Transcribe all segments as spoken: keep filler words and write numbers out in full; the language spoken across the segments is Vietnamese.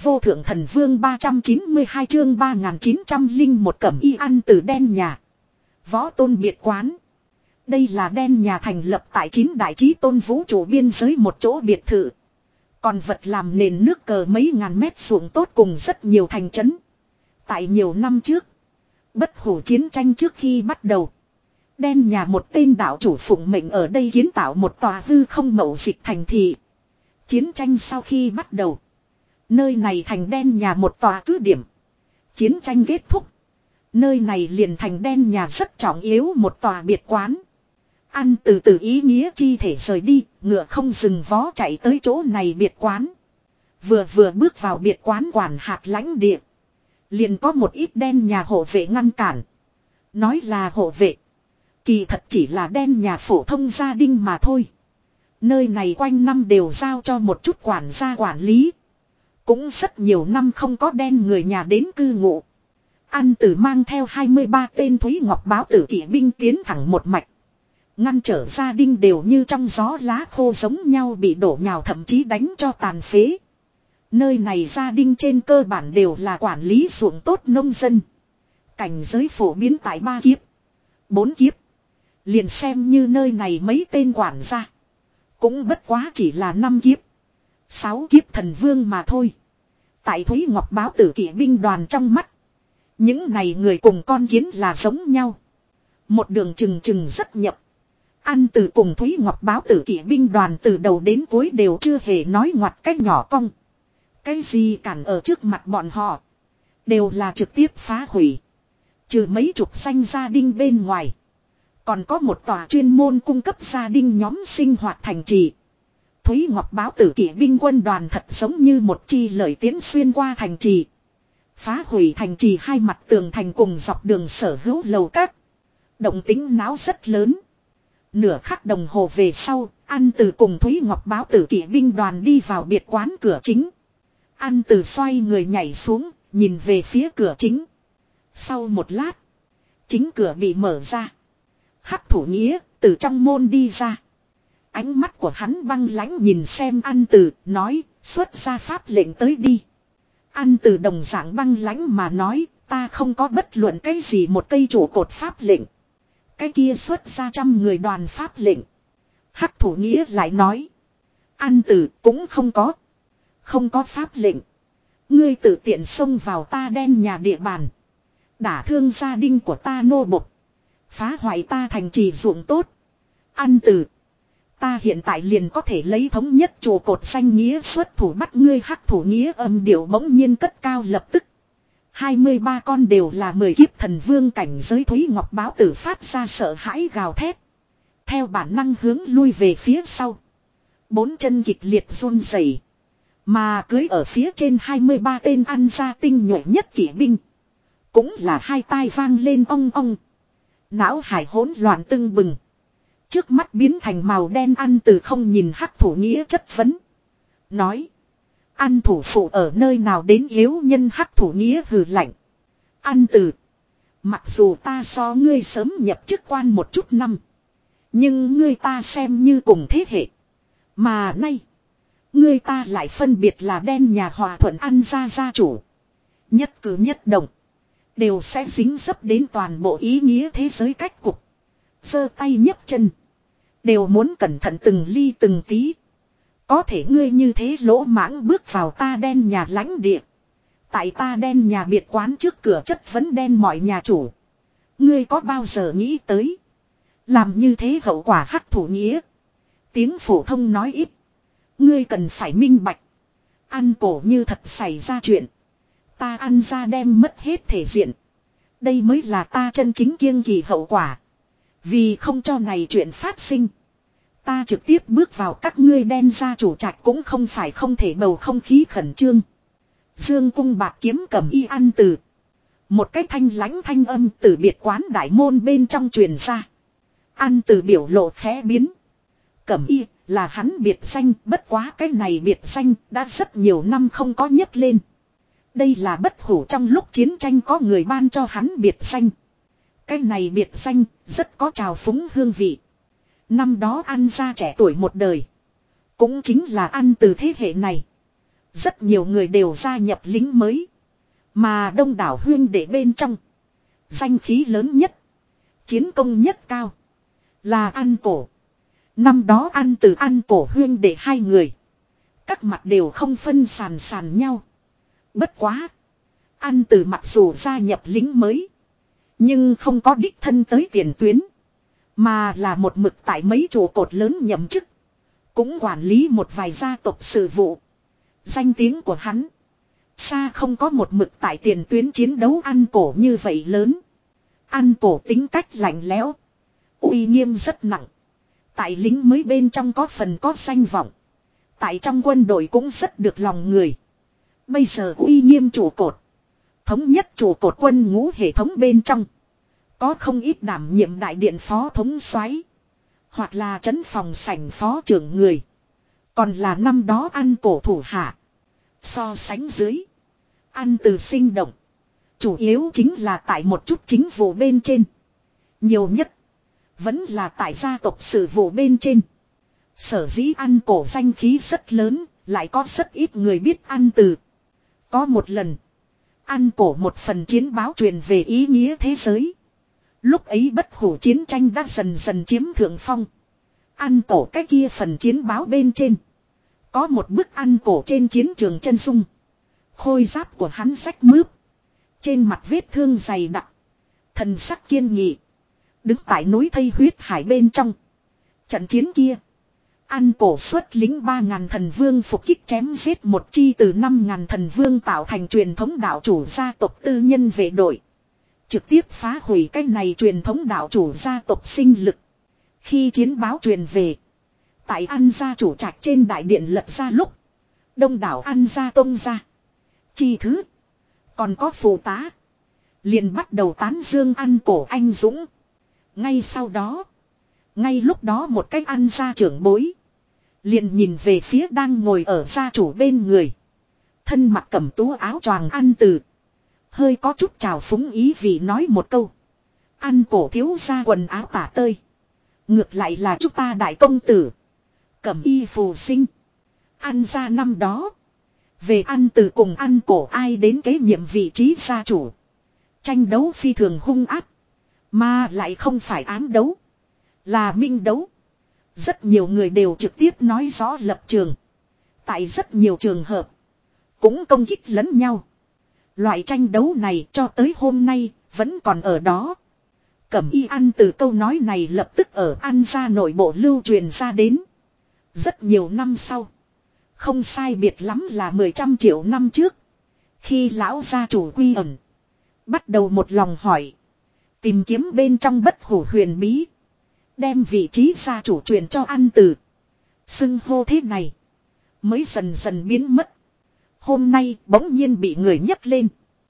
vô thượng thần vương ba trăm chín mươi hai chương ba nghìn chín trăm linh một cẩm y ăn từ đen nhà. Võ tôn biệt quán. Đây là đen nhà thành lập tại chín đại chí tôn vũ trụ biên giới một chỗ biệt thự. Còn vật làm nền nước cờ mấy ngàn mét ruộng tốt cùng rất nhiều thành trấn. Tại nhiều năm trước, bất hủ chiến tranh trước khi bắt đầu, đen nhà một tên đạo chủ phụng mệnh ở đây kiến tạo một tòa hư không mậu dịch thành thị. Chiến tranh sau khi bắt đầu, nơi này thành đen nhà một tòa cứ điểm. Chiến tranh kết thúc, nơi này liền thành đen nhà rất trọng yếu một tòa biệt quán. Ăn từ từ ý nghĩa chi thể rời đi, ngựa không dừng vó chạy tới chỗ này biệt quán. Vừa vừa bước vào biệt quán quản hạt lãnh địa, liền có một ít đen nhà hộ vệ ngăn cản. Nói là hộ vệ, kỳ thật chỉ là đen nhà phổ thông gia đình mà thôi. Nơi này quanh năm đều giao cho một chút quản gia quản lý. Cũng rất nhiều năm không có đen người nhà đến cư ngụ. Ăn tử mang theo hai mươi ba tên Thúy Ngọc báo tử kỵ binh tiến thẳng một mạch. Ngăn trở gia đình đều như trong gió lá khô giống nhau bị đổ nhào, thậm chí đánh cho tàn phế. Nơi này gia đình trên cơ bản đều là quản lý ruộng tốt nông dân. Cảnh giới phổ biến tại ba kiếp, bốn kiếp. Liền xem như nơi này mấy tên quản gia, cũng bất quá chỉ là năm kiếp, sáu kiếp thần vương mà thôi. Tại Thúy Ngọc báo tử kỵ binh đoàn trong mắt, những này người cùng con kiến là giống nhau. Một đường chừng chừng rất nhập. Ăn từ cùng Thúy Ngọc báo tử kỵ binh đoàn từ đầu đến cuối đều chưa hề nói ngoặt cách nhỏ cong. Cái gì cản ở trước mặt bọn họ, đều là trực tiếp phá hủy. Trừ mấy chục danh gia đình bên ngoài, còn có một tòa chuyên môn cung cấp gia đình nhóm sinh hoạt thành trì. Thúy Ngọc báo tử kỵ binh quân đoàn thật giống như một chi lợi tiến xuyên qua thành trì. Phá hủy thành trì hai mặt tường thành cùng dọc đường sở hữu lầu các. Động tính náo rất lớn. Nửa khắc đồng hồ về sau, Ăn từ cùng Thúy Ngọc báo tử kỵ binh đoàn đi vào biệt quán cửa chính. Ăn từ xoay người nhảy xuống, nhìn về phía cửa chính. Sau một lát, chính cửa bị mở ra. Hắc thủ nghĩa từ trong môn đi ra. Ánh mắt của hắn băng lãnh nhìn xem Ăn từ, nói, xuất ra pháp lệnh tới đi. Ăn từ đồng dạng băng lãnh mà nói, ta không có bất luận cái gì một cây trụ cột pháp lệnh. Cái kia xuất ra trăm người đoàn pháp lệnh. Hắc thủ nghĩa lại nói, Ăn từ cũng không có. Không có pháp lệnh. Ngươi tự tiện xông vào ta đen nhà địa bàn, đả thương gia đình của ta nô bộc, phá hoại ta thành trì ruộng tốt. Ăn từ, ta hiện tại liền có thể lấy thống nhất trụ cột danh nghĩa xuất thủ bắt ngươi. Hắc thủ nghĩa âm điệu bỗng nhiên cất cao, lập tức hai mươi ba con đều là mười kiếp thần vương cảnh giới Thúy Ngọc báo tử phát ra sợ hãi gào thét, theo bản năng hướng lui về phía sau. Bốn chân kịch liệt run rẩy, mà cưới ở phía trên hai mươi ba tên ăn ra tinh nhuệ nhất kỵ binh, cũng là hai tai vang lên ong ong. Não hải hỗn loạn tưng bừng. Trước mắt biến thành màu đen. Ăn từ không nhìn hắc thủ nghĩa chất vấn, nói, Ăn thủ phụ ở nơi nào đến yếu nhân. Hắc thủ nghĩa hừ lạnh, Ăn từ, mặc dù ta so ngươi sớm nhập chức quan một chút năm, nhưng ngươi ta xem như cùng thế hệ. Mà nay, ngươi ta lại phân biệt là đen nhà Hòa Thuận Ăn ra gia chủ. Nhất cử nhất động đều sẽ dính dấp đến toàn bộ ý nghĩa thế giới cách cục. Giơ tay nhấc chân đều muốn cẩn thận từng ly từng tí. Có thể ngươi như thế lỗ mãng bước vào ta đen nhà lãnh địa, tại ta đen nhà biệt quán trước cửa chất vấn đen mọi nhà chủ, ngươi có bao giờ nghĩ tới làm như thế hậu quả? Hắc thủ nghĩa tiếng phổ thông nói ít, ngươi cần phải minh bạch, Ăn cổ như thật xảy ra chuyện, ta Ăn ra đem mất hết thể diện. Đây mới là ta chân chính kiêng kỵ hậu quả. Vì không cho này chuyện phát sinh, ta trực tiếp bước vào các ngươi đen gia chủ trạch cũng không phải không thể. Bầu không khí khẩn trương. Dương cung bạc kiếm cầm y Ăn từ. Một cái thanh lãnh thanh âm từ biệt quán đại môn bên trong truyền ra. Ăn từ biểu lộ khẽ biến. Cẩm y là hắn biệt danh, bất quá cái này biệt danh đã rất nhiều năm không có nhấc lên. Đây là bất hủ trong lúc chiến tranh có người ban cho hắn biệt danh. Cái này biệt danh rất có trào phúng hương vị. Năm đó Ăn ra trẻ tuổi một đời, cũng chính là Ăn từ thế hệ này, Rất nhiều người đều gia nhập lính mới. Mà đông đảo huyên đệ bên trong. Danh khí lớn nhất. Chiến công nhất cao. Là An Cổ. Năm đó An Từ An Cổ huyên đệ hai người. Các mặt đều không phân sàn sàn nhau. Bất quá. An Từ mặc dù gia nhập lính mới. Nhưng không có đích thân tới tiền tuyến. Mà là một mực tại mấy trụ cột lớn nhậm chức. Cũng quản lý một vài gia tộc sự vụ. Danh tiếng của hắn. Xa không có một mực tại tiền tuyến chiến đấu An Cổ như vậy lớn. An Cổ tính cách lạnh lẽo. Uy nghiêm rất nặng. Tại lính mới bên trong có phần có danh vọng. Tại trong quân đội cũng rất được lòng người. Bây giờ uy nghiêm trụ cột. Thống nhất trụ cột quân ngũ hệ thống bên trong. Có không ít đảm nhiệm đại điện phó thống soái, hoặc là trấn phòng sảnh phó trưởng người. Còn là năm đó An Cổ thủ hạ. So sánh dưới. An Từ sinh động. Chủ yếu chính là tại một chút chính vụ bên trên. Nhiều nhất. Vẫn là tại gia tộc sự vụ bên trên. Sở dĩ An Cổ danh khí rất lớn. Lại có rất ít người biết An Từ. Có một lần. An Cổ một phần chiến báo truyền về ý nghĩa thế giới. Lúc ấy bất hủ chiến tranh đã dần dần chiếm thượng phong. An Cổ cái kia phần chiến báo bên trên. Có một bức An Cổ trên chiến trường chân dung. Khôi giáp của hắn rách mướp. Trên mặt vết thương dày đặc. Thần sắc kiên nghị. Đứng tại núi thây huyết hải bên trong. Trận chiến kia. An Cổ xuất lính ba ngàn thần vương phục kích chém giết một chi từ năm ngàn thần vương tạo thành truyền thống đạo chủ gia tộc tư nhân vệ đội. Trực tiếp phá hủy cái này truyền thống đạo chủ gia tộc sinh lực. Khi chiến báo truyền về. Tại An gia chủ trạch trên đại điện lật ra lúc. Đông đảo An gia tông gia. Chi thứ. Còn có phụ tá. Liền bắt đầu tán dương An Cổ anh dũng. Ngay sau đó. Ngay lúc đó một cái An gia trưởng bối. Liền nhìn về phía đang ngồi ở gia chủ bên người. Thân mặc cẩm tú áo choàng An Từ. Hơi có chút trào phúng ý vì nói một câu. An Cổ thiếu gia quần áo tả tơi. Ngược lại là chúng ta đại công tử. Cẩm y phù sinh. An gia năm đó. Về An Từ cùng An Cổ ai đến kế nhiệm vị trí gia chủ. Tranh đấu phi thường hung ác. Mà lại không phải ám đấu. Là minh đấu. Rất nhiều người đều trực tiếp nói rõ lập trường. Tại rất nhiều trường hợp. Cũng công kích lẫn nhau. Loại tranh đấu này cho tới hôm nay vẫn còn ở đó. Cẩm y An Từ câu nói này lập tức ở An gia nội bộ lưu truyền ra đến. Rất nhiều năm sau. Không sai biệt lắm là mười trăm triệu năm trước. Khi lão gia chủ quy ẩn. Bắt đầu một lòng hỏi. Tìm kiếm bên trong bất hủ huyền bí. Đem vị trí gia chủ truyền cho An Từ. Xưng hô thế này. Mới dần dần biến mất. Hôm nay bỗng nhiên bị người nhấc lên.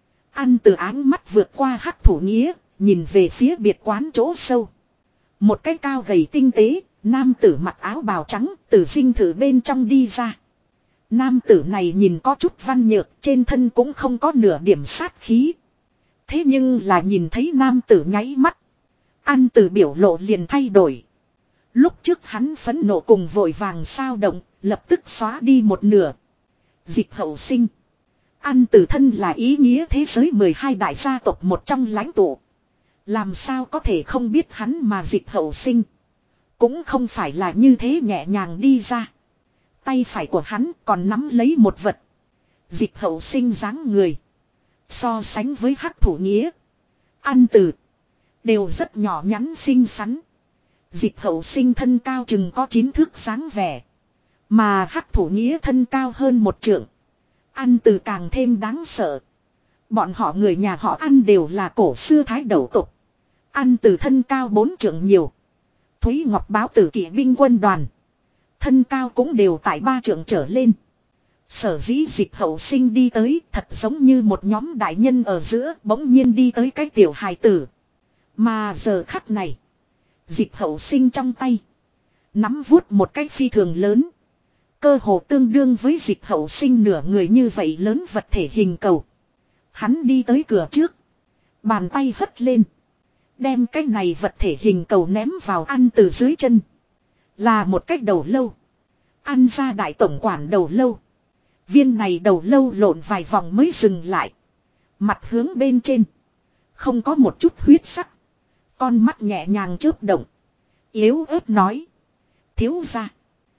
An Từ áng mắt vượt qua hắc thủ nghĩa. Nhìn về phía biệt quán chỗ sâu. Một cái cao gầy tinh tế. Nam tử mặc áo bào trắng. Từ dinh thự bên trong đi ra. Nam tử này nhìn có chút văn nhược. Trên thân cũng không có nửa điểm sát khí. Thế nhưng là nhìn thấy nam tử nháy mắt. An Từ biểu lộ liền thay đổi. Lúc trước hắn phẫn nộ cùng vội vàng sao động. Lập tức xóa đi một nửa. Dịch hậu sinh. An Từ thân là ý nghĩa thế giới mười hai đại gia tộc một trong lãnh tụ. Làm sao có thể không biết hắn mà dịch hậu sinh. Cũng không phải là như thế nhẹ nhàng đi ra. Tay phải của hắn còn nắm lấy một vật. Dịch hậu sinh dáng người. So sánh với hắc thủ nghĩa. An Từ. Đều rất nhỏ nhắn xinh xắn. Dịch hậu sinh thân cao chừng có chín thước dáng vẻ. Mà hắc thủ nghĩa thân cao hơn một trượng. An Từ càng thêm đáng sợ. Bọn họ người nhà họ An đều là cổ xưa thái đầu tục. An Từ thân cao bốn trượng nhiều. Thúy Ngọc báo tử kỵ binh quân đoàn. Thân cao cũng đều tại ba trượng trở lên. Sở dĩ dịch hậu sinh đi tới thật giống như một nhóm đại nhân ở giữa bỗng nhiên đi tới cái tiểu hài tử. Mà giờ khắc này. Dịch hậu sinh trong tay. Nắm vuốt một cái phi thường lớn. Cơ hồ tương đương với dịch hậu sinh nửa người như vậy lớn vật thể hình cầu. Hắn đi tới cửa trước. Bàn tay hất lên. Đem cái này vật thể hình cầu ném vào An Từ dưới chân. Là một cái đầu lâu. An gia đại tổng quản đầu lâu. Viên này đầu lâu lộn vài vòng mới dừng lại. Mặt hướng bên trên. Không có một chút huyết sắc. Con mắt nhẹ nhàng chớp động. Yếu ớt nói. Thiếu gia.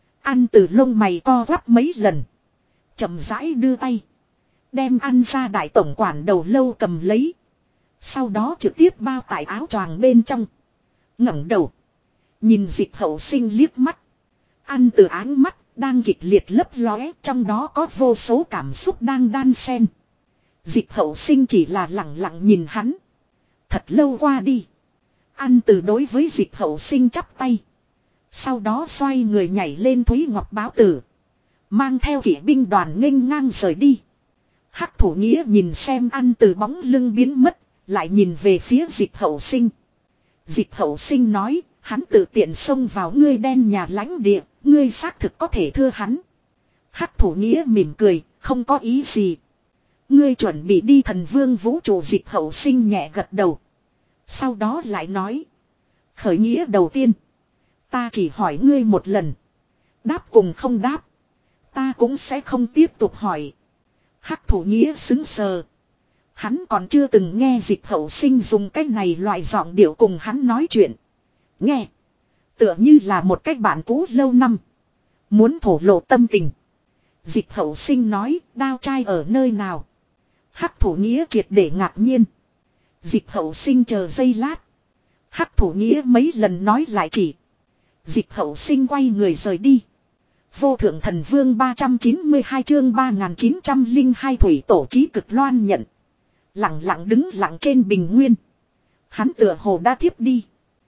Ăn từ lông mày co quắp mấy lần. Chậm rãi đưa tay. Đem ăn ra đại tổng quản đầu lâu cầm lấy. Sau đó trực tiếp bao tại áo choàng bên trong. ngẩng đầu. Nhìn Dịch Hậu Sinh liếc mắt. Ăn từ áng mắt đang kịch liệt lấp lóe. Trong đó có vô số cảm xúc đang đan xen. Dịch Hậu Sinh chỉ là lặng lặng nhìn hắn. Thật lâu qua đi. Ăn từ đối với Dịch Hậu Sinh chắp tay. Sau đó xoay người nhảy lên Thúy Ngọc báo tử. Mang theo kỵ binh đoàn nghênh ngang rời đi. Hắc Thủ Nghĩa nhìn xem ăn từ bóng lưng biến mất. Lại nhìn về phía Dịch Hậu Sinh. Dịch Hậu Sinh nói. Hắn tự tiện xông vào ngươi đen nhà lãnh địa. Ngươi xác thực có thể thưa hắn. Hắc Thủ Nghĩa mỉm cười. Không có ý gì. Ngươi chuẩn bị đi thần vương vũ trụ. Dịch Hậu Sinh nhẹ gật đầu. Sau đó lại nói. Khởi nghĩa đầu tiên. Ta chỉ hỏi ngươi một lần. Đáp cùng không đáp. Ta cũng sẽ không tiếp tục hỏi. Hắc Thủ Nghĩa xứng sờ. Hắn còn chưa từng nghe Dịch Hậu Sinh dùng cách này loại giọng điệu cùng hắn nói chuyện. Nghe. Tựa như là một cách bạn cũ lâu năm. Muốn thổ lộ tâm tình. Dịch Hậu Sinh nói đao trai ở nơi nào. Hắc Thủ Nghĩa triệt để ngạc nhiên. Dịch Hậu Sinh chờ giây lát. Hắc Thủ Nghĩa mấy lần nói lại chỉ. Dịch Hậu Sinh quay người rời đi. Vô thượng thần vương ba trăm chín mươi hai chương ba nghìn chín trăm lẻ hai thủy tổ chí cực loan nhận. Lặng lặng đứng lặng trên bình nguyên. Hắn tựa hồ đã thiếp đi.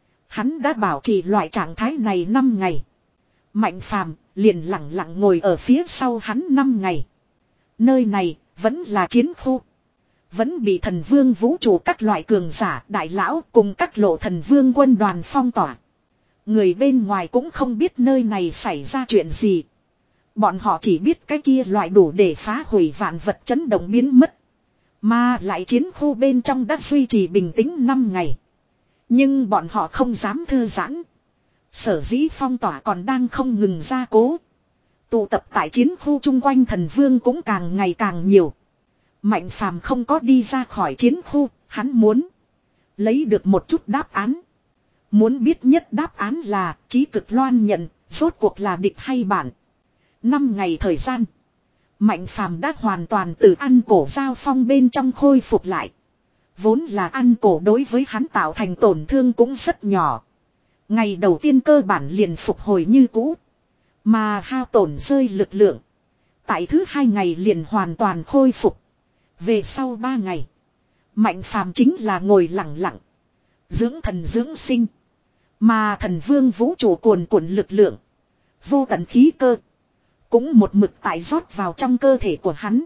Hắn đã bảo trì loại trạng thái này năm ngày. Mạnh Phàm liền lặng lặng ngồi ở phía sau hắn năm ngày. Nơi này vẫn là chiến khu. Vẫn bị thần vương vũ trụ các loại cường giả đại lão cùng các lộ thần vương quân đoàn phong tỏa. Người bên ngoài cũng không biết nơi này xảy ra chuyện gì. Bọn họ chỉ biết cái kia loại đủ để phá hủy vạn vật chấn động biến mất. Mà lại chiến khu bên trong đã duy trì bình tĩnh năm ngày. Nhưng bọn họ không dám thư giãn. Sở dĩ phong tỏa còn đang không ngừng gia cố. Tụ tập tại chiến khu chung quanh thần vương cũng càng ngày càng nhiều. Mạnh Phàm không có đi ra khỏi chiến khu, hắn muốn lấy được một chút đáp án. Muốn biết nhất đáp án là chí cực loan nhận, rốt cuộc là địch hay bạn. Năm ngày thời gian. Mạnh Phàm đã hoàn toàn từ ăn cổ giao phong bên trong khôi phục lại. Vốn là ăn cổ đối với hắn tạo thành tổn thương cũng rất nhỏ. Ngày đầu tiên cơ bản liền phục hồi như cũ. Mà hao tổn rơi lực lượng. Tại thứ hai ngày liền hoàn toàn khôi phục. Về sau ba ngày. Mạnh Phàm chính là ngồi lặng lặng. Dưỡng thần dưỡng sinh. Mà thần vương vũ trụ cuồn cuộn lực lượng. Vô tận khí cơ. Cũng một mực tại rót vào trong cơ thể của hắn.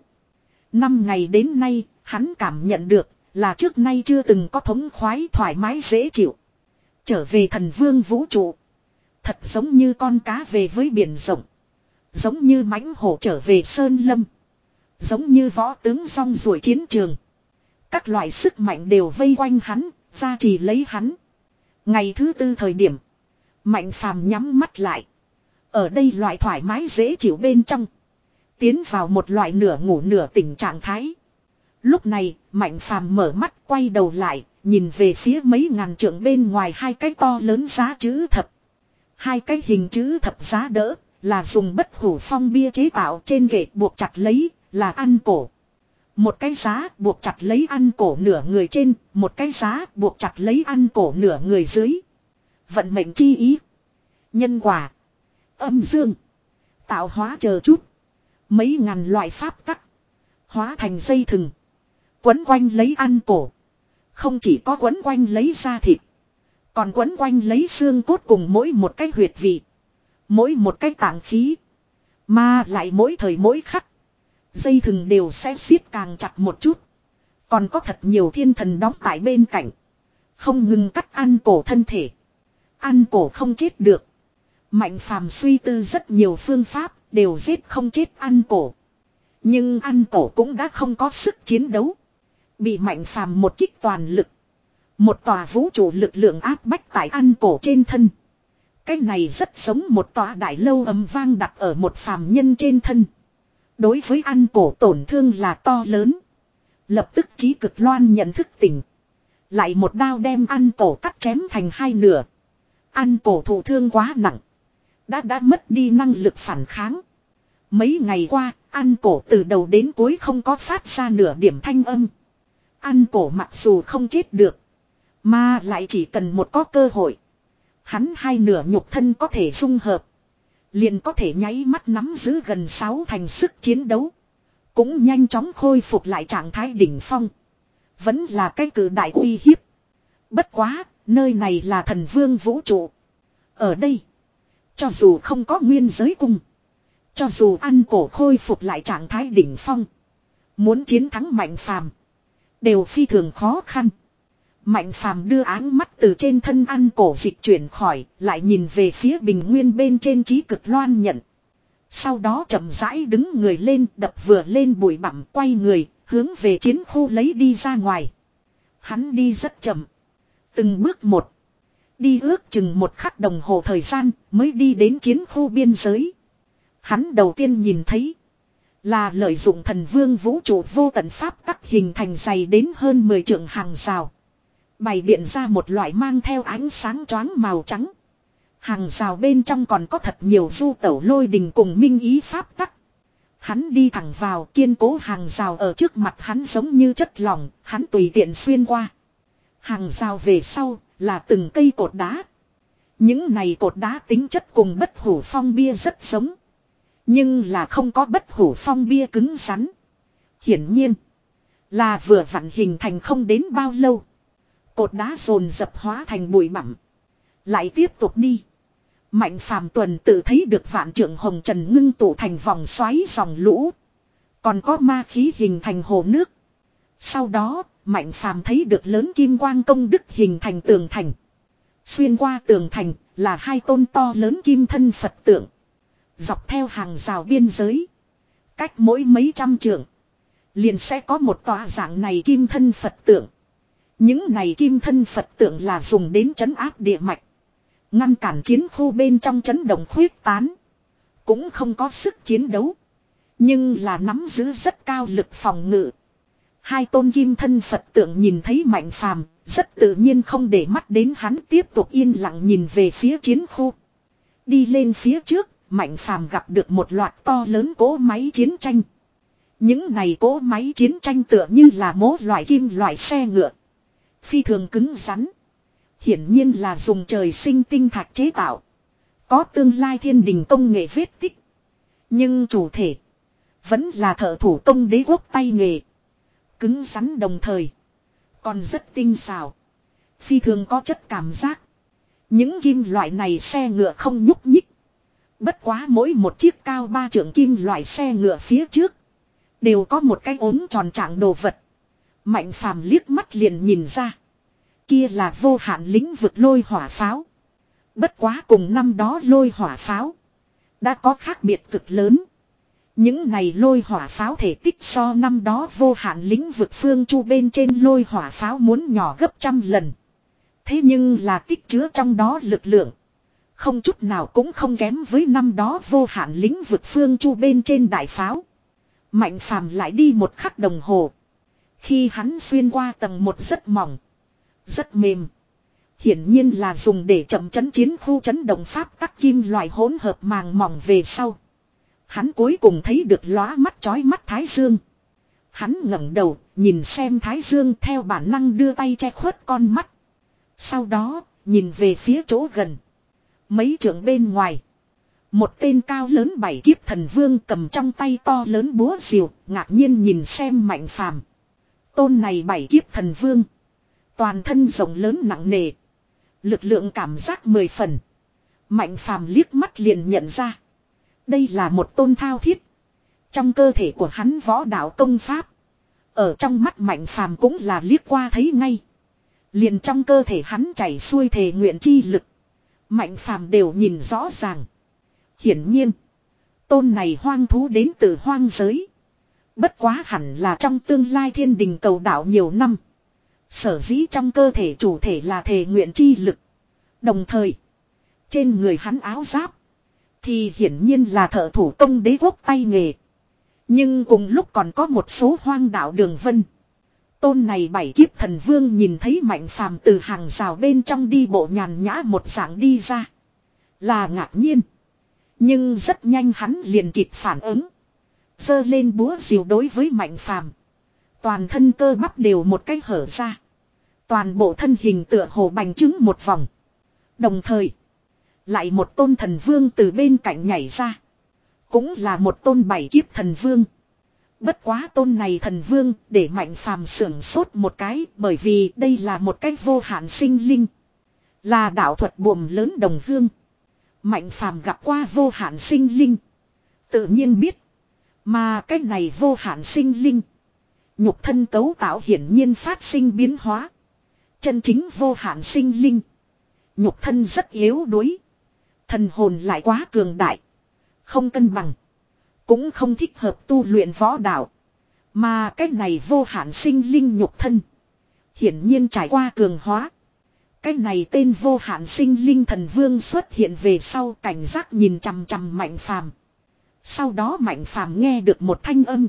Năm ngày đến nay, hắn cảm nhận được là trước nay chưa từng có thống khoái thoải mái dễ chịu. Trở về thần vương vũ trụ. Thật giống như con cá về với biển rộng. Giống như mãnh hổ trở về sơn lâm. Giống như võ tướng rong ruổi chiến trường. Các loại sức mạnh đều vây quanh hắn, gia trì lấy hắn. Ngày thứ tư thời điểm. Mạnh Phàm nhắm mắt lại. Ở đây loại thoải mái dễ chịu bên trong. Tiến vào một loại nửa ngủ nửa tỉnh trạng thái. Lúc này, Mạnh Phàm mở mắt quay đầu lại, nhìn về phía mấy ngàn trượng bên ngoài hai cái to lớn giá chữ thập. Hai cái hình chữ thập giá đỡ, là dùng bất hủ phong bia chế tạo trên ghệ buộc chặt lấy, là ăn cổ. Một cái giá buộc chặt lấy ăn cổ nửa người trên, một cái giá buộc chặt lấy ăn cổ nửa người dưới. Vận mệnh chi ý. Nhân quả. Âm dương. Tạo hóa chờ chút. Mấy ngàn loại pháp tắc. Hóa thành dây thừng. Quấn quanh lấy ăn cổ. Không chỉ có quấn quanh lấy da thịt. Còn quấn quanh lấy xương cốt cùng mỗi một cái huyệt vị. Mỗi một cái tạng khí. Mà lại mỗi thời mỗi khắc. Dây thừng đều sẽ siết càng chặt một chút. Còn có thật nhiều thiên thần đóng tại bên cạnh. Không ngừng cắt ăn cổ thân thể. Ăn cổ không chết được. Mạnh Phàm suy tư rất nhiều phương pháp. Đều giết không chết ăn cổ. Nhưng ăn cổ cũng đã không có sức chiến đấu. Bị Mạnh Phàm một kích toàn lực. Một tòa vũ trụ lực lượng áp bách tại ăn cổ trên thân. Cái này rất giống một tòa đại lâu ầm vang đặt ở một phàm nhân trên thân. Đối với ăn cổ tổn thương là to lớn. Lập tức Chí Cực Loan nhận thức tỉnh. Lại một đao đem ăn cổ cắt chém thành hai nửa. Ăn cổ thụ thương quá nặng. Đã đã mất đi năng lực phản kháng. Mấy ngày qua, ăn cổ từ đầu đến cuối không có phát ra nửa điểm thanh âm. Ăn cổ mặc dù không chết được. Mà lại chỉ cần một có cơ hội. Hắn hai nửa nhục thân có thể dung hợp. Liền có thể nháy mắt nắm giữ gần sáu thành sức chiến đấu. Cũng nhanh chóng khôi phục lại trạng thái đỉnh phong. Vẫn là cái cử đại uy hiếp. Bất quá, nơi này là thần vương vũ trụ. Ở đây, cho dù không có nguyên giới cung. Cho dù ăn cổ khôi phục lại trạng thái đỉnh phong. Muốn chiến thắng Mạnh Phàm đều phi thường khó khăn. Mạnh Phàm đưa áng mắt từ trên thân ăn cổ dịch chuyển khỏi, lại nhìn về phía bình nguyên bên trên Chí Cực Loan nhận. Sau đó chậm rãi đứng người lên, đập vừa lên bụi bặm, quay người, hướng về chiến khu lấy đi ra ngoài. Hắn đi rất chậm. Từng bước một. Đi ước chừng một khắc đồng hồ thời gian mới đi đến chiến khu biên giới. Hắn đầu tiên nhìn thấy là lợi dụng thần vương vũ trụ vô tận pháp tắc hình thành dày đến hơn mười trượng hàng rào. Bày biện ra một loại mang theo ánh sáng choáng màu trắng. Hàng rào bên trong còn có thật nhiều du tẩu lôi đình cùng minh ý pháp tắc. Hắn đi thẳng vào, kiên cố hàng rào ở trước mặt hắn giống như chất lỏng, hắn tùy tiện xuyên qua. Hàng rào về sau là từng cây cột đá. Những này cột đá tính chất cùng bất hủ phong bia rất giống. Nhưng là không có bất hủ phong bia cứng rắn. Hiển nhiên là vừa vặn hình thành không đến bao lâu. Cột đá dồn dập hóa thành bụi bặm. Lại tiếp tục đi. Mạnh Phàm tuần tự thấy được vạn trượng hồng trần ngưng tụ thành vòng xoáy dòng lũ. Còn có ma khí hình thành hồ nước. Sau đó, Mạnh Phàm thấy được lớn kim quang công đức hình thành tường thành. Xuyên qua tường thành là hai tôn to lớn kim thân Phật tượng. Dọc theo hàng rào biên giới. Cách mỗi mấy trăm trượng. Liền sẽ có một tòa dạng này kim thân Phật tượng. Những này kim thân Phật tượng là dùng đến trấn áp địa mạch. Ngăn cản chiến khu bên trong chấn động khuyết tán. Cũng không có sức chiến đấu. Nhưng là nắm giữ rất cao lực phòng ngự. Hai tôn kim thân Phật tượng nhìn thấy Mạnh Phàm, rất tự nhiên không để mắt đến hắn, tiếp tục yên lặng nhìn về phía chiến khu. Đi lên phía trước, Mạnh Phàm gặp được một loạt to lớn cỗ máy chiến tranh. Những này cỗ máy chiến tranh tựa như là mố loại kim loại xe ngựa. Phi thường cứng rắn. Hiển nhiên là dùng trời sinh tinh thạch chế tạo. Có tương lai thiên đình công nghệ vết tích. Nhưng chủ thể vẫn là thợ thủ công đế quốc tay nghề. Cứng rắn đồng thời còn rất tinh xảo. Phi thường có chất cảm giác. Những kim loại này xe ngựa không nhúc nhích. Bất quá mỗi một chiếc cao ba trượng kim loại xe ngựa phía trước đều có một cái ốm tròn trạng đồ vật. Mạnh Phàm liếc mắt liền nhìn ra. Kia là vô hạn lĩnh vực lôi hỏa pháo. Bất quá cùng năm đó lôi hỏa pháo đã có khác biệt cực lớn. Những này lôi hỏa pháo thể tích so năm đó vô hạn lĩnh vực phương chu bên trên lôi hỏa pháo muốn nhỏ gấp trăm lần. Thế nhưng là tích chứa trong đó lực lượng không chút nào cũng không kém với năm đó vô hạn lĩnh vực phương chu bên trên đại pháo. Mạnh Phàm lại đi một khắc đồng hồ. Khi hắn xuyên qua tầng một rất mỏng, rất mềm. Hiển nhiên là dùng để chậm chấn chiến khu chấn động pháp tắc kim loại hỗn hợp màng mỏng về sau. Hắn cuối cùng thấy được lóa mắt chói mắt Thái Dương. Hắn ngẩng đầu, nhìn xem Thái Dương, theo bản năng đưa tay che khuất con mắt. Sau đó, nhìn về phía chỗ gần. Mấy trượng bên ngoài. Một tên cao lớn bảy kiếp thần vương cầm trong tay to lớn búa rìu, ngạc nhiên nhìn xem Mạnh Phàm. Tôn này bảy kiếp thần vương. Toàn thân rộng lớn nặng nề. Lực lượng cảm giác mười phần. Mạnh Phàm liếc mắt liền nhận ra. Đây là một tôn thao thiết. Trong cơ thể của hắn võ đạo công pháp. Ở trong mắt Mạnh Phàm cũng là liếc qua thấy ngay. Liền trong cơ thể hắn chảy xuôi thề nguyện chi lực. Mạnh Phàm đều nhìn rõ ràng. Hiển nhiên. Tôn này hoang thú đến từ hoang giới. Bất quá hẳn là trong tương lai thiên đình cầu đạo nhiều năm. Sở dĩ trong cơ thể chủ thể là thề nguyện chi lực. Đồng thời. Trên người hắn áo giáp. Thì hiển nhiên là thợ thủ công đế quốc tay nghề. Nhưng cùng lúc còn có một số hoang đạo đường vân. Tôn này bảy kiếp thần vương nhìn thấy Mạnh Phàm từ hàng rào bên trong đi bộ nhàn nhã một dạng đi ra. Là ngạc nhiên. Nhưng rất nhanh hắn liền kịp phản ứng. Giơ lên búa rìu đối với Mạnh Phàm. Toàn thân cơ bắp đều một cái hở ra. Toàn bộ thân hình tựa hồ bành trướng một vòng. Đồng thời. Lại một tôn thần vương từ bên cạnh nhảy ra. Cũng là một tôn bảy kiếp thần vương. Bất quá tôn này thần vương để Mạnh Phàm sưởng sốt một cái. Bởi vì đây là một cái vô hạn sinh linh. Là đạo thuật buồm lớn đồng hương. Mạnh Phàm gặp qua vô hạn sinh linh. Tự nhiên biết. Mà cái này vô hạn sinh linh. Nhục thân cấu tạo hiển nhiên phát sinh biến hóa. Chân chính vô hạn sinh linh. Nhục thân rất yếu đuối. Thần hồn lại quá cường đại. Không cân bằng. Cũng không thích hợp tu luyện võ đạo. Mà cái này vô hạn sinh linh nhục thân. Hiển nhiên trải qua cường hóa. Cái này tên vô hạn sinh linh thần vương xuất hiện về sau cảnh giác nhìn chằm chằm Mạnh Phàm. Sau đó Mạnh Phàm nghe được một thanh âm.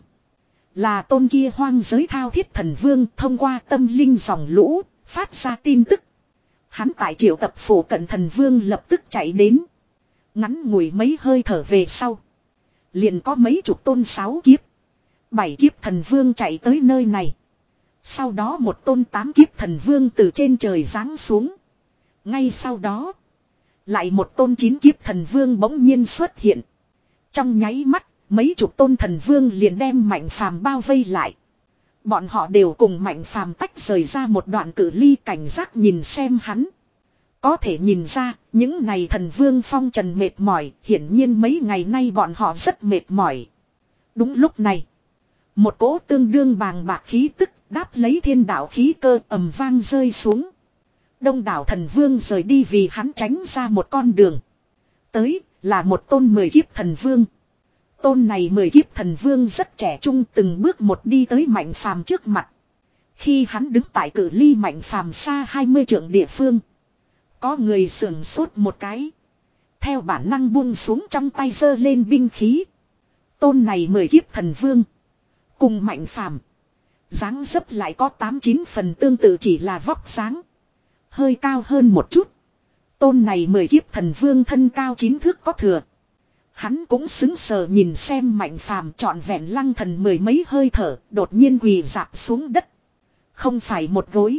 Là tôn kia hoang giới thao thiết thần vương thông qua tâm linh dòng lũ, phát ra tin tức. Hắn tại triệu tập phủ cận thần vương lập tức chạy đến. Ngắn ngủi mấy hơi thở về sau. Liền có mấy chục tôn sáu kiếp. Bảy kiếp thần vương chạy tới nơi này. Sau đó một tôn tám kiếp thần vương từ trên trời giáng xuống. Ngay sau đó. Lại một tôn chín kiếp thần vương bỗng nhiên xuất hiện. Trong nháy mắt. Mấy chục tôn thần vương liền đem Mạnh Phàm bao vây lại. Bọn họ đều cùng Mạnh Phàm tách rời ra một đoạn cự ly cảnh giác nhìn xem hắn. Có thể nhìn ra, những này thần vương phong trần mệt mỏi, hiển nhiên mấy ngày nay bọn họ rất mệt mỏi. Đúng lúc này, một cỗ tương đương bàng bạc khí tức đáp lấy thiên đạo khí cơ ầm vang rơi xuống. Đông đảo thần vương rời đi vì hắn tránh ra một con đường. Tới, là một tôn mười kiếp thần vương. Tôn này mười kiếp thần vương rất trẻ trung từng bước một đi tới Mạnh Phàm trước mặt. Khi hắn đứng tại cự ly Mạnh Phàm xa hai mươi trượng địa phương. Có người sườn sốt một cái. Theo bản năng buông xuống trong tay giơ lên binh khí. Tôn này mười kiếp thần vương. Cùng Mạnh Phàm dáng dấp lại có tám chín phần tương tự chỉ là vóc dáng. Hơi cao hơn một chút. Tôn này mười kiếp thần vương thân cao chín thước có thừa. Hắn cũng xứng sờ nhìn xem Mạnh Phàm trọn vẹn lăng thần mười mấy hơi thở, đột nhiên quỳ rạp xuống đất. Không phải một gối,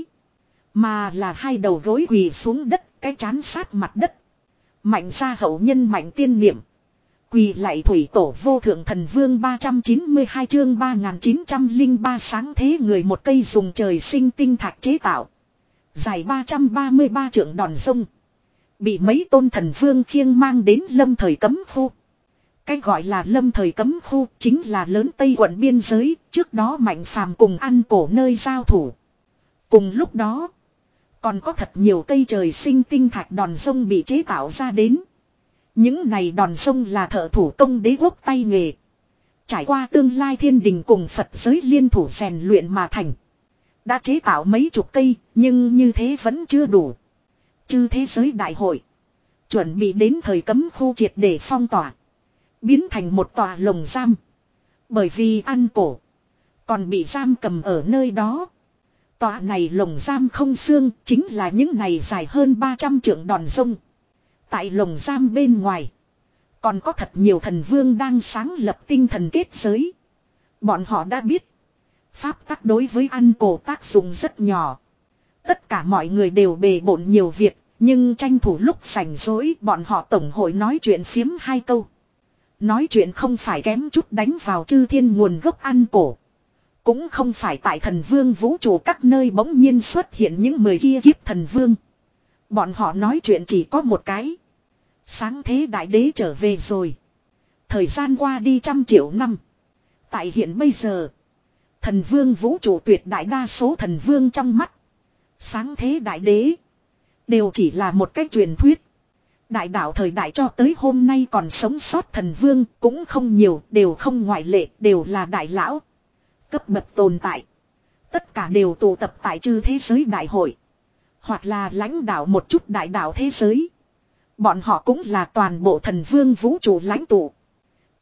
mà là hai đầu gối quỳ xuống đất, cái trán sát mặt đất. Mạnh gia hậu nhân Mạnh tiên niệm. Quỳ lại thủy tổ vô thượng thần vương ba trăm chín mươi hai chương ba nghìn chín trăm lẻ ba sáng thế người một cây dùng trời sinh tinh thạch chế tạo. Dài ba trăm ba mươi ba trượng đòn sông. Bị mấy tôn thần vương khiêng mang đến lâm thời cấm khu. Cái gọi là lâm thời cấm khu chính là lớn Tây quận biên giới, trước đó Mạnh Phàm cùng ăn cổ nơi giao thủ. Cùng lúc đó, còn có thật nhiều cây trời sinh tinh thạch đòn sông bị chế tạo ra đến. Những này đòn sông là thợ thủ công đế quốc tay nghề. Trải qua tương lai thiên đình cùng Phật giới liên thủ rèn luyện mà thành. Đã chế tạo mấy chục cây, nhưng như thế vẫn chưa đủ. Chư thế giới đại hội chuẩn bị đến thời cấm khu triệt để phong tỏa. Biến thành một tòa lồng giam. Bởi vì ăn cổ còn bị giam cầm ở nơi đó. Tòa này lồng giam không xương chính là những này dài hơn ba trăm trượng đòn sông. Tại lồng giam bên ngoài còn có thật nhiều thần vương đang sáng lập tinh thần kết giới. Bọn họ đã biết pháp tắc đối với ăn cổ tác dụng rất nhỏ. Tất cả mọi người đều bề bộn nhiều việc. Nhưng tranh thủ lúc rảnh rỗi bọn họ tổng hội nói chuyện phiếm hai câu. Nói chuyện không phải kém chút đánh vào chư thiên nguồn gốc ăn cổ. Cũng không phải tại thần vương vũ trụ các nơi bỗng nhiên xuất hiện những mười kia kiếp thần vương. Bọn họ nói chuyện chỉ có một cái. Sáng thế đại đế trở về rồi. Thời gian qua đi trăm triệu năm. Tại hiện bây giờ, thần vương vũ trụ tuyệt đại đa số thần vương trong mắt sáng thế đại đế đều chỉ là một cái truyền thuyết. Đại đạo thời đại cho tới hôm nay còn sống sót thần vương cũng không nhiều, đều không ngoại lệ, đều là đại lão cấp bậc tồn tại. Tất cả đều tụ tập tại chư thế giới đại hội, hoặc là lãnh đạo một chút đại đạo thế giới. Bọn họ cũng là toàn bộ thần vương vũ trụ lãnh tụ.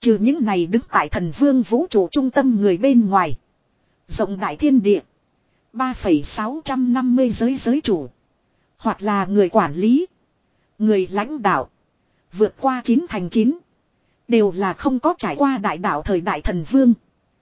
Trừ những này đứng tại thần vương vũ trụ trung tâm người bên ngoài. Rộng đại thiên địa. ba phẩy sáu trăm năm mươi giới giới chủ. Hoặc là người quản lý. Người lãnh đạo. Vượt qua chín thành chín. Đều là không có trải qua đại đạo thời đại thần vương.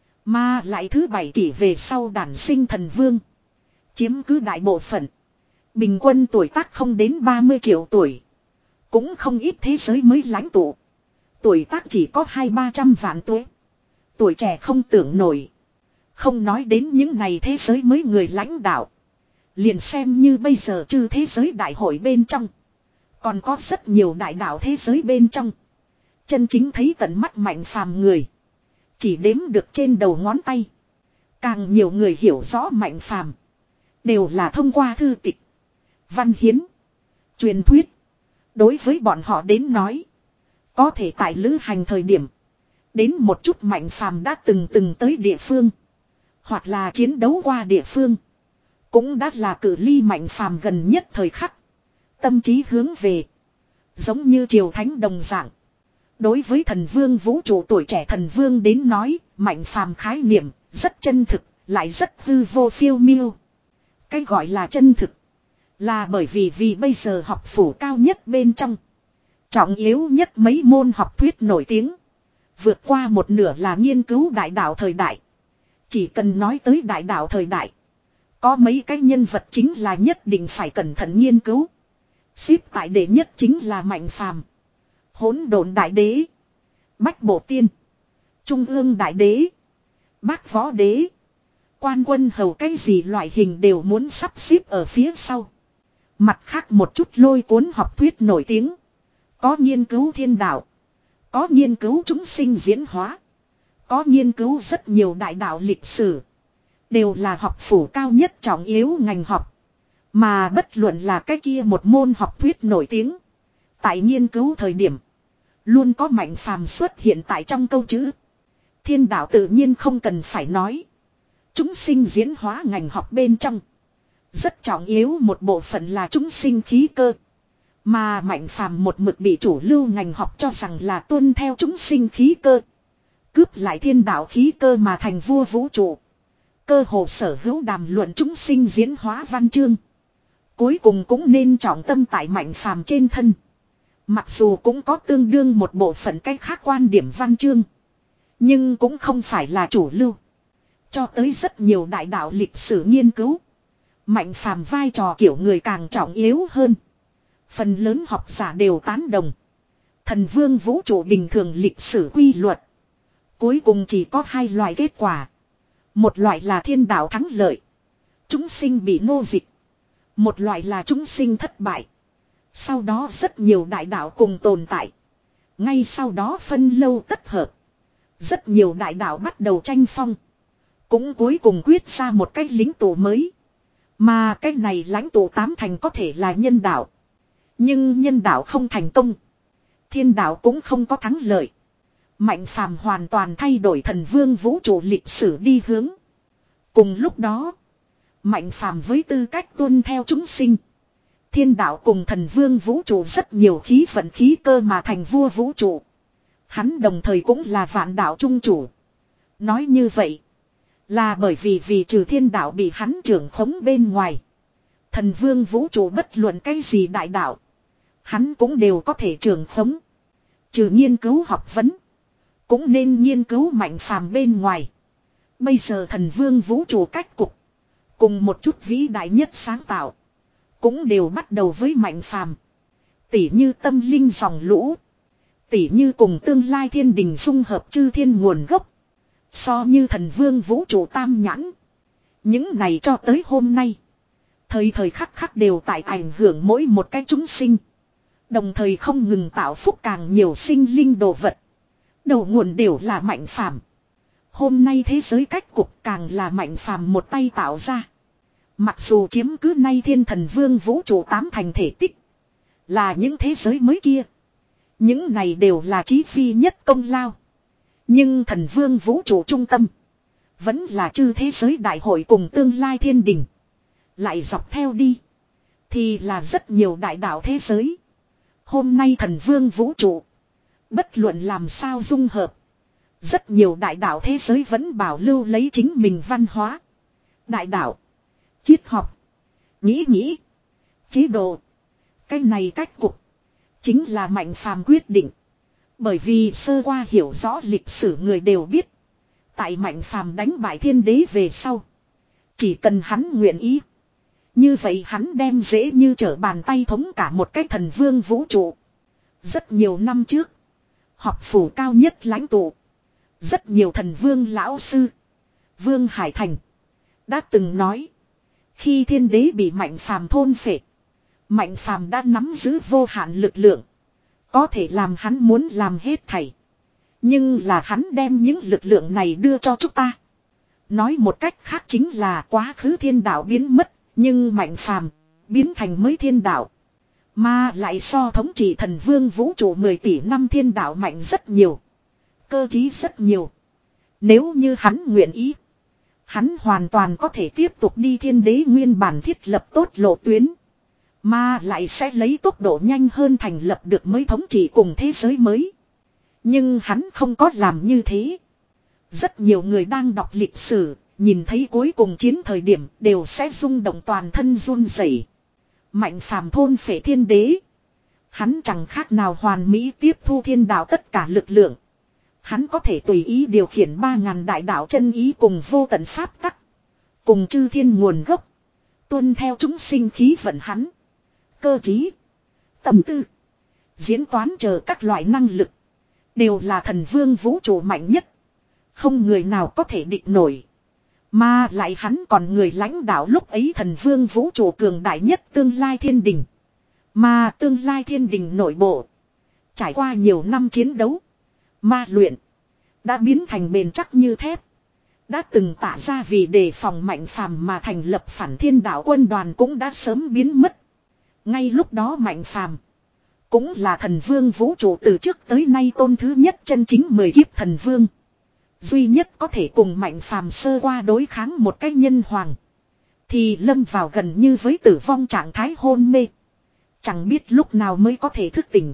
Mà lại thứ bảy kỷ về sau đản sinh thần vương. Chiếm cứ đại bộ phận. Bình quân tuổi tác không đến ba mươi triệu tuổi. Cũng không ít thế giới mới lãnh tụ. Tuổi tác chỉ có hai ba trăm vạn tuổi. Tuổi trẻ không tưởng nổi. Không nói đến những này thế giới mới người lãnh đạo. Liền xem như bây giờ chư thế giới đại hội bên trong. Còn có rất nhiều đại đạo thế giới bên trong. Chân chính thấy tận mắt mạnh phàm người. Chỉ đếm được trên đầu ngón tay. Càng nhiều người hiểu rõ mạnh phàm. Đều là thông qua thư tịch. Văn hiến. Truyền thuyết. Đối với bọn họ đến nói. Có thể tại lữ hành thời điểm. Đến một chút mạnh phàm đã từng từng tới địa phương. Hoặc là chiến đấu qua địa phương. Cũng đã là cự ly mạnh phàm gần nhất thời khắc. Tâm trí hướng về. Giống như triều thánh đồng dạng. Đối với thần vương vũ trụ tuổi trẻ thần vương đến nói. Mạnh phàm khái niệm. Rất chân thực. Lại rất hư vô phiêu miêu. Cái gọi là chân thực. Là bởi vì vì bây giờ học phủ cao nhất bên trong. Trọng yếu nhất mấy môn học thuyết nổi tiếng. Vượt qua một nửa là nghiên cứu đại đạo thời đại. Chỉ cần nói tới đại đạo thời đại. Có mấy cái nhân vật chính là nhất định phải cẩn thận nghiên cứu. Xếp tại đệ nhất chính là Mạnh Phàm, Hỗn Độn Đại Đế, Bách Bộ Tiên, Trung ương Đại Đế, Bác Võ Đế, Quan Quân Hầu, cái gì loại hình đều muốn sắp xếp ở phía sau. Mặt khác một chút lôi cuốn học thuyết nổi tiếng. Có nghiên cứu thiên đạo. Có nghiên cứu chúng sinh diễn hóa. Có nghiên cứu rất nhiều đại đạo lịch sử. Đều là học phủ cao nhất trọng yếu ngành học. Mà bất luận là cái kia một môn học thuyết nổi tiếng. Tại nghiên cứu thời điểm. Luôn có Mạnh Phàm xuất hiện tại trong câu chữ. Thiên đạo tự nhiên không cần phải nói. Chúng sinh diễn hóa ngành học bên trong. Rất trọng yếu một bộ phận là chúng sinh khí cơ. Mà Mạnh Phàm một mực bị chủ lưu ngành học cho rằng là tuân theo chúng sinh khí cơ. Cướp lại thiên đạo khí cơ mà thành vua vũ trụ. Cơ hồ sở hữu đàm luận chúng sinh diễn hóa văn chương. Cuối cùng cũng nên trọng tâm tại Mạnh Phàm trên thân. Mặc dù cũng có tương đương một bộ phận cách khác quan điểm văn chương. Nhưng cũng không phải là chủ lưu. Cho tới rất nhiều đại đạo lịch sử nghiên cứu. Mạnh Phàm vai trò kiểu người càng trọng yếu hơn. Phần lớn học giả đều tán đồng. Thần vương vũ trụ bình thường lịch sử quy luật. Cuối cùng chỉ có hai loại kết quả. Một loại là thiên đạo thắng lợi. Chúng sinh bị nô dịch. Một loại là chúng sinh thất bại. Sau đó rất nhiều đại đạo cùng tồn tại. Ngay sau đó phân lâu tất hợp. Rất nhiều đại đạo bắt đầu tranh phong. Cũng cuối cùng quyết ra một cách lính tụ mới. Mà cách này lãnh tụ tám thành có thể là nhân đạo. Nhưng nhân đạo không thành công. Thiên đạo cũng không có thắng lợi. Mạnh Phàm hoàn toàn thay đổi thần vương vũ trụ lịch sử đi hướng. Cùng lúc đó. Mạnh Phàm với tư cách tuân theo chúng sinh. Thiên đạo cùng thần vương vũ trụ rất nhiều khí vận khí cơ mà thành vua vũ trụ. Hắn đồng thời cũng là vạn đạo trung chủ. Nói như vậy. Là bởi vì vì trừ thiên đạo bị hắn trưởng khống bên ngoài. Thần vương vũ trụ bất luận cái gì đại đạo. Hắn cũng đều có thể trưởng khống. Trừ nghiên cứu học vấn. Cũng nên nghiên cứu Mạnh Phàm bên ngoài. Bây giờ thần vương vũ trụ cách cục. Cùng một chút vĩ đại nhất sáng tạo. Cũng đều bắt đầu với Mạnh Phàm. Tỉ như tâm linh dòng lũ. Tỉ như cùng tương lai thiên đình dung hợp chư thiên nguồn gốc. So như thần vương vũ trụ tam nhãn. Những này cho tới hôm nay. Thời thời khắc khắc đều tại ảnh hưởng mỗi một cái chúng sinh. Đồng thời không ngừng tạo phúc càng nhiều sinh linh đồ vật. Đầu nguồn đều là Mạnh Phàm. Hôm nay thế giới cách cục càng là Mạnh Phàm một tay tạo ra. Mặc dù chiếm cứ nay thiên thần vương vũ trụ tám thành thể tích. Là những thế giới mới kia. Những này đều là chí phi nhất công lao. Nhưng thần vương vũ trụ trung tâm. Vẫn là chư thế giới đại hội cùng tương lai thiên đình. Lại dọc theo đi. Thì là rất nhiều đại đạo thế giới. Hôm nay thần vương vũ trụ. Bất luận làm sao dung hợp. Rất nhiều đại đạo thế giới vẫn bảo lưu lấy chính mình văn hóa. Đại đạo, triết học, nghĩ nghĩ, chế độ. Cái này cách cục chính là Mạnh Phàm quyết định. Bởi vì sơ qua hiểu rõ lịch sử người đều biết. Tại Mạnh Phàm đánh bại thiên đế về sau. Chỉ cần hắn nguyện ý. Như vậy hắn đem dễ như trở bàn tay thống cả một cái thần vương vũ trụ. Rất nhiều năm trước. Học phủ cao nhất lãnh tụ. Rất nhiều thần vương lão sư. Vương Hải Thành. Đã từng nói. Khi thiên đế bị Mạnh Phàm thôn phệ. Mạnh Phàm đã nắm giữ vô hạn lực lượng. Có thể làm hắn muốn làm hết thảy. Nhưng là hắn đem những lực lượng này đưa cho chúng ta. Nói một cách khác chính là quá khứ thiên đạo biến mất. Nhưng Mạnh Phàm biến thành mới thiên đạo. Mà lại so thống trị thần vương vũ trụ mười tỷ năm thiên đạo mạnh rất nhiều. Cơ trí rất nhiều. Nếu như hắn nguyện ý. Hắn hoàn toàn có thể tiếp tục đi thiên đế nguyên bản thiết lập tốt lộ tuyến. Mà lại sẽ lấy tốc độ nhanh hơn thành lập được mới thống trị cùng thế giới mới. Nhưng hắn không có làm như thế. Rất nhiều người đang đọc lịch sử, nhìn thấy cuối cùng chiến thời điểm đều sẽ rung động toàn thân run rẩy. Mạnh Phàm thôn phệ thiên đế. Hắn chẳng khác nào hoàn mỹ tiếp thu thiên đạo tất cả lực lượng. Hắn có thể tùy ý điều khiển ba ngàn đại đạo chân ý cùng vô tận pháp tắc. Cùng chư thiên nguồn gốc. Tuân theo chúng sinh khí vận hắn. Cơ trí, tâm tư, diễn toán chờ các loại năng lực. Đều là thần vương vũ trụ mạnh nhất. Không người nào có thể địch nổi. Mà lại hắn còn người lãnh đạo lúc ấy thần vương vũ trụ cường đại nhất tương lai thiên đình. Mà tương lai thiên đình nội bộ. Trải qua nhiều năm chiến đấu. Ma luyện. Đã biến thành bền chắc như thép. Đã từng tả ra vì đề phòng Mạnh Phàm mà thành lập phản thiên đạo quân đoàn cũng đã sớm biến mất. Ngay lúc đó Mạnh Phàm cũng là thần vương vũ trụ từ trước tới nay tôn thứ nhất chân chính mười kiếp thần vương. Duy nhất có thể cùng Mạnh Phàm sơ qua đối kháng một cái nhân hoàng. Thì lâm vào gần như với tử vong trạng thái hôn mê. Chẳng biết lúc nào mới có thể thức tỉnh.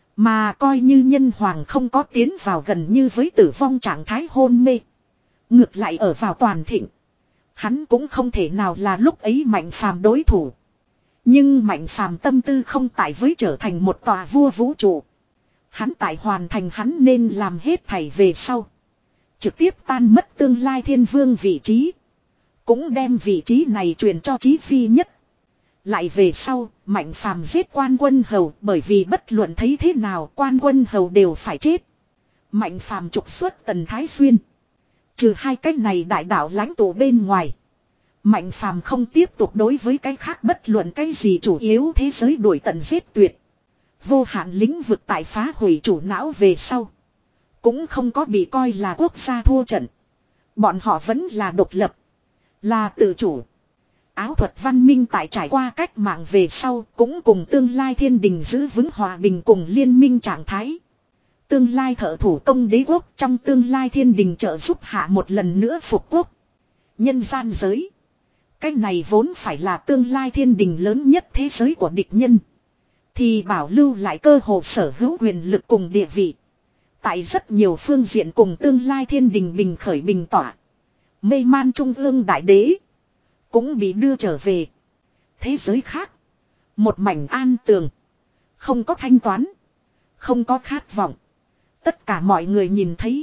Mà coi như nhân hoàng không có tiến vào gần như với tử vong trạng thái hôn mê. Ngược lại ở vào toàn thịnh. Hắn cũng không thể nào là lúc ấy Mạnh Phàm đối thủ. Nhưng Mạnh Phàm tâm tư không tại với trở thành một tòa vua vũ trụ. Hắn tại hoàn thành hắn nên làm hết thảy về sau. Trực tiếp tan mất tương lai thiên vương vị trí. Cũng đem vị trí này truyền cho Chí Phi nhất. Lại về sau, Mạnh Phàm giết Quan Quân Hầu bởi vì bất luận thấy thế nào Quan Quân Hầu đều phải chết. Mạnh Phàm trục xuất Tần Thái Xuyên. Trừ hai cái này đại đạo lãnh tụ bên ngoài. Mạnh Phàm không tiếp tục đối với cái khác bất luận cái gì chủ yếu thế giới đuổi tận giết tuyệt. Vô hạn lĩnh vực tại phá hủy chủ não về sau. Cũng không có bị coi là quốc gia thua trận. Bọn họ vẫn là độc lập. Là tự chủ. Áo thuật văn minh tại trải qua cách mạng về sau cũng cùng tương lai thiên đình giữ vững hòa bình cùng liên minh trạng thái. Tương lai thợ thủ công đế quốc trong tương lai thiên đình trợ giúp hạ một lần nữa phục quốc. Nhân gian giới. Cái này vốn phải là tương lai thiên đình lớn nhất thế giới của địch nhân. Thì bảo lưu lại cơ hồ sở hữu quyền lực cùng địa vị. Tại rất nhiều phương diện cùng tương lai thiên đình bình khởi bình tỏa. Mê man trung ương đại đế. Cũng bị đưa trở về. Thế giới khác. Một mảnh an tường. Không có thanh toán. Không có khát vọng. Tất cả mọi người nhìn thấy.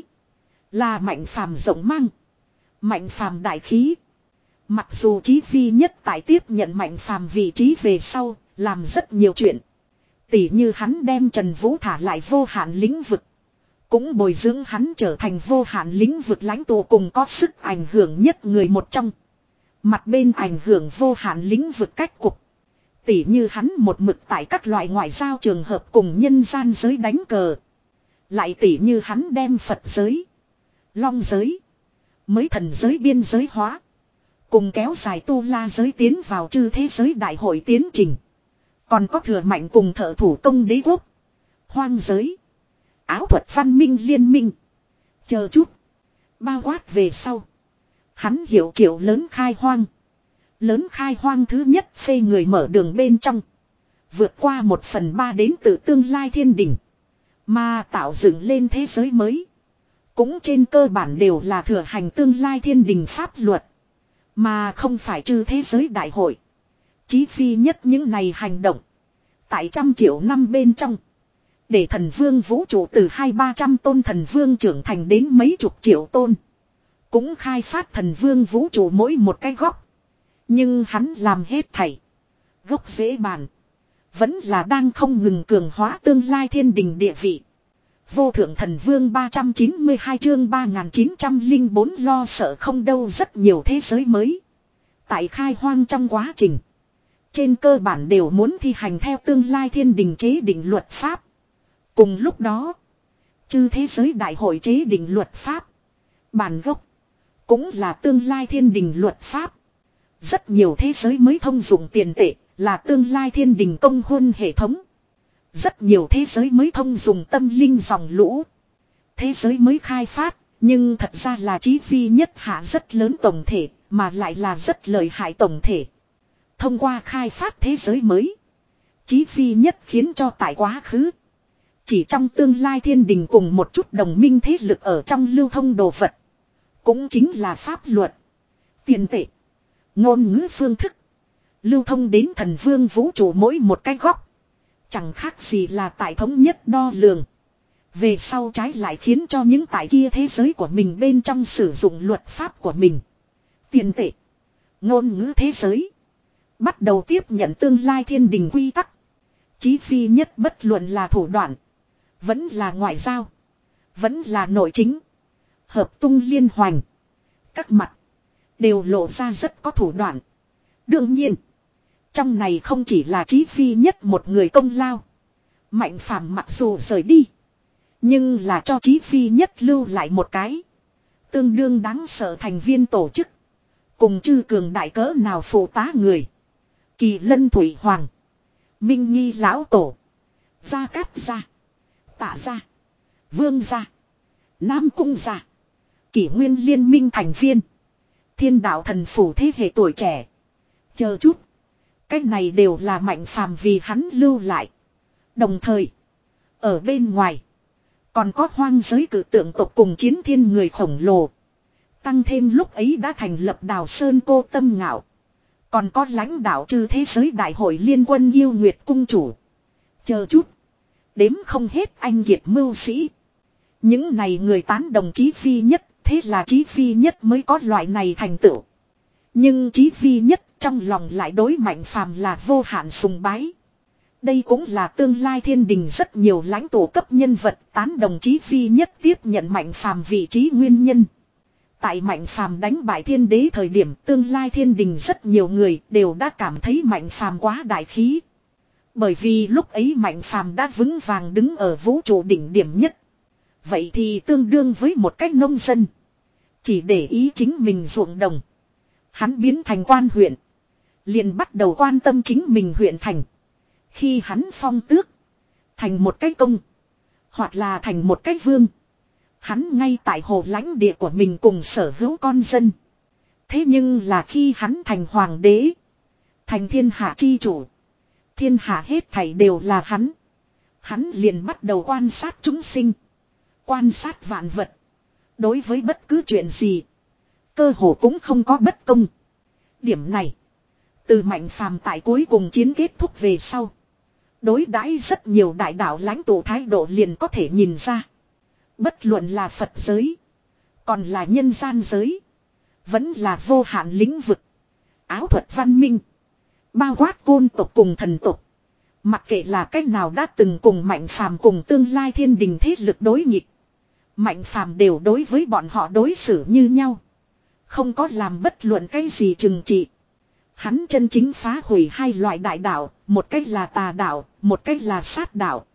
Là Mạnh Phàm rộng mang. Mạnh Phàm đại khí. Mặc dù Chí Phi nhất tại tiếp nhận Mạnh Phàm vị trí về sau. Làm rất nhiều chuyện. Tỉ như hắn đem Trần Vũ thả lại vô hạn lĩnh vực. Cũng bồi dưỡng hắn trở thành vô hạn lĩnh vực lãnh tụ cùng có sức ảnh hưởng nhất người một trong. Mặt bên ảnh hưởng vô hạn lĩnh vực cách cục. Tỉ như hắn một mực tại các loại ngoại giao trường hợp cùng nhân gian giới đánh cờ. Lại tỉ như hắn đem Phật giới, Long giới, mới thần giới biên giới hóa. Cùng kéo dài tu la giới tiến vào chư thế giới đại hội tiến trình. Còn có thừa mạnh cùng thợ thủ công đế quốc, hoang giới, áo thuật văn minh liên minh. Chờ chút. Bao quát về sau. Hắn hiểu triệu lớn khai hoang. Lớn khai hoang thứ nhất phê người mở đường bên trong. Vượt qua một phần ba đến từ tương lai thiên đỉnh. Mà tạo dựng lên thế giới mới. cũng trên cơ bản đều là thừa hành tương lai thiên đình pháp luật. Mà không phải trừ thế giới đại hội. Chí phi nhất những này hành động. Tại trăm triệu năm bên trong. Để thần vương vũ trụ từ hai ba trăm tôn thần vương trưởng thành đến mấy chục triệu tôn. Cũng khai phát thần vương vũ trụ mỗi một cái góc. Nhưng hắn làm hết thảy. Gốc dễ bàn. Vẫn là đang không ngừng cường hóa tương lai thiên đình địa vị. Vô thượng thần vương ba trăm chín mươi hai chương ba nghìn chín trăm lẻ bốn lo sợ không đâu rất nhiều thế giới mới. Tại khai hoang trong quá trình. Trên cơ bản đều muốn thi hành theo tương lai thiên đình chế định luật pháp. Cùng lúc đó. Chư thế giới đại hội chế định luật pháp. Bản gốc. Cũng là tương lai thiên đình luật pháp. Rất nhiều thế giới mới thông dụng tiền tệ. Là tương lai thiên đình công huân hệ thống. Rất nhiều thế giới mới thông dùng tâm linh dòng lũ. Thế giới mới khai phát. Nhưng thật ra là chí phi nhất hạ rất lớn tổng thể. Mà lại là rất lợi hại tổng thể. Thông qua khai phát thế giới mới. Chí phi nhất khiến cho tại quá khứ. Chỉ trong tương lai thiên đình cùng một chút đồng minh thế lực ở trong lưu thông đồ vật. Cũng chính là pháp luật. Tiền tệ. Ngôn ngữ phương thức. Lưu thông đến thần vương vũ trụ mỗi một cái góc. Chẳng khác gì là tại thống nhất đo lường. Về sau trái lại khiến cho những tại kia thế giới của mình bên trong sử dụng luật pháp của mình. Tiền tệ. Ngôn ngữ thế giới. Bắt đầu tiếp nhận tương lai thiên đình quy tắc. Chí phi nhất bất luận là thủ đoạn. Vẫn là ngoại giao. Vẫn là nội chính. Hợp tung liên hoành. Các mặt. Đều lộ ra rất có thủ đoạn. Đương nhiên. Trong này không chỉ là chí phi nhất một người công lao. Mạnh phàm mặc dù rời đi. Nhưng là cho chí phi nhất lưu lại một cái. Tương đương đáng sợ thành viên tổ chức. Cùng chư cường đại cỡ nào phụ tá người. Kỳ Lân Thủy Hoàng. Minh Nghi Lão Tổ. Gia Cát Gia. Tạ Gia. Vương Gia. Nam Cung Gia. Kỷ Nguyên Liên minh thành viên. Thiên đạo thần phủ thế hệ tuổi trẻ. Chờ chút. Cái này đều là mạnh phàm vì hắn lưu lại. Đồng thời. Ở bên ngoài. Còn có hoang giới cử tượng tộc cùng chiến thiên người khổng lồ. Tăng thêm lúc ấy đã thành lập Đào Sơn Cô Tâm Ngạo. Còn có lãnh đạo chư thế giới đại hội liên quân yêu nguyệt cung chủ. Chờ chút. Đếm không hết anh kiệt mưu sĩ. Những này người tán đồng chí phi nhất. Thế là chí phi nhất mới có loại này thành tựu. Nhưng chí phi nhất trong lòng lại đối mạnh phàm là vô hạn sùng bái. Đây cũng là tương lai thiên đình rất nhiều lãnh tụ cấp nhân vật tán đồng chí phi nhất tiếp nhận mạnh phàm vị trí nguyên nhân. Tại mạnh phàm đánh bại thiên đế thời điểm tương lai thiên đình rất nhiều người đều đã cảm thấy mạnh phàm quá đại khí. Bởi vì lúc ấy mạnh phàm đã vững vàng đứng ở vũ trụ đỉnh điểm nhất. Vậy thì tương đương với một cách nông dân. Chỉ để ý chính mình ruộng đồng. Hắn biến thành quan huyện. Liền bắt đầu quan tâm chính mình huyện thành. Khi hắn phong tước. Thành một cái công. Hoặc là thành một cái vương. Hắn ngay tại hồ lãnh địa của mình cùng sở hữu con dân. Thế nhưng là khi hắn thành hoàng đế. Thành thiên hạ chi chủ. Thiên hạ hết thảy đều là hắn. Hắn liền bắt đầu quan sát chúng sinh. Quan sát vạn vật. Đối với bất cứ chuyện gì. Cơ hồ cũng không có bất công. Điểm này. Từ mạnh phàm tại cuối cùng chiến kết thúc về sau. Đối đãi rất nhiều đại đạo lãnh tụ thái độ liền có thể nhìn ra. Bất luận là Phật giới. Còn là nhân gian giới. Vẫn là vô hạn lĩnh vực. Áo thuật văn minh. Bao quát côn tộc cùng thần tộc. Mặc kệ là cách nào đã từng cùng mạnh phàm cùng tương lai thiên đình thế lực đối nghịch. Mạnh phàm đều đối với bọn họ đối xử như nhau. Không có làm bất luận cái gì trừng trị. Hắn chân chính phá hủy hai loại đại đạo. Một cách là tà đạo, một cách là sát đạo.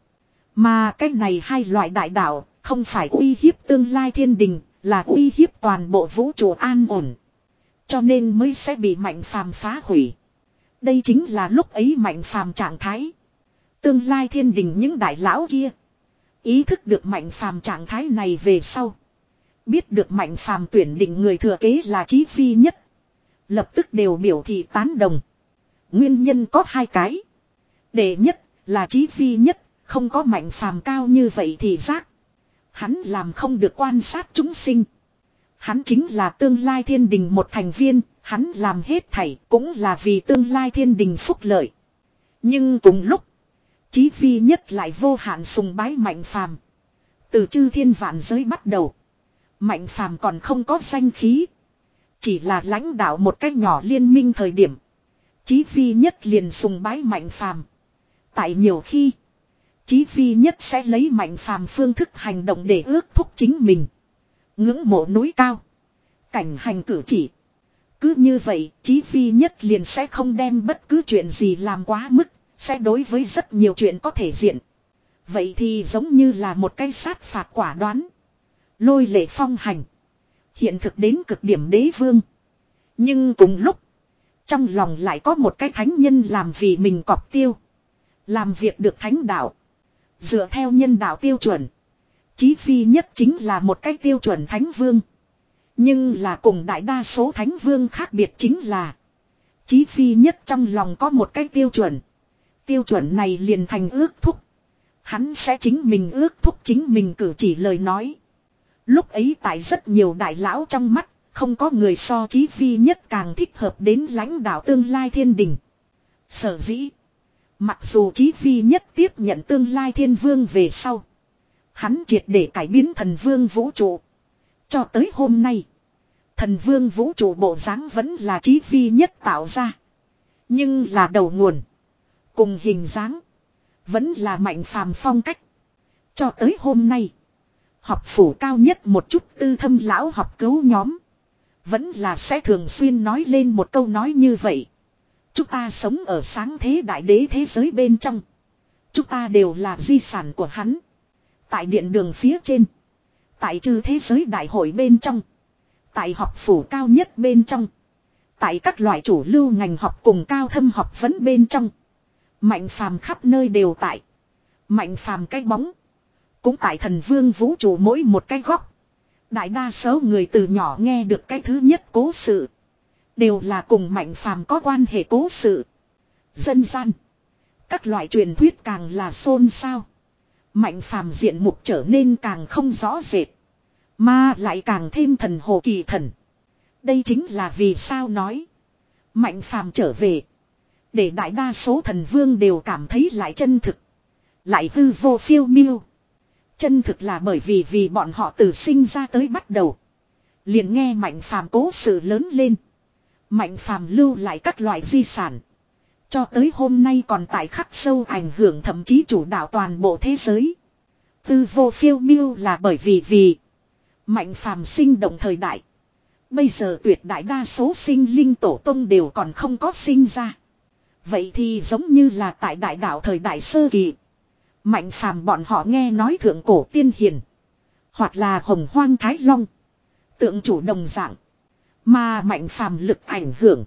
Mà cách này hai loại đại đạo không phải uy hiếp tương lai thiên đình, là uy hiếp toàn bộ vũ trụ an ổn. Cho nên mới sẽ bị mạnh phàm phá hủy. Đây chính là lúc ấy mạnh phàm trạng thái. Tương lai thiên đình những đại lão kia. Ý thức được mạnh phàm trạng thái này về sau. Biết được mạnh phàm tuyển định người thừa kế là chí phi nhất. Lập tức đều biểu thị tán đồng. Nguyên nhân có hai cái. Đệ nhất là chí phi nhất, không có mạnh phàm cao như vậy thì giác. Hắn làm không được quan sát chúng sinh. Hắn chính là tương lai thiên đình một thành viên, hắn làm hết thảy cũng là vì tương lai thiên đình phúc lợi. Nhưng cùng lúc, Chí Vi Nhất lại vô hạn sùng bái Mạnh Phàm. Từ chư thiên vạn giới bắt đầu, Mạnh Phàm còn không có danh khí. Chỉ là lãnh đạo một cách nhỏ liên minh thời điểm, Chí Vi Nhất liền sùng bái Mạnh Phàm. Tại nhiều khi, Chí Vi Nhất sẽ lấy Mạnh Phàm phương thức hành động để ước thúc chính mình. Ngưỡng mộ núi cao, cảnh hành cử chỉ. Cứ như vậy, Chí Vi Nhất liền sẽ không đem bất cứ chuyện gì làm quá mức, sẽ đối với rất nhiều chuyện có thể diện. Vậy thì giống như là một cái sát phạt quả đoán, lôi lệ phong hành, hiện thực đến cực điểm đế vương. Nhưng cùng lúc, trong lòng lại có một cái thánh nhân làm vì mình cọp tiêu, làm việc được thánh đạo. Dựa theo nhân đạo tiêu chuẩn, Chí Vi Nhất chính là một cái tiêu chuẩn thánh vương. Nhưng là cùng đại đa số thánh vương khác biệt chính là, Chí Vi Nhất trong lòng có một cái tiêu chuẩn. Tiêu chuẩn này liền thành ước thúc. Hắn sẽ chính mình ước thúc chính mình cử chỉ lời nói. Lúc ấy tại rất nhiều đại lão trong mắt, không có người so Chí Vi Nhất càng thích hợp đến lãnh đạo tương lai thiên đình. Sở dĩ, mặc dù Chí Vi Nhất tiếp nhận tương lai thiên vương về sau, hắn triệt để cải biến thần vương vũ trụ. Cho tới hôm nay, thần vương vũ trụ bộ dáng vẫn là Chí Vi Nhất tạo ra. Nhưng là đầu nguồn, cùng hình dáng, vẫn là Mạnh Phàm phong cách. Cho tới hôm nay, học phủ cao nhất một chút tư thâm lão học cứu nhóm, vẫn là sẽ thường xuyên nói lên một câu nói như vậy. Chúng ta sống ở sáng thế đại đế thế giới bên trong. Chúng ta đều là di sản của hắn. Tại điện đường phía trên, tại chư thế giới đại hội bên trong, tại học phủ cao nhất bên trong, tại các loại chủ lưu ngành học cùng cao thâm học vấn bên trong, Mạnh Phàm khắp nơi đều tại. Mạnh Phàm cái bóng cũng tại thần vương vũ trụ mỗi một cái góc. Đại đa số người từ nhỏ nghe được cái thứ nhất cố sự, đều là cùng Mạnh Phàm có quan hệ cố sự. Dân gian, các loại truyền thuyết càng là xôn xao. Mạnh Phàm diện mục trở nên càng không rõ rệt, mà lại càng thêm thần hồ kỳ thần. Đây chính là vì sao nói Mạnh Phàm trở về, để đại đa số thần vương đều cảm thấy lại chân thực, lại hư vô phiêu miêu. Chân thực là bởi vì vì bọn họ từ sinh ra tới bắt đầu, liền nghe Mạnh Phàm cố sự lớn lên. Mạnh Phàm lưu lại các loại di sản, cho tới hôm nay còn tại khắc sâu ảnh hưởng, thậm chí chủ đạo toàn bộ thế giới. Tư vô phiêu miêu là bởi vì vì Mạnh Phàm sinh động thời đại. Bây giờ tuyệt đại đa số sinh linh tổ tông đều còn không có sinh ra. Vậy thì giống như là tại đại đạo thời đại sơ kỳ, Mạnh Phàm bọn họ nghe nói thượng cổ tiên hiền, hoặc là hồng hoang thái long, tượng chủ đồng dạng. Mà Mạnh Phàm lực ảnh hưởng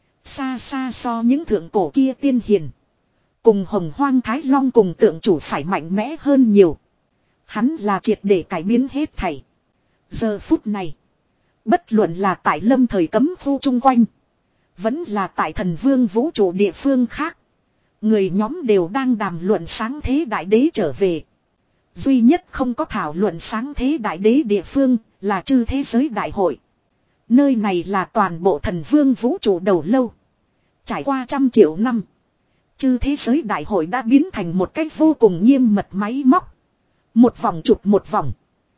xa xa so những thượng cổ kia tiên hiền, cùng hồng hoang thái long cùng tượng chủ phải mạnh mẽ hơn nhiều. Hắn là triệt để cải biến hết thảy. Giờ phút này, bất luận là tại lâm thời cấm khu chung quanh, vẫn là tại thần vương vũ trụ địa phương khác, người nhóm đều đang đàm luận sáng thế đại đế trở về. Duy nhất không có thảo luận sáng thế đại đế địa phương là chư thế giới đại hội. Nơi này là toàn bộ thần vương vũ trụ đầu lâu. Trải qua trăm triệu năm, chư thế giới đại hội đã biến thành một cách vô cùng nghiêm mật máy móc. Một vòng chụp một vòng.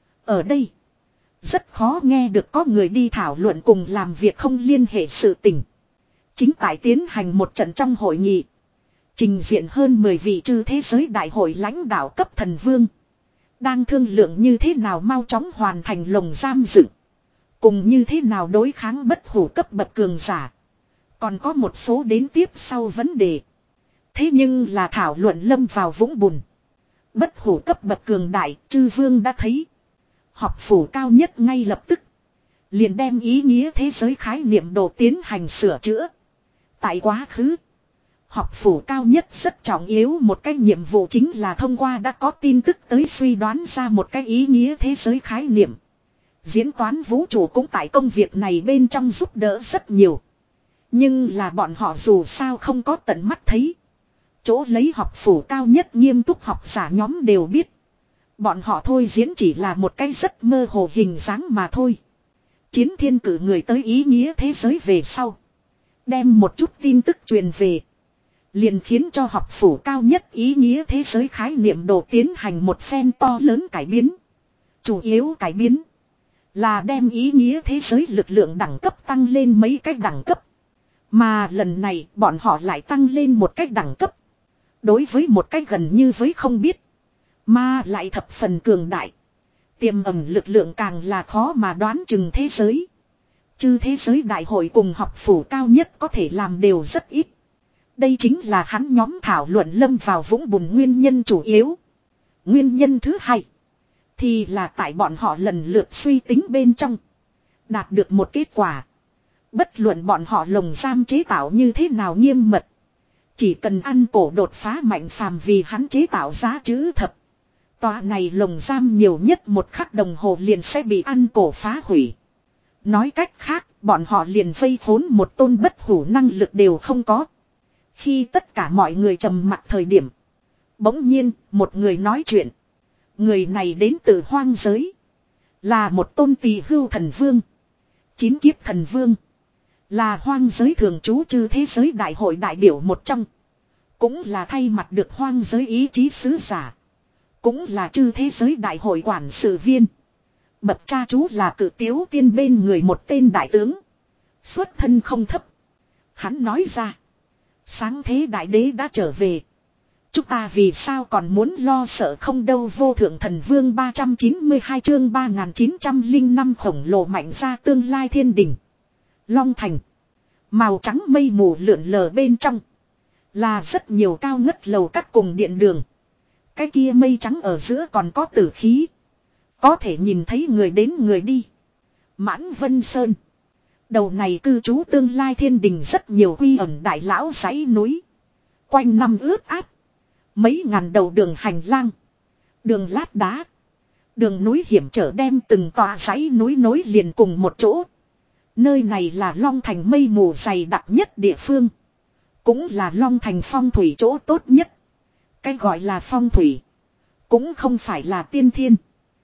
Ở đây, rất khó nghe được có người đi thảo luận cùng làm việc không liên hệ sự tình. Chính tại tiến hành một trận trong hội nghị, trình diện hơn mười vị chư thế giới đại hội lãnh đạo cấp thần vương, đang thương lượng như thế nào mau chóng hoàn thành lồng giam dựng, cùng như thế nào đối kháng bất hủ cấp bậc cường giả. Còn có một số đến tiếp sau vấn đề. Thế nhưng là thảo luận lâm vào vũng bùn. Bất hủ cấp bậc cường đại, chư vương đã thấy. Học phủ cao nhất ngay lập tức liền đem ý nghĩa thế giới khái niệm đồ tiến hành sửa chữa. Tại quá khứ, học phủ cao nhất rất trọng yếu một cái nhiệm vụ chính là thông qua đã có tin tức tới suy đoán ra một cái ý nghĩa thế giới khái niệm. Diễn toán vũ trụ cũng tại công việc này bên trong giúp đỡ rất nhiều. Nhưng là bọn họ dù sao không có tận mắt thấy. Chỗ lấy học phủ cao nhất nghiêm túc học giả nhóm đều biết. Bọn họ thôi diễn chỉ là một cái rất mơ hồ hình dáng mà thôi. Chiến thiên cử người tới ý nghĩa thế giới về sau. Đem một chút tin tức truyền về. Liền khiến cho học phủ cao nhất ý nghĩa thế giới khái niệm đồ tiến hành một phen to lớn cải biến. Chủ yếu cải biến là đem ý nghĩa thế giới lực lượng đẳng cấp tăng lên mấy cách đẳng cấp. Mà lần này bọn họ lại tăng lên một cách đẳng cấp. Đối với một cách gần như với không biết. Mà lại thập phần cường đại. Tiềm ẩn lực lượng càng là khó mà đoán chừng thế giới. Chứ thế giới đại hội cùng học phủ cao nhất có thể làm đều rất ít. Đây chính là hắn nhóm thảo luận lâm vào vũng bùn nguyên nhân chủ yếu. Nguyên nhân thứ hai. Thì là tại bọn họ lần lượt suy tính bên trong. Đạt được một kết quả. Bất luận bọn họ lồng giam chế tạo như thế nào nghiêm mật. Chỉ cần ăn cổ đột phá mạnh phàm vì hắn chế tạo giá chữ thập. Tòa này lồng giam nhiều nhất một khắc đồng hồ liền sẽ bị ăn cổ phá hủy. Nói cách khác, bọn họ liền vây khốn một tôn bất hủ năng lực đều không có. Khi tất cả mọi người trầm mặc thời điểm. Bỗng nhiên, một người nói chuyện. Người này đến từ hoang giới. Là một tôn tỳ hưu thần vương. Chín kiếp thần vương. Là hoang giới thường trú chư thế giới đại hội đại biểu một trong. Cũng là thay mặt được hoang giới ý chí sứ giả. Cũng là chư thế giới đại hội quản sự viên. Bậc cha chú là cử tiếu tiên bên người một tên đại tướng. Xuất thân không thấp. Hắn nói ra. Sáng thế đại đế đã trở về. Chúng ta vì sao còn muốn lo sợ không đâu. Vô thượng thần vương ba trăm chín mươi hai chương ba nghìn chín trăm lẻ năm khổng lồ mạnh ra tương lai thiên đình. Long thành. Màu trắng mây mù lượn lờ bên trong. Là rất nhiều cao ngất lầu các cùng điện đường. Cái kia mây trắng ở giữa còn có tử khí. Có thể nhìn thấy người đến người đi. Mãn Vân Sơn. Đầu này cư trú tương lai thiên đình rất nhiều quy ẩn đại lão dãy núi. Quanh năm ướt át. Mấy ngàn đầu đường hành lang. Đường lát đá. Đường núi hiểm trở đem từng tòa dãy núi nối liền cùng một chỗ. Nơi này là Long Thành mây mù dày đặc nhất địa phương. Cũng là Long Thành phong thủy chỗ tốt nhất. Cái gọi là phong thủy. Cũng không phải là tiên thiên.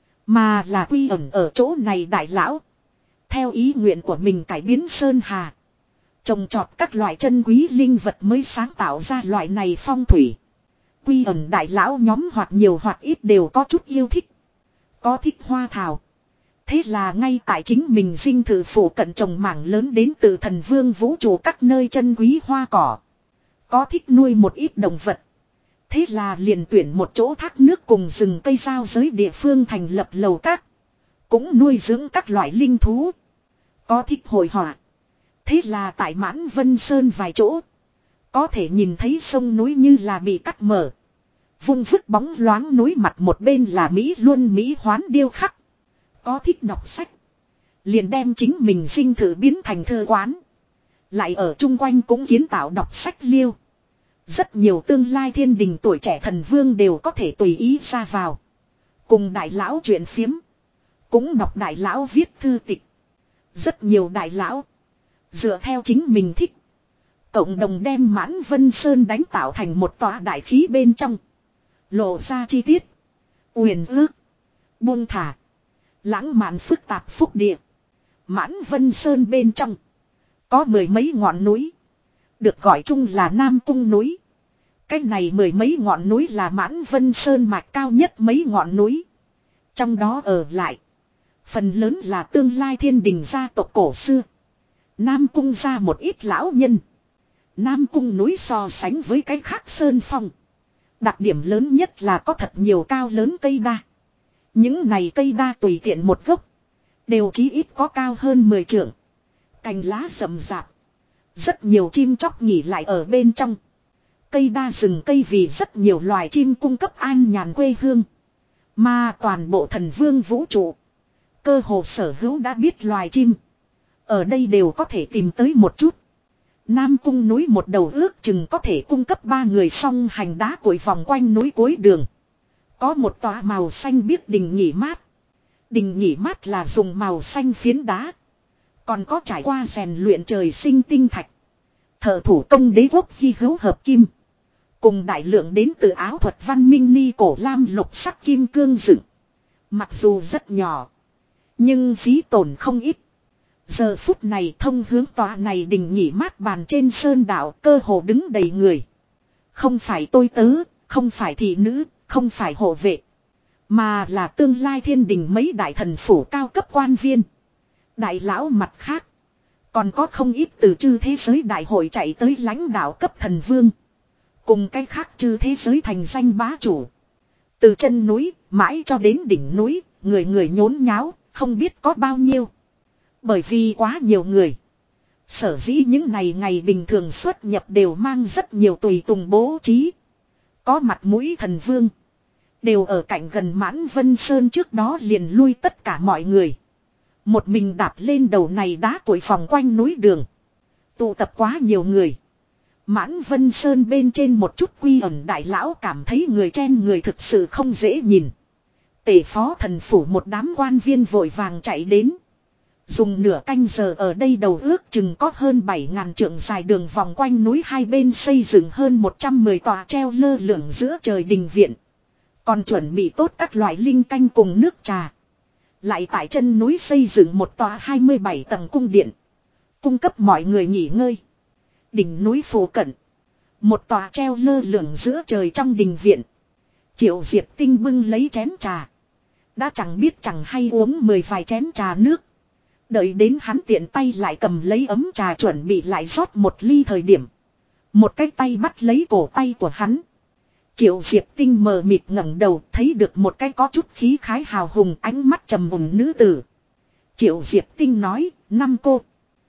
Mà là quy ẩn ở chỗ này đại lão. Theo ý nguyện của mình cải biến sơn hà. Trồng trọt các loại chân quý linh vật mới sáng tạo ra loại này phong thủy. Quy ẩn đại lão nhóm hoặc nhiều hoặc ít đều có chút yêu thích. Có thích hoa thảo. Thế là ngay tại chính mình dinh thự phủ cận trồng mảng lớn đến từ thần vương vũ trụ các nơi chân quý hoa cỏ. Có thích nuôi một ít động vật. Thế là liền tuyển một chỗ thác nước cùng rừng cây giao giới địa phương thành lập lầu các. Cũng nuôi dưỡng các loại linh thú. Có thích hội họa. Thế là tại Mãn Vân Sơn vài chỗ. Có thể nhìn thấy sông núi như là bị cắt mở. Vung vức bóng loáng núi mặt một bên là Mỹ Luân Mỹ hoán điêu khắc. Có thích đọc sách. Liền đem chính mình dinh thự biến thành thư quán. Lại ở chung quanh cũng kiến tạo đọc sách liêu. Rất nhiều tương lai thiên đình tuổi trẻ thần vương đều có thể tùy ý ra vào. Cùng đại lão chuyện phiếm. Cũng đọc đại lão viết thư tịch. Rất nhiều đại lão. Dựa theo chính mình thích. Cộng đồng đem Mãn Vân Sơn đánh tạo thành một tòa đại khí bên trong. Lộ ra chi tiết. Uyển ước. Buông thả. Lãng mạn phức tạp phúc địa. Mãn Vân Sơn bên trong. Có mười mấy ngọn núi. Được gọi chung là Nam Cung núi. Cái này mười mấy ngọn núi là Mãn Vân Sơn mạch cao nhất mấy ngọn núi. Trong đó ở lại. Phần lớn là tương lai thiên đình gia tộc cổ xưa. Nam Cung ra một ít lão nhân. Nam Cung núi so sánh với cái khác Sơn Phong. Đặc điểm lớn nhất là có thật nhiều cao lớn cây đa. Những này cây đa tùy tiện một gốc. Đều chí ít có cao hơn mười trượng. Cành lá rậm rạp. Rất nhiều chim chóc nghỉ lại ở bên trong. Cây đa rừng cây vì rất nhiều loài chim cung cấp an nhàn quê hương. Mà toàn bộ thần vương vũ trụ. Cơ hồ sở hữu đã biết loài chim. Ở đây đều có thể tìm tới một chút. Nam Cung núi một đầu ước chừng có thể cung cấp ba người song hành đá cội vòng quanh núi cuối đường. Có một tòa màu xanh biếc đình nghỉ mát. Đình nghỉ mát là dùng màu xanh phiến đá. Còn có trải qua rèn luyện trời sinh tinh thạch. Thợ thủ công đế quốc hy hữu hợp kim. Cùng đại lượng đến từ áo thuật văn minh ni cổ lam lục sắc kim cương dựng. Mặc dù rất nhỏ. Nhưng phí tổn không ít. Giờ phút này thông hướng tòa này đình nghỉ mát bàn trên sơn đảo cơ hồ đứng đầy người. Không phải tôi tớ, không phải thị nữ, không phải hộ vệ. Mà là tương lai thiên đình mấy đại thần phủ cao cấp quan viên. Đại lão mặt khác. Còn có không ít từ chư thế giới đại hội chạy tới lãnh đạo cấp thần vương. Cùng cái khác chư thế giới thành danh bá chủ. Từ chân núi, mãi cho đến đỉnh núi, người người nhốn nháo, không biết có bao nhiêu. Bởi vì quá nhiều người. Sở dĩ những ngày ngày bình thường xuất nhập đều mang rất nhiều tùy tùng bố trí. Có mặt mũi thần vương. Đều ở cạnh gần Mãn Vân Sơn trước đó liền lui tất cả mọi người. Một mình đạp lên đầu này đá cuội vòng quanh núi đường. Tụ tập quá nhiều người. Mãn Vân Sơn bên trên một chút quy ẩn đại lão cảm thấy người chen người thực sự không dễ nhìn. Tể phó thần phủ một đám quan viên vội vàng chạy đến. Dùng nửa canh giờ ở đây đầu ước chừng có hơn bảy ngàn trượng dài đường vòng quanh núi hai bên xây dựng hơn một trăm mười tòa treo lơ lửng giữa trời đình viện. Còn chuẩn bị tốt các loại linh canh cùng nước trà. Lại tại chân núi xây dựng một tòa hai mươi bảy tầng cung điện. Cung cấp mọi người nghỉ ngơi. Đỉnh núi phù cận. Một tòa treo lơ lửng giữa trời trong đình viện. Triệu Diệp Tinh bưng lấy chén trà. Đã chẳng biết chẳng hay uống mười vài chén trà nước. Đợi đến hắn tiện tay lại cầm lấy ấm trà chuẩn bị lại rót một ly thời điểm. Một cái tay bắt lấy cổ tay của hắn. Triệu Diệp Tinh mờ mịt ngẩng đầu thấy được một cái có chút khí khái hào hùng ánh mắt trầm mùng nữ tử. Triệu Diệp Tinh nói, năm cô.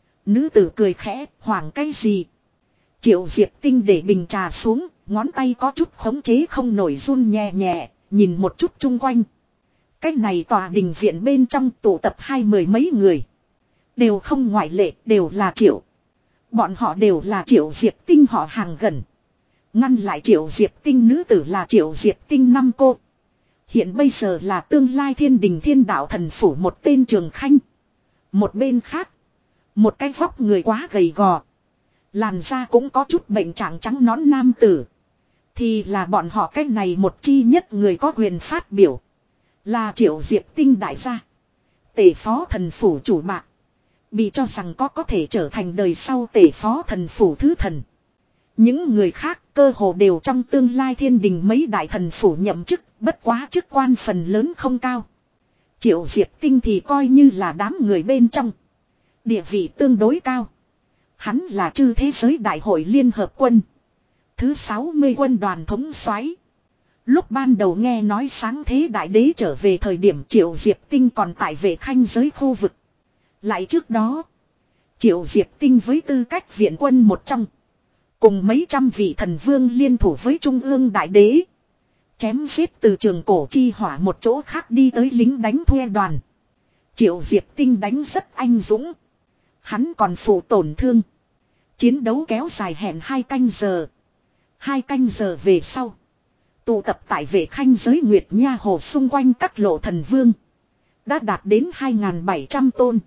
Nữ tử cười khẽ, hoảng cái gì? Triệu Diệp Tinh để bình trà xuống, ngón tay có chút khống chế không nổi run nhẹ nhẹ, nhìn một chút chung quanh. Cái này tòa đình viện bên trong tụ tập hai mười mấy người. Đều không ngoại lệ, đều là Triệu. Bọn họ đều là Triệu Diệp Tinh họ hàng gần. Ngăn lại Triệu Diệp Tinh nữ tử là Triệu Diệp Tinh năm cô. Hiện bây giờ là tương lai thiên đình thiên đạo thần phủ một tên Trường Khanh. Một bên khác. Một cái vóc người quá gầy gò. Làn da cũng có chút bệnh trạng trắng nõn nam tử. Thì là bọn họ cái này một chi nhất người có quyền phát biểu. Là Triệu Diệp Tinh đại gia. Tể phó thần phủ chủ bạc. Bị cho rằng có có thể trở thành đời sau tể phó thần phủ thứ thần. Những người khác cơ hồ đều trong tương lai thiên đình mấy đại thần phủ nhậm chức. Bất quá chức quan phần lớn không cao. Triệu Diệp Tinh thì coi như là đám người bên trong. Địa vị tương đối cao. Hắn là chư thế giới đại hội liên hợp quân. Thứ sáu mươi quân đoàn thống soái. Lúc ban đầu nghe nói sáng thế đại đế trở về thời điểm Triệu Diệp Tinh còn tại vệ khanh giới khu vực. Lại trước đó. Triệu Diệp Tinh với tư cách viện quân một trong. Cùng mấy trăm vị thần vương liên thủ với trung ương đại đế. Chém giết từ trường cổ chi hỏa một chỗ khác đi tới lính đánh thuê đoàn. Triệu Diệp Tinh đánh rất anh dũng. Hắn còn phụ tổn thương. Chiến đấu kéo dài hẹn hai canh giờ. Hai canh giờ về sau. Tụ tập tại vệ khanh giới Nguyệt Nha Hồ xung quanh các lộ thần vương. Đã đạt đến hai nghìn bảy trăm tôn.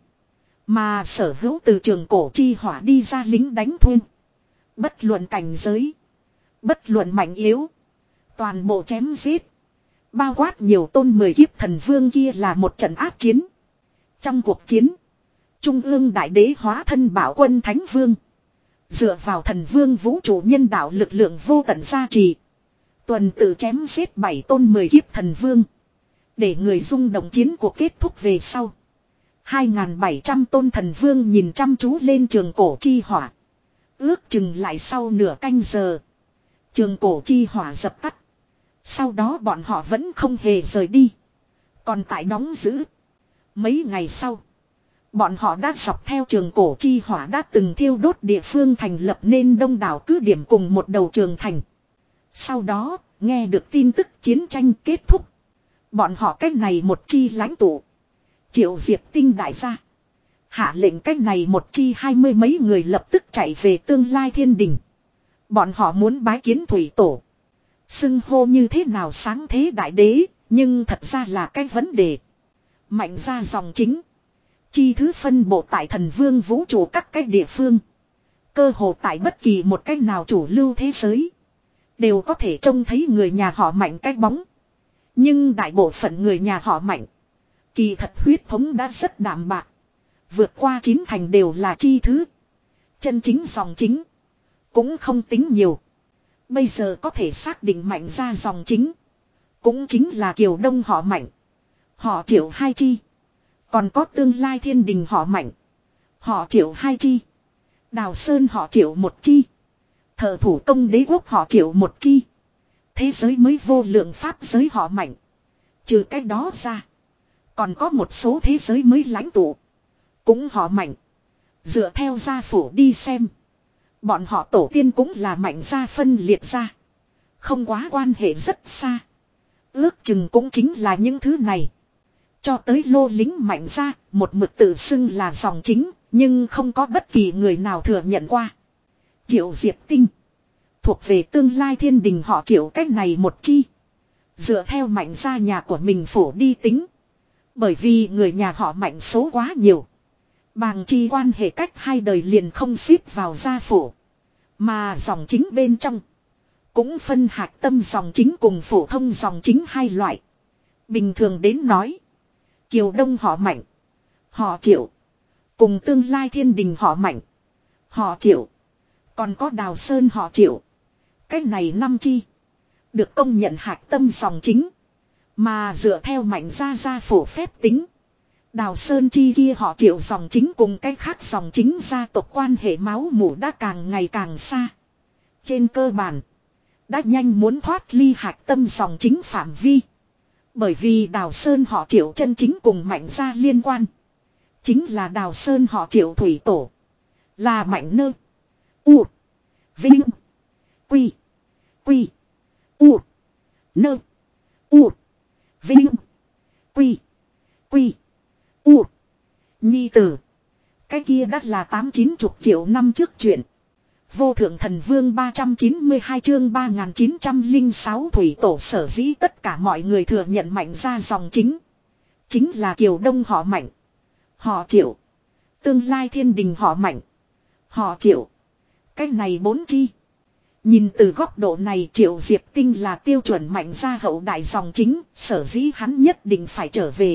Mà sở hữu từ trường cổ chi hỏa đi ra lính đánh thuê. Bất luận cảnh giới. Bất luận mạnh yếu. Toàn bộ chém giết. Bao quát nhiều tôn mười kiếp thần vương kia là một trận ác chiến. Trong cuộc chiến. Trung ương đại đế hóa thân bảo quân thánh vương. Dựa vào thần vương vũ trụ nhân đạo lực lượng vô tận gia trì. Tuần tự chém giết bảy tôn mười kiếp thần vương. Để người rung động chiến cuộc kết thúc về sau. hai nghìn bảy trăm tôn thần vương nhìn chăm chú lên trường cổ chi hỏa. Ước chừng lại sau nửa canh giờ. Trường cổ chi hỏa dập tắt. Sau đó bọn họ vẫn không hề rời đi. Còn tại đóng giữ. Mấy ngày sau. Bọn họ đã dọc theo trường cổ chi hỏa đã từng thiêu đốt địa phương thành lập nên đông đảo cứ điểm cùng một đầu trường thành. Sau đó, nghe được tin tức chiến tranh kết thúc. Bọn họ cách này một chi lãnh tụ. Triệu Diệp Tinh đại gia. Hạ lệnh cách này một chi hai mươi mấy người lập tức chạy về tương lai thiên đình. Bọn họ muốn bái kiến thủy tổ. Xưng hô như thế nào sáng thế đại đế, nhưng thật ra là cái vấn đề. Mạnh ra dòng chính. Chi thứ phân bộ tại thần vương vũ trụ các cái địa phương. Cơ hồ tại bất kỳ một cách nào chủ lưu thế giới. đều có thể trông thấy người nhà họ Mạnh cái bóng. Nhưng đại bộ phận người nhà họ Mạnh, kỳ thật huyết thống đã rất đạm bạc. Vượt qua chín thành đều là chi thứ. Chân chính dòng chính cũng không tính nhiều. Bây giờ có thể xác định Mạnh ra dòng chính, cũng chính là Kiều Đông họ Mạnh, họ Triệu hai chi. Còn có tương lai Thiên Đình họ Mạnh, họ Triệu hai chi. Đào Sơn họ Triệu một chi. Thợ thủ công đế quốc họ Triệu một chi. Thế giới mới vô lượng pháp giới họ Mạnh. Trừ cái đó ra, còn có một số thế giới mới lãnh tụ cũng họ Mạnh. Dựa theo gia phủ đi xem, bọn họ tổ tiên cũng là Mạnh gia phân liệt ra, không quá quan hệ rất xa. Ước chừng cũng chính là những thứ này. Cho tới Lô lính Mạnh gia, một mực tự xưng là dòng chính, nhưng không có bất kỳ người nào thừa nhận qua. Triệu Diệp Tinh thuộc về tương lai Thiên Đình họ Triệu cách này một chi. Dựa theo Mạnh gia nhà của mình phổ đi tính, bởi vì người nhà họ Mạnh số quá nhiều, bàng chi quan hệ cách hai đời liền không xếp vào gia phổ. Mà dòng chính bên trong cũng phân hạt tâm dòng chính cùng phổ thông dòng chính hai loại. Bình thường đến nói, Kiều Đông họ Mạnh, họ Triệu, cùng tương lai Thiên Đình họ Mạnh, họ Triệu, còn có Đào Sơn họ Triệu. Cái này năm chi được công nhận hạt tâm dòng chính. Mà dựa theo Mạnh gia gia phổ phép tính, Đào Sơn chi kia họ Triệu dòng chính cùng cái khác dòng chính gia tộc quan hệ máu mủ đã càng ngày càng xa. Trên cơ bản, đã nhanh muốn thoát ly hạt tâm dòng chính phạm vi. Bởi vì Đào Sơn họ Triệu chân chính cùng Mạnh gia liên quan, chính là Đào Sơn họ Triệu thủy tổ, là Mạnh Nơ, U, Vinh, Quy, Quy, U, Nơ, U, Vinh, Quy, Quy, U, nhi tử. Cái kia đắt là tám chín chục triệu năm trước chuyện. Vô thượng thần vương ba trăm chín mươi hai chương ba nghìn chín trăm lẻ sáu thủy tổ sở dĩ tất cả mọi người thừa nhận Mạnh gia dòng chính, chính là Kiều Đông họ Mạnh, họ Triệu, tương lai Thiên Đình họ Mạnh, họ Triệu. Cái này bốn chi. Nhìn từ góc độ này, Triệu Diệp Tinh là tiêu chuẩn Mạnh gia hậu đại dòng chính, sở dĩ hắn nhất định phải trở về.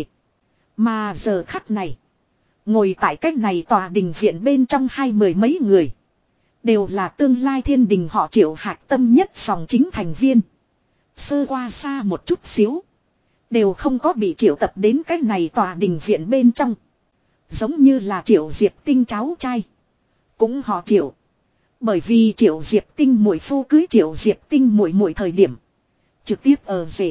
Mà giờ khắc này, ngồi tại cách này tòa đình viện bên trong hai mười mấy người, đều là tương lai Thiên Đình họ Triệu hạt tâm nhất dòng chính thành viên. Sơ qua xa một chút xíu, đều không có bị triệu tập đến cách này tòa đình viện bên trong. Giống như là Triệu Diệp Tinh cháu trai, cũng họ Triệu. Bởi vì Triệu Diệp Tinh muội phu cưới Triệu Diệp Tinh muội muội thời điểm, trực tiếp ở rể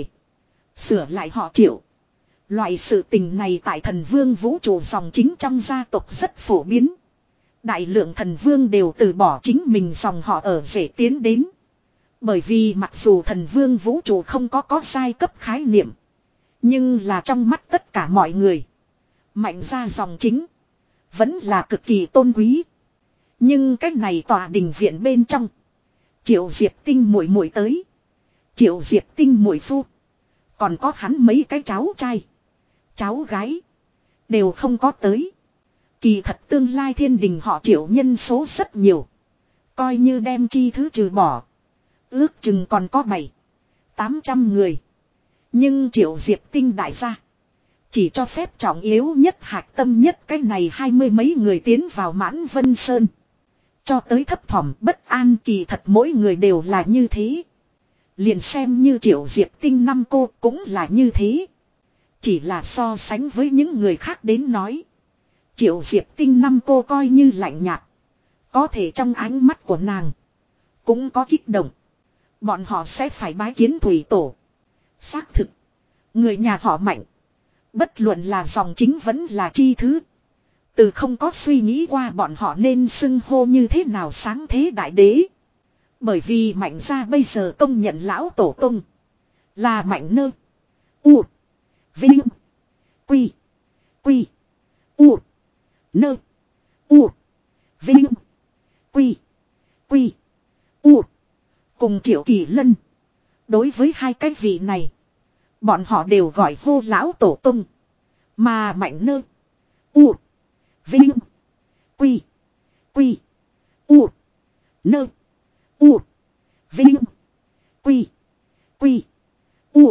sửa lại họ Triệu. Loại sự tình này tại thần vương vũ trụ dòng chính trong gia tộc rất phổ biến. Đại lượng thần vương đều từ bỏ chính mình dòng họ ở rể tiến đến. Bởi vì mặc dù thần vương vũ trụ không có có giai cấp khái niệm, nhưng là trong mắt tất cả mọi người, Mạnh gia dòng chính vẫn là cực kỳ tôn quý. Nhưng cái này tòa đình viện bên trong, Triệu Diệp Tinh muội muội tới, Triệu Diệp Tinh muội phu, còn có hắn mấy cái cháu trai, cháu gái, đều không có tới. Kỳ thật tương lai Thiên Đình họ Triệu nhân số rất nhiều, coi như đem chi thứ trừ bỏ, ước chừng còn có bảy tám trăm người. Nhưng Triệu Diệp Tinh đại gia chỉ cho phép trọng yếu nhất hạt tâm nhất cái này hai mươi mấy người tiến vào Mãn Vân Sơn. Cho tới thấp thỏm bất an, kỳ thật mỗi người đều là như thế. Liền xem như Triệu Diệp Tinh năm cô cũng là như thế. Chỉ là so sánh với những người khác đến nói, Triệu Diệp Tinh năm cô coi như lạnh nhạt. Có thể trong ánh mắt của nàng cũng có kích động. Bọn họ sẽ phải bái kiến thủy tổ. Xác thực, người nhà họ Mạnh, bất luận là dòng chính vẫn là chi thứ, từ không có suy nghĩ qua bọn họ nên xưng hô như thế nào sáng thế đại đế. Bởi vì Mạnh gia bây giờ công nhận lão tổ tông là Mạnh Nơ, U, Vinh, Quy, Quy, U, Nơ, U, Vinh, Quy, Quy, U, cùng Triệu Kỳ Lân. Đối với hai cái vị này, bọn họ đều gọi hô lão tổ tông. Mà Mạnh Nơ, U, Vinh, Quy, Quy, U, Nơ, U, Vinh, Quy. Quy. U.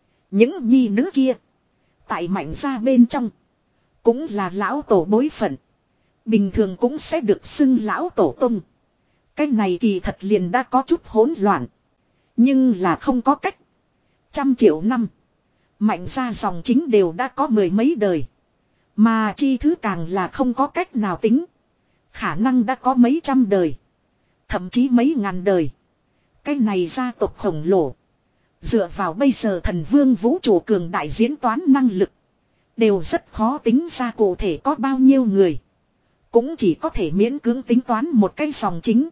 Những nhi nữ kia. Tại Mạnh gia bên trong. Cũng là lão tổ bối phận. Bình thường cũng sẽ được xưng lão tổ tông. Cái này kỳ thật liền đã có chút hỗn loạn. Nhưng là không có cách. Trăm triệu năm. Mạnh gia dòng chính đều đã có mười mấy đời. Mà chi thứ càng là không có cách nào tính. Khả năng đã có mấy trăm đời. Thậm chí mấy ngàn đời. Cái này gia tộc khổng lồ. Dựa vào bây giờ thần vương vũ trụ cường đại diễn toán năng lực. Đều rất khó tính ra cụ thể có bao nhiêu người. Cũng chỉ có thể miễn cưỡng tính toán một cái dòng chính.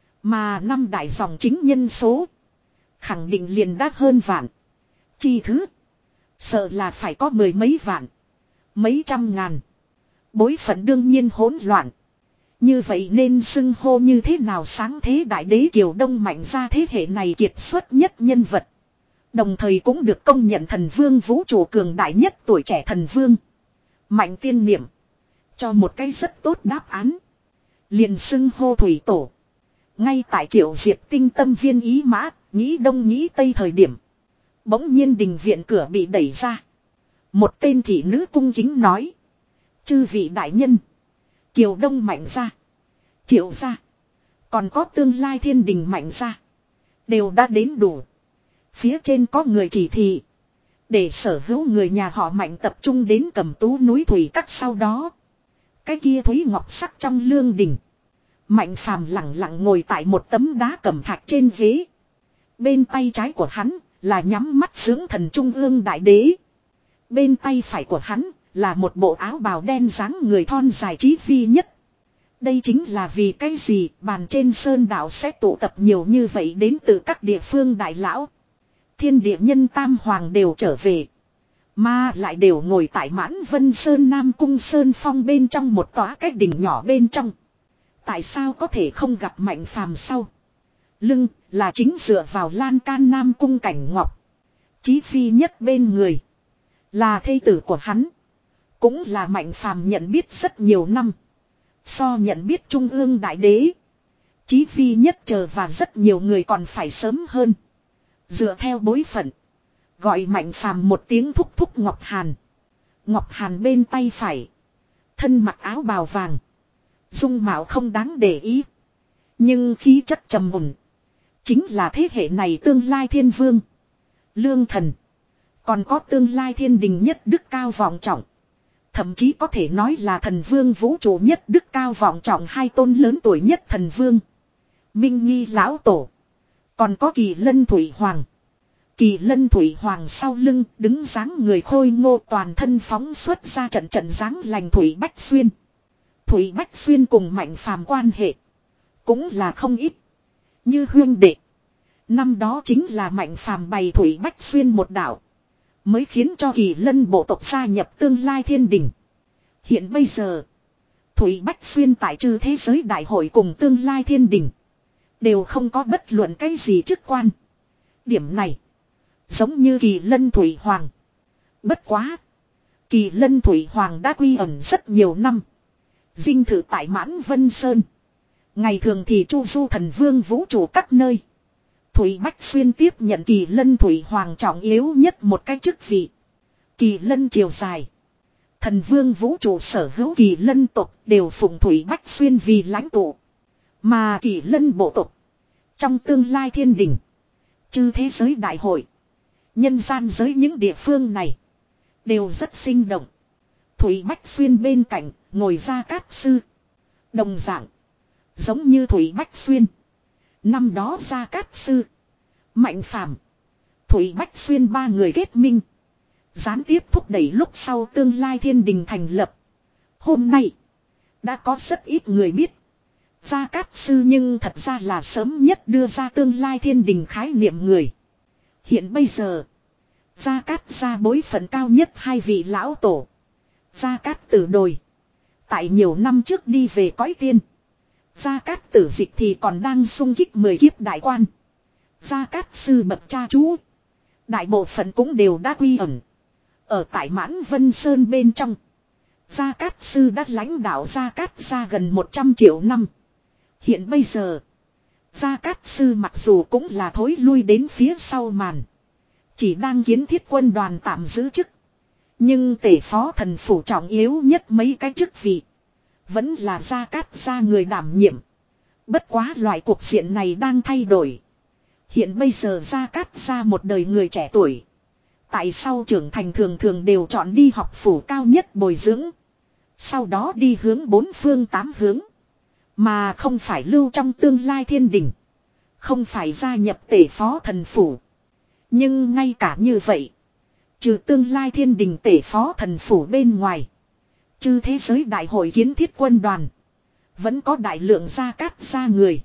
Mà năm đại dòng chính nhân số. Khẳng định liền đã hơn vạn. Chi thứ. Sợ là phải có mười mấy vạn. Mấy trăm ngàn. Bối phận đương nhiên hỗn loạn. Như vậy nên xưng hô như thế nào sáng thế đại đế Kiều Đông Mạnh gia thế hệ này kiệt xuất nhất nhân vật. Đồng thời cũng được công nhận thần vương vũ trụ cường đại nhất tuổi trẻ thần vương. Mạnh tiên niệm. Cho một cái rất tốt đáp án. Liền xưng hô thủy tổ. Ngay tại Triệu Diệp tinh tâm viên ý mã, nghĩ đông nghĩ tây thời điểm. Bỗng nhiên đình viện cửa bị đẩy ra. Một tên thị nữ cung kính nói. Chư vị đại nhân. Kiều Đông Mạnh gia. Triệu gia. Còn có tương lai thiên đình Mạnh gia. Đều đã đến đủ. Phía trên có người chỉ thị. Để sở hữu người nhà họ Mạnh tập trung đến Cẩm Tú núi Thủy Các sau đó. Cái kia thúy ngọc sắc trong lương đình. Mạnh phàm lặng lặng ngồi tại một tấm đá cẩm thạch trên ghế. Bên tay trái của hắn là nhắm mắt dưỡng thần trung ương đại đế. Bên tay phải của hắn là một bộ áo bào đen dáng người thon dài Chí Phi Nhất. Đây chính là vì cái gì bàn trên sơn đảo sẽ tụ tập nhiều như vậy đến từ các địa phương đại lão. Thiên địa nhân tam hoàng đều trở về. Mà lại đều ngồi tại Mãn Vân Sơn Nam Cung Sơn Phong bên trong một tòa cái đỉnh nhỏ bên trong. Tại sao có thể không gặp Mạnh phàm sau? Lưng là chính dựa vào lan can Nam Cung Cảnh Ngọc. Chí Phi Nhất bên người. Là thê tử của hắn. Cũng là Mạnh phàm nhận biết rất nhiều năm. So nhận biết Trung ương Đại Đế. Chí Phi Nhất chờ và rất nhiều người còn phải sớm hơn. Dựa theo bối phận. Gọi Mạnh phàm một tiếng thúc thúc Ngọc Hàn. Ngọc Hàn bên tay phải. Thân mặc áo bào vàng. Dung mạo không đáng để ý. Nhưng khí chất trầm mùn. Chính là thế hệ này tương lai thiên vương. Lương thần. Còn có tương lai thiên đình nhất đức cao vọng trọng. Thậm chí có thể nói là thần vương vũ trụ nhất đức cao vọng trọng hai tôn lớn tuổi nhất thần vương. Minh Nghi lão tổ. Còn có Kỳ Lân Thủy Hoàng. Kỳ Lân Thủy Hoàng sau lưng đứng dáng người khôi ngô toàn thân phóng xuất ra trận trận dáng lành Thủy Bách Xuyên. Thủy Bách Xuyên cùng Mạnh phàm quan hệ. Cũng là không ít. Như huyên đệ. Năm đó chính là Mạnh phàm bày Thủy Bách Xuyên một đạo. Mới khiến cho Kỳ Lân bộ tộc gia nhập tương lai thiên đình. Hiện bây giờ. Thủy Bách Xuyên tại chư thế giới đại hội cùng tương lai thiên đình. Đều không có bất luận cái gì chức quan. Điểm này. Giống như Kỳ Lân Thủy Hoàng. Bất quá. Kỳ Lân Thủy Hoàng đã quy ẩn rất nhiều năm. Dinh thự tại Mãn Vân Sơn. Ngày thường thì chu du thần vương vũ trụ các nơi. Thủy Bách Xuyên tiếp nhận Kỳ Lân Thủy Hoàng trọng yếu nhất một cái chức vị. Kỳ Lân chiều dài. Thần vương vũ trụ sở hữu Kỳ Lân tộc đều phụng Thủy Bách Xuyên vì lãnh tụ. Mà Kỳ Lân bộ tộc. Trong tương lai thiên đình. Chư thế giới đại hội. Nhân gian giới những địa phương này. Đều rất sinh động. Thủy Bách Xuyên bên cạnh ngồi Gia Cát Sư. Đồng dạng. Giống như Thủy Bách Xuyên. Năm đó Gia Cát Sư. Mạnh phàm. Thủy Bách Xuyên ba người kết minh. Gián tiếp thúc đẩy lúc sau tương lai thiên đình thành lập. Hôm nay. Đã có rất ít người biết. Gia Cát Sư nhưng thật ra là sớm nhất đưa ra tương lai thiên đình khái niệm người. Hiện bây giờ. Gia Cát gia bối phận cao nhất hai vị lão tổ. Gia Cát Tử Đồi. Tại nhiều năm trước đi về cõi tiên. Gia Cát Tử Dịch thì còn đang xung kích mười kiếp đại quan. Gia Cát Sư bậc cha chú. Đại bộ phận cũng đều đã quy ẩn. Ở tại Mãn Vân Sơn bên trong. Gia Cát Sư đã lãnh đạo Gia Cát gia gần một trăm triệu năm. Hiện bây giờ. Gia Cát Sư mặc dù cũng là thối lui đến phía sau màn. Chỉ đang kiến thiết quân đoàn tạm giữ chức. Nhưng tể phó thần phủ trọng yếu nhất mấy cái chức vị. Vẫn là Gia Cát gia người đảm nhiệm. Bất quá loại cuộc diện này đang thay đổi. Hiện bây giờ Gia Cát gia một đời người trẻ tuổi. Tại sao trưởng thành thường thường đều chọn đi học phủ cao nhất bồi dưỡng. Sau đó đi hướng bốn phương tám hướng. Mà không phải lưu trong tương lai thiên đình. Không phải gia nhập tể phó thần phủ. Nhưng ngay cả như vậy. Trừ tương lai thiên đình tể phó thần phủ bên ngoài. Trừ thế giới đại hội kiến thiết quân đoàn. Vẫn có đại lượng Gia Cát gia người.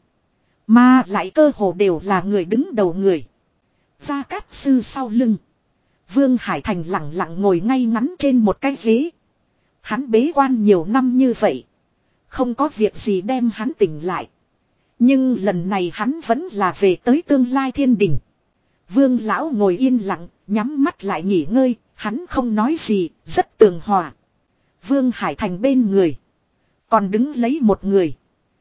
Mà lại cơ hồ đều là người đứng đầu người. Gia Cát Sư sau lưng. Vương Hải Thành lặng lặng ngồi ngay ngắn trên một cái ghế. Hắn bế quan nhiều năm như vậy. Không có việc gì đem hắn tỉnh lại. Nhưng lần này hắn vẫn là về tới tương lai thiên đình. Vương lão ngồi yên lặng, nhắm mắt lại nghỉ ngơi, hắn không nói gì, rất tường hòa. Vương Hải Thành bên người. Còn đứng lấy một người.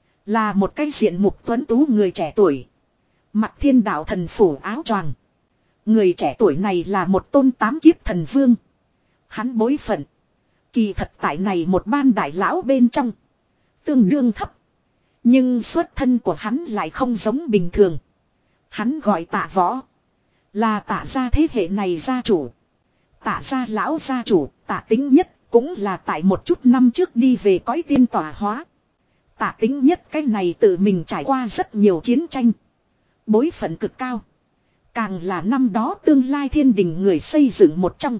Là một cái diện mục tuấn tú người trẻ tuổi. Mặc thiên đạo thần phủ áo choàng. Người trẻ tuổi này là một tôn tám kiếp thần vương. Hắn bối phận. Kỳ thật tại này một ban đại lão bên trong. Tương đương thấp. Nhưng xuất thân của hắn lại không giống bình thường. Hắn gọi Tạ Võ. Là Tạ gia thế hệ này gia chủ. Tạ gia lão gia chủ, Tạ Tính Nhất. Cũng là tại một chút năm trước đi về cõi tiên tỏa hóa. Tạ Tính Nhất cái này tự mình trải qua rất nhiều chiến tranh. Bối phận cực cao. Càng là năm đó tương lai thiên đình người xây dựng một trong.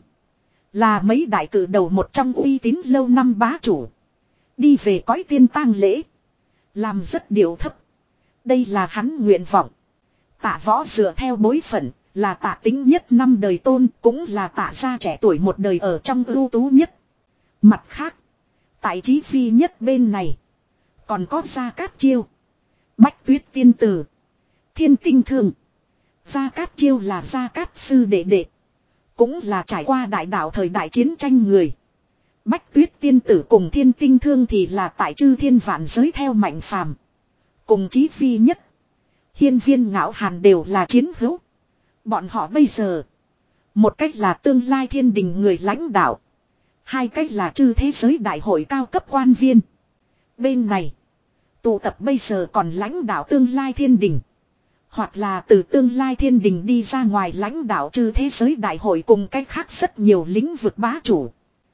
Là mấy đại cử đầu một trong uy tín lâu năm bá chủ. Đi về cõi tiên tang lễ. Làm rất điều thấp. Đây là hắn nguyện vọng. Tạ Võ dựa theo bối phận. Là Tạ Tính Nhất năm đời tôn. Cũng là Tạ gia trẻ tuổi một đời ở trong ưu tú nhất. Mặt khác. Tại Chí Phi Nhất bên này. Còn có Gia Cát Chiêu. Bách Tuyết Tiên Tử. Thiên Tinh Thương. Gia Cát Chiêu là Gia Cát Sư đệ đệ. Cũng là trải qua đại đạo thời đại chiến tranh người. Bách Tuyết Tiên Tử cùng Thiên Tinh Thương thì là tại chư thiên vạn giới theo mạnh phàm. Cùng Chí Phi Nhất. Hiên Viên Ngạo Hàn đều là chiến hữu. Bọn họ bây giờ. Một cách là tương lai thiên đình người lãnh đạo. Hai cách là chư thế giới đại hội cao cấp quan viên. Bên này. Tụ tập bây giờ còn lãnh đạo tương lai thiên đình. Hoặc là từ tương lai thiên đình đi ra ngoài lãnh đạo chư thế giới đại hội cùng cách khác rất nhiều lĩnh vực bá chủ.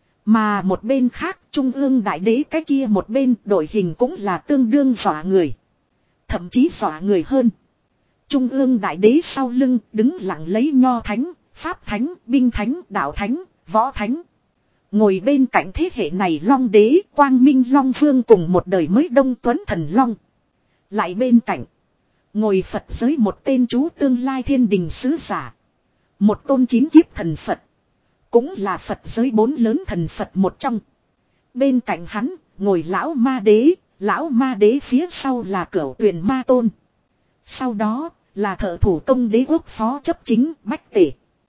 Mà một bên khác trung ương đại đế cái kia một bên đội hình cũng là tương đương dọa người. Thậm chí dọa người hơn. Trung ương đại đế sau lưng đứng lặng lấy nho thánh, pháp thánh, binh thánh, đạo thánh, võ thánh. Ngồi bên cạnh thế hệ này Long Đế, Quang Minh Long Vương cùng một đời mới Đông Tuấn Thần Long. Lại bên cạnh. Ngồi Phật giới một tên chú tương lai thiên đình sứ giả. Một tôn chín kiếp thần Phật. Cũng là Phật giới bốn lớn thần Phật một trong. Bên cạnh hắn, ngồi Lão Ma Đế, Lão Ma Đế phía sau là Cửu Tuyền Ma Tôn. Sau đó, là thợ thủ công đế quốc phó chấp chính Bách Tể.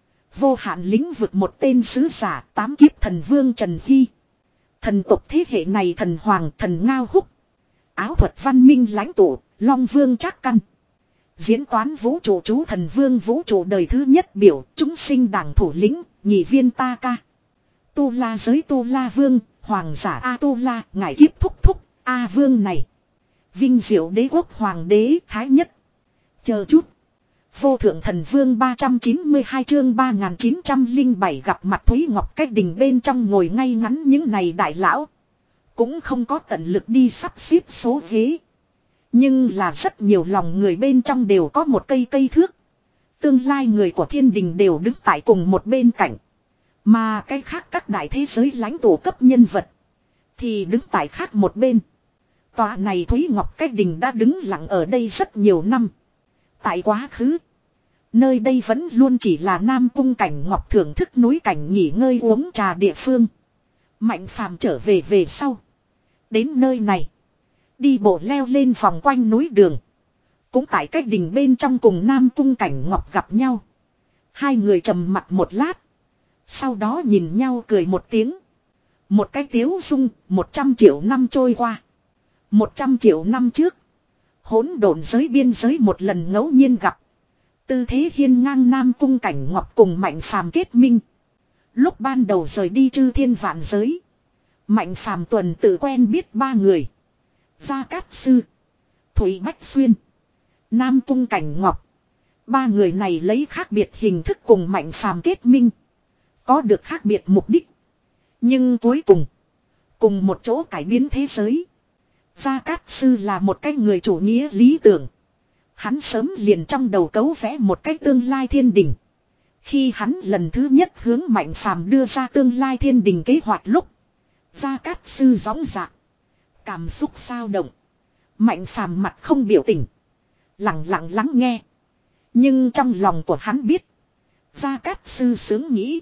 Vô hạn lĩnh vực một tên sứ giả tám kiếp thần vương Trần Hy. Thần tộc thế hệ này thần hoàng thần ngao húc. Áo thuật văn minh lãnh tụ, Long Vương Trác Căn. Diễn toán vũ trụ chú thần vương vũ trụ đời thứ nhất biểu, chúng sinh đảng thủ lĩnh, nhị viên ta ca. Tu La giới Tu La Vương, hoàng giả A Tu La, ngải kiếp thúc thúc, A Vương này. Vinh diệu đế quốc hoàng đế thái nhất. Chờ chút. Vô thượng thần vương ba trăm chín mươi hai chương ba nghìn chín trăm lẻ bảy gặp mặt Thúy Ngọc cách đình bên trong ngồi ngay ngắn những này đại lão. Cũng không có tận lực đi sắp xếp số ghế. Nhưng là rất nhiều lòng người bên trong đều có một cây cây thước. Tương lai người của thiên đình đều đứng tại cùng một bên cạnh. Mà cái khác các đại thế giới lãnh tụ cấp nhân vật. Thì đứng tại khác một bên. Tòa này Thúy Ngọc cách đình đã đứng lặng ở đây rất nhiều năm. Tại quá khứ. Nơi đây vẫn luôn chỉ là Nam Cung Cảnh Ngọc thưởng thức núi cảnh nghỉ ngơi uống trà địa phương. Mạnh phàm trở về về sau. Đến nơi này. Đi bộ leo lên vòng quanh núi đường. Cũng tại cách đình bên trong cùng Nam Cung Cảnh Ngọc gặp nhau. Hai người trầm mặt một lát. Sau đó nhìn nhau cười một tiếng. Một cái tiếu dung, một trăm triệu năm trôi qua. Một trăm triệu năm trước. Hỗn độn giới biên giới một lần ngẫu nhiên gặp. Tư thế hiên ngang Nam Cung Cảnh Ngọc cùng Mạnh Phàm kết minh. Lúc ban đầu rời đi chư thiên vạn giới. Mạnh Phàm tuần tự quen biết ba người. Gia Cát Sư, Thủy Bách Xuyên, Nam Cung Cảnh Ngọc. Ba người này lấy khác biệt hình thức cùng Mạnh Phàm kết minh. Có được khác biệt mục đích. Nhưng cuối cùng, cùng một chỗ cải biến thế giới. Gia Cát Sư là một cái người chủ nghĩa lý tưởng. Hắn sớm liền trong đầu cấu vẽ một cái tương lai thiên đình. Khi hắn lần thứ nhất hướng Mạnh Phàm đưa ra tương lai thiên đình kế hoạch lúc, Gia Cát Sư gióng dạc, cảm xúc sao động. Mạnh Phàm mặt không biểu tình, lặng lặng lắng nghe. Nhưng trong lòng của hắn biết, Gia Cát Sư sướng nghĩ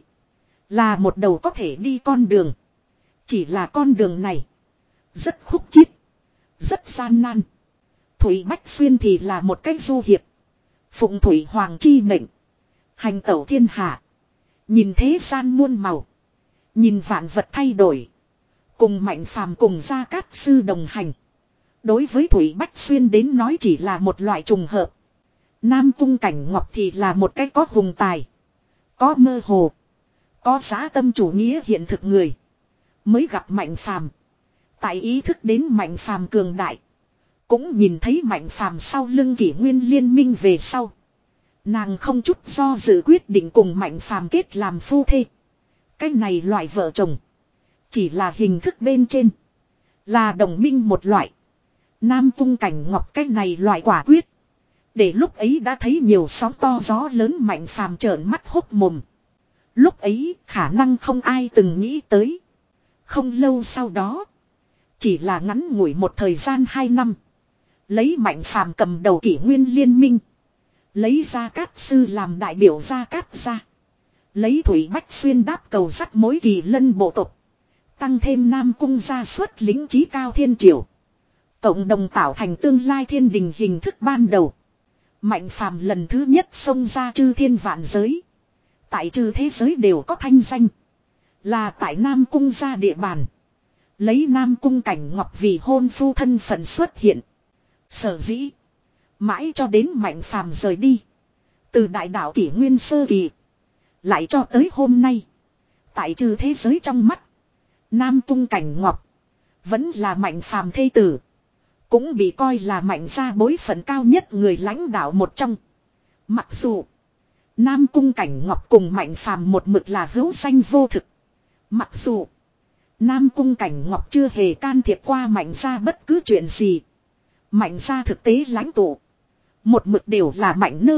là một đầu có thể đi con đường. Chỉ là con đường này rất khúc chiết, rất gian nan. Thủy Bách Xuyên thì là một cách du hiệp, phụng Thủy Hoàng chi mệnh, hành tẩu thiên hạ, nhìn thế gian muôn màu, nhìn vạn vật thay đổi. Cùng Mạnh Phàm cùng Gia Cát Sư đồng hành, đối với Thủy Bách Xuyên đến nói chỉ là một loại trùng hợp. Nam Cung Cảnh Ngọc thì là một cái có hùng tài, có mơ hồ, có giá tâm chủ nghĩa hiện thực người. Mới gặp Mạnh Phàm, tại ý thức đến Mạnh Phàm cường đại, cũng nhìn thấy Mạnh Phàm sau lưng Kỷ Nguyên liên minh về sau, nàng không chút do dự quyết định cùng Mạnh Phàm kết làm phu thê. Cái này loại vợ chồng chỉ là hình thức bên trên, là đồng minh một loại. Nam Cung Cảnh Ngọc cái này loại quả quyết, để lúc ấy đã thấy nhiều sóng to gió lớn Mạnh Phàm trợn mắt hốc mồm. Lúc ấy khả năng không ai từng nghĩ tới. Không lâu sau đó, chỉ là ngắn ngủi một thời gian hai năm, lấy Mạnh Phàm cầm đầu Kỷ Nguyên liên minh, lấy Gia Cát Sư làm đại biểu Gia Cát gia, lấy Thủy Bách Xuyên đáp cầu sắt mối Kỳ Lân bộ tộc, tăng thêm Nam Cung gia xuất lính chí cao thiên triều, cộng đồng tạo thành tương lai thiên đình hình thức ban đầu. Mạnh Phàm lần thứ nhất xông ra chư thiên vạn giới, tại chư thế giới đều có thanh danh, là tại Nam Cung gia địa bàn, lấy Nam Cung Cảnh Ngọc vì hôn phu thân phận xuất hiện. Sở dĩ mãi cho đến Mạnh Phàm rời đi, từ đại đạo Kỷ Nguyên sơ kỳ lại cho tới hôm nay, tại chư thế giới trong mắt, Nam Cung Cảnh Ngọc vẫn là Mạnh Phàm thê tử, cũng bị coi là Mạnh gia bối phận cao nhất người lãnh đạo một trong. Mặc dù Nam Cung Cảnh Ngọc cùng Mạnh Phàm một mực là hữu danh vô thực, mặc dù Nam Cung Cảnh Ngọc chưa hề can thiệp qua Mạnh gia bất cứ chuyện gì, Mạnh gia thực tế lãnh tụ một mực đều là Mạnh Nơ,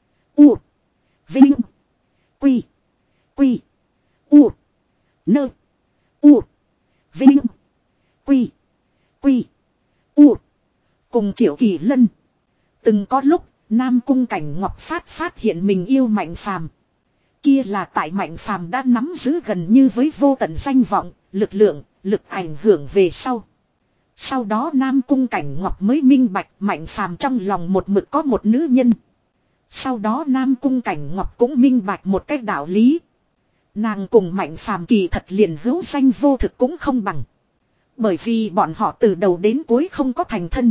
U, Vinh, Quy, Quy, U, Nơ, U, Vinh, Quy, Quy, U. Cùng Triệu Kỳ Lân. Từng có lúc Nam Cung Cảnh Ngọc phát phát hiện mình yêu Mạnh Phàm. Kia là tại Mạnh Phàm đã nắm giữ gần như với vô tận danh vọng, lực lượng, lực ảnh hưởng về sau. Sau đó Nam Cung Cảnh Ngọc mới minh bạch Mạnh Phàm trong lòng một mực có một nữ nhân. Sau đó Nam Cung Cảnh Ngọc cũng minh bạch một cách đạo lý. Nàng cùng Mạnh Phàm kỳ thật liền hữu danh vô thực cũng không bằng. Bởi vì bọn họ từ đầu đến cuối không có thành thân.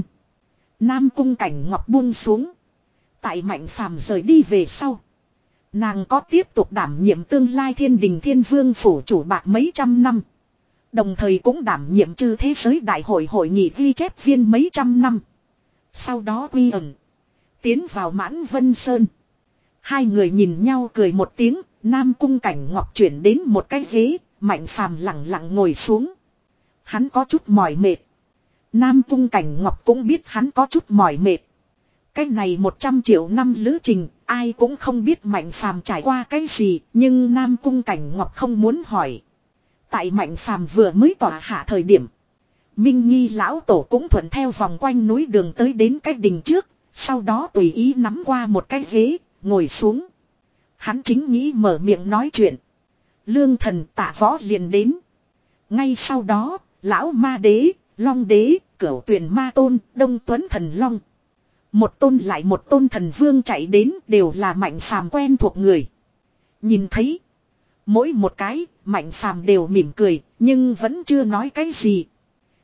Nam Cung Cảnh Ngọc buông xuống. Tại Mạnh Phàm rời đi về sau, nàng có tiếp tục đảm nhiệm tương lai thiên đình thiên vương phủ chủ bạc mấy trăm năm. Đồng thời cũng đảm nhiệm chư thế giới đại hội hội nghị ghi chép viên mấy trăm năm. Sau đó quy ẩn, tiến vào Mãn Vân Sơn. Hai người nhìn nhau cười một tiếng. Nam Cung Cảnh Ngọc chuyển đến một cái ghế, Mạnh Phàm lặng lặng ngồi xuống. Hắn có chút mỏi mệt. Nam Cung Cảnh Ngọc cũng biết hắn có chút mỏi mệt. Cái này một trăm triệu năm lữ trình, ai cũng không biết Mạnh Phàm trải qua cái gì, nhưng Nam Cung Cảnh Ngọc không muốn hỏi. Tại Mạnh Phàm vừa mới tỏa hạ thời điểm, Minh Nghi lão tổ cũng thuận theo vòng quanh núi đường tới đến cái đình trước, sau đó tùy ý nắm qua một cái ghế, ngồi xuống. Hắn chính nghĩ mở miệng nói chuyện, Lương Thần Tạ Võ liền đến. Ngay sau đó, Lão Ma Đế, Long Đế, Cửu Tuyền Ma Tôn, Đông Tuấn Thần Long, một tôn lại một tôn thần vương chạy đến, đều là Mạnh Phàm quen thuộc người. Nhìn thấy mỗi một cái, Mạnh Phàm đều mỉm cười, nhưng vẫn chưa nói cái gì.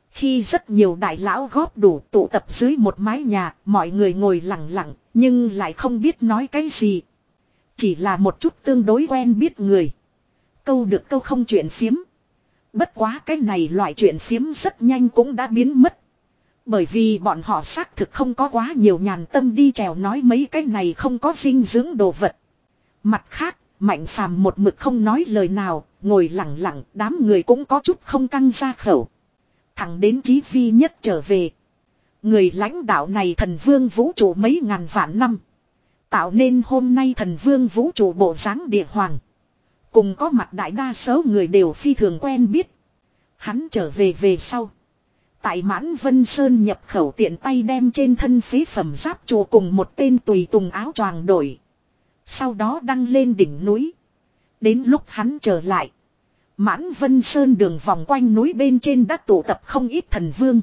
Khi rất nhiều đại lão góp đủ tụ tập dưới một mái nhà, mọi người ngồi lặng lặng, nhưng lại không biết nói cái gì. Chỉ là một chút tương đối quen biết người. Câu được câu không chuyện phiếm. Bất quá cái này loại chuyện phiếm rất nhanh cũng đã biến mất. Bởi vì bọn họ xác thực không có quá nhiều nhàn tâm đi trèo nói mấy cái này không có dinh dưỡng đồ vật. Mặt khác, Mạnh Phàm một mực không nói lời nào, ngồi lặng lặng, đám người cũng có chút không căng ra khẩu. Thẳng đến Chí Phi Nhất trở về. Người lãnh đạo này thần vương vũ trụ mấy ngàn vạn năm. Tạo nên hôm nay thần vương vũ trụ bộ dáng địa hoàng. Cùng có mặt đại đa số người đều phi thường quen biết. Hắn trở về về sau. Tại Mãn Vân Sơn nhập khẩu tiện tay đem trên thân phế phẩm giáp trụ cùng một tên tùy tùng áo choàng đổi. Sau đó đăng lên đỉnh núi. Đến lúc hắn trở lại. Mãn Vân Sơn đường vòng quanh núi bên trên đã tụ tập không ít thần vương.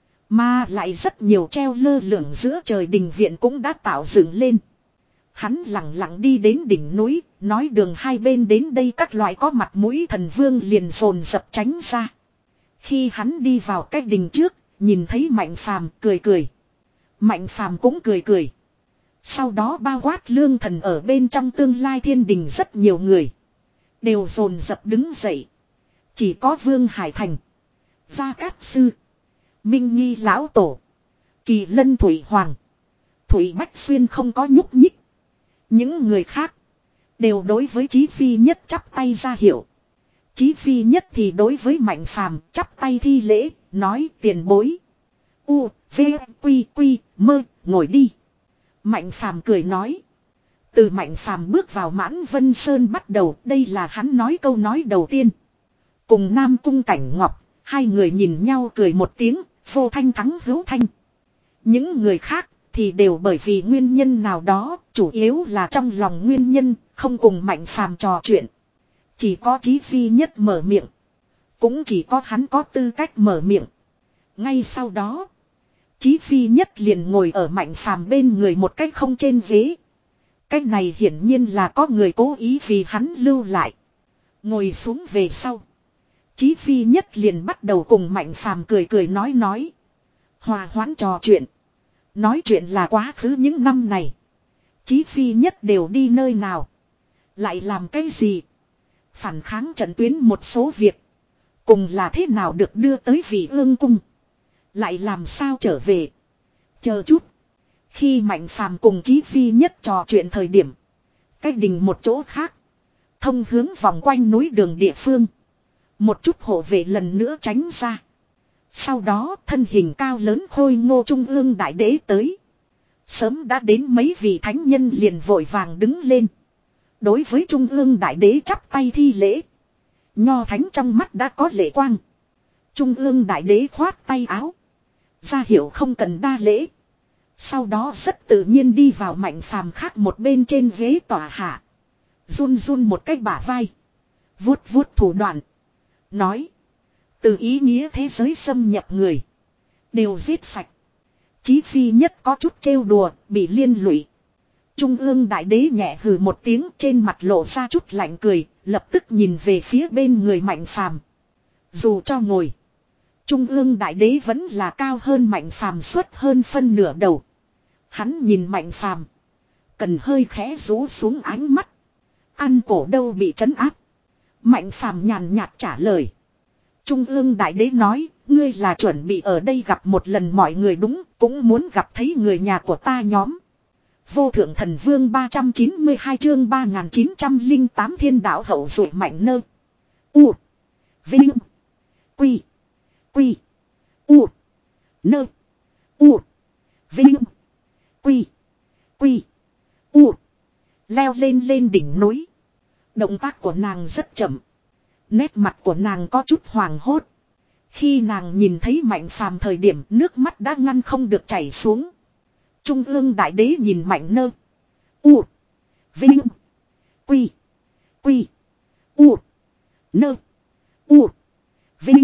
Mà lại rất nhiều treo lơ lửng giữa trời đình viện cũng đã tạo dựng lên. Hắn lặng lặng đi đến đỉnh núi, nói đường hai bên đến đây các loại có mặt mũi thần vương liền dồn dập tránh ra. Khi hắn đi vào cái đình trước, nhìn thấy Mạnh Phàm cười cười. Mạnh Phàm cũng cười cười. Sau đó bao quát lương thần ở bên trong tương lai thiên đình rất nhiều người. Đều dồn dập đứng dậy. Chỉ có Vương Hải Thành, Gia Cát Sư, Minh Nghi Lão Tổ, Kỳ Lân Thủy Hoàng, Thủy Bách Xuyên không có nhúc nhích. Những người khác đều đối với Chí Phi Nhất chắp tay ra hiệu. Chí Phi Nhất thì đối với Mạnh Phàm chắp tay thi lễ, nói tiền bối. U, V, Quy, Quy, Mơ, ngồi đi. Mạnh Phàm cười nói. Từ Mạnh Phàm bước vào Mãn Vân Sơn bắt đầu, đây là hắn nói câu nói đầu tiên. Cùng Nam Cung Cảnh Ngọc, hai người nhìn nhau cười một tiếng, vô thanh thắng hữu thanh. Những người khác thì đều bởi vì nguyên nhân nào đó, chủ yếu là trong lòng nguyên nhân, không cùng Mạnh Phàm trò chuyện. Chỉ có Chí Phi Nhất mở miệng. Cũng chỉ có hắn có tư cách mở miệng. Ngay sau đó, Chí Phi Nhất liền ngồi ở Mạnh Phàm bên người một cách không trên ghế. Cách này hiển nhiên là có người cố ý vì hắn lưu lại. Ngồi xuống về sau, Chí Phi Nhất liền bắt đầu cùng Mạnh Phàm cười cười nói nói. Hòa hoãn trò chuyện. Nói chuyện là quá khứ những năm này. Chí Phi Nhất đều đi nơi nào. Lại làm cái gì. Phản kháng trận tuyến một số việc. Cùng là thế nào được đưa tới Vị Ương Cung. Lại làm sao trở về. Chờ chút. Khi Mạnh Phàm cùng Chí Phi Nhất trò chuyện thời điểm. Cách đình một chỗ khác. Thông hướng vòng quanh núi đường địa phương. Một chút hộ vệ lần nữa tránh ra. Sau đó thân hình cao lớn khôi ngô trung ương đại đế tới. Sớm đã đến mấy vị thánh nhân liền vội vàng đứng lên. Đối với trung ương đại đế chắp tay thi lễ. Nho thánh trong mắt đã có lệ quang. Trung ương đại đế khoát tay áo. Ra hiệu không cần đa lễ. Sau đó rất tự nhiên đi vào Mạnh Phàm khác một bên trên ghế tòa hạ. Run run một cái bả vai. Vuốt vuốt thủ đoạn. Nói. Từ ý nghĩa thế giới xâm nhập người. Đều giết sạch. Chí Phi Nhất có chút trêu đùa, bị liên lụy. Trung ương đại đế nhẹ hừ một tiếng trên mặt lộ ra chút lạnh cười, lập tức nhìn về phía bên người Mạnh Phàm. Dù cho ngồi. Trung ương đại đế vẫn là cao hơn Mạnh Phàm suốt hơn phân nửa đầu. Hắn nhìn Mạnh Phàm. Cần hơi khẽ rũ xuống ánh mắt. Ăn cổ đâu bị trấn áp. Mạnh Phàm nhàn nhạt trả lời. Trung ương đại đế nói, ngươi là chuẩn bị ở đây gặp một lần mọi người đúng, cũng muốn gặp thấy người nhà của ta nhóm. Vô thượng thần vương ba trăm chín mươi hai chương ba nghìn chín trăm lẻ tám thiên đạo hậu duệ mạnh nơ. U. Vinh. Quy. Quy. U. Nơ. U. Vinh. Quy. Quy. U. Leo lên lên đỉnh núi. Động tác của nàng rất chậm. Nét mặt của nàng có chút hoàng hốt. Khi nàng nhìn thấy Mạnh Phàm thời điểm nước mắt đã ngăn không được chảy xuống. Trung ương đại đế nhìn Mạnh Nơ. U. Vinh. Quy. Quy. U. Nơ. U. Vinh.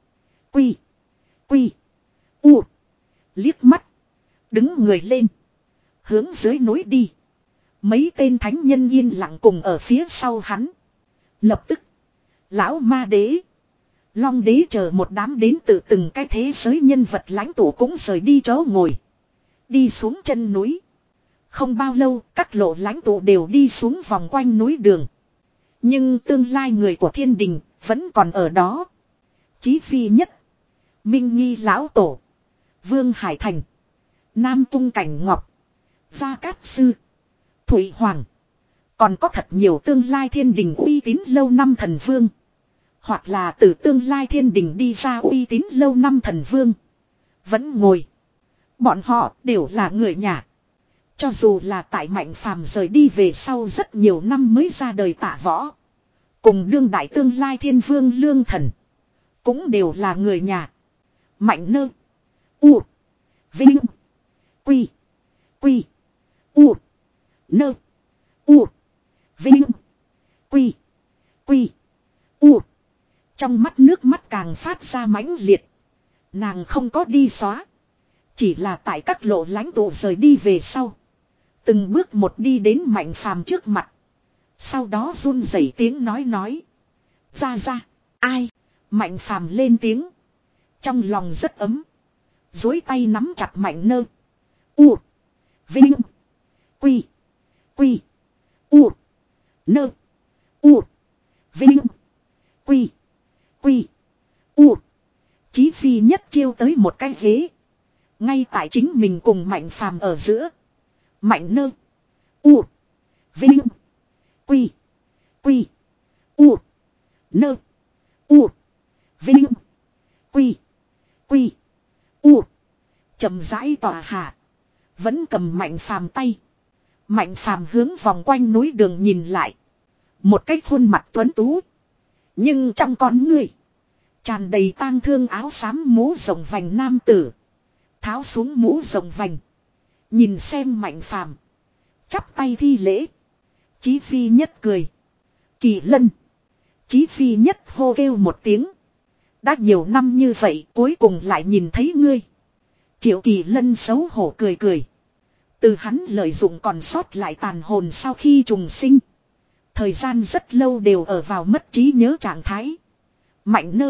Quy. Quy. U. Liếc mắt. Đứng người lên. Hướng dưới núi đi. Mấy tên thánh nhân yên lặng cùng ở phía sau hắn. Lập tức. Lão ma đế. Long đế chờ một đám đến từ từng cái thế giới nhân vật lãnh tụ cũng rời đi chỗ ngồi. Đi xuống chân núi. Không bao lâu các lộ lãnh tụ đều đi xuống vòng quanh núi đường. Nhưng tương lai người của thiên đình vẫn còn ở đó. Chí Phi Nhất, Minh Nghi Lão Tổ, Vương Hải Thành, Nam Cung Cảnh Ngọc, Gia Cát Sư, Thủy Hoàng. Còn có thật nhiều tương lai thiên đình uy tín lâu năm thần vương. Hoặc là từ tương lai thiên đình đi ra uy tín lâu năm thần vương. Vẫn ngồi. Bọn họ đều là người nhà. Cho dù là tại Mạnh Phàm rời đi về sau rất nhiều năm mới ra đời Tạ Võ. Cùng đương đại tương lai thiên vương Lương Thần. Cũng đều là người nhà. Mạnh Nơ. U. Vinh. Quy. Quy. U. Nơ. U. Vinh. Quy. Quy. U. Trong mắt nước mắt càng phát ra mãnh liệt. Nàng không có đi xóa. Chỉ là tại các lộ lãnh tụ rời đi về sau. Từng bước một đi đến Mạnh Phàm trước mặt. Sau đó run rẩy tiếng nói nói. Ra ra. Ai. Mạnh Phàm lên tiếng. Trong lòng rất ấm. Dối tay nắm chặt Mạnh Nơ. U. Vinh. Quy. Quy. U. Nơ. U. Vinh. Quy. Quy. U. Chí Phi Nhất chiêu tới một cái ghế. Ngay tại chính mình cùng Mạnh Phàm ở giữa. Mạnh Nơ. U. Vinh. Quy. Quy. U. Nơ. U. Vinh. Quy. Quy. U. Chậm rãi tỏa hạ. Vẫn cầm Mạnh Phàm tay. Mạnh Phàm hướng vòng quanh núi đường nhìn lại. Một cái khuôn mặt tuấn tú. Nhưng trong con người. Tràn đầy tang thương áo xám mũ rộng vành nam tử. Tháo xuống mũ rộng vành. Nhìn xem Mạnh Phàm. Chắp tay thi lễ. Chí Phi Nhất cười. Kỳ Lân. Chí Phi Nhất hô kêu một tiếng. Đã nhiều năm như vậy cuối cùng lại nhìn thấy ngươi. Triệu Kỳ Lân xấu hổ cười cười. Từ hắn lợi dụng còn sót lại tàn hồn sau khi trùng sinh. Thời gian rất lâu đều ở vào mất trí nhớ trạng thái. Mạnh Nơ.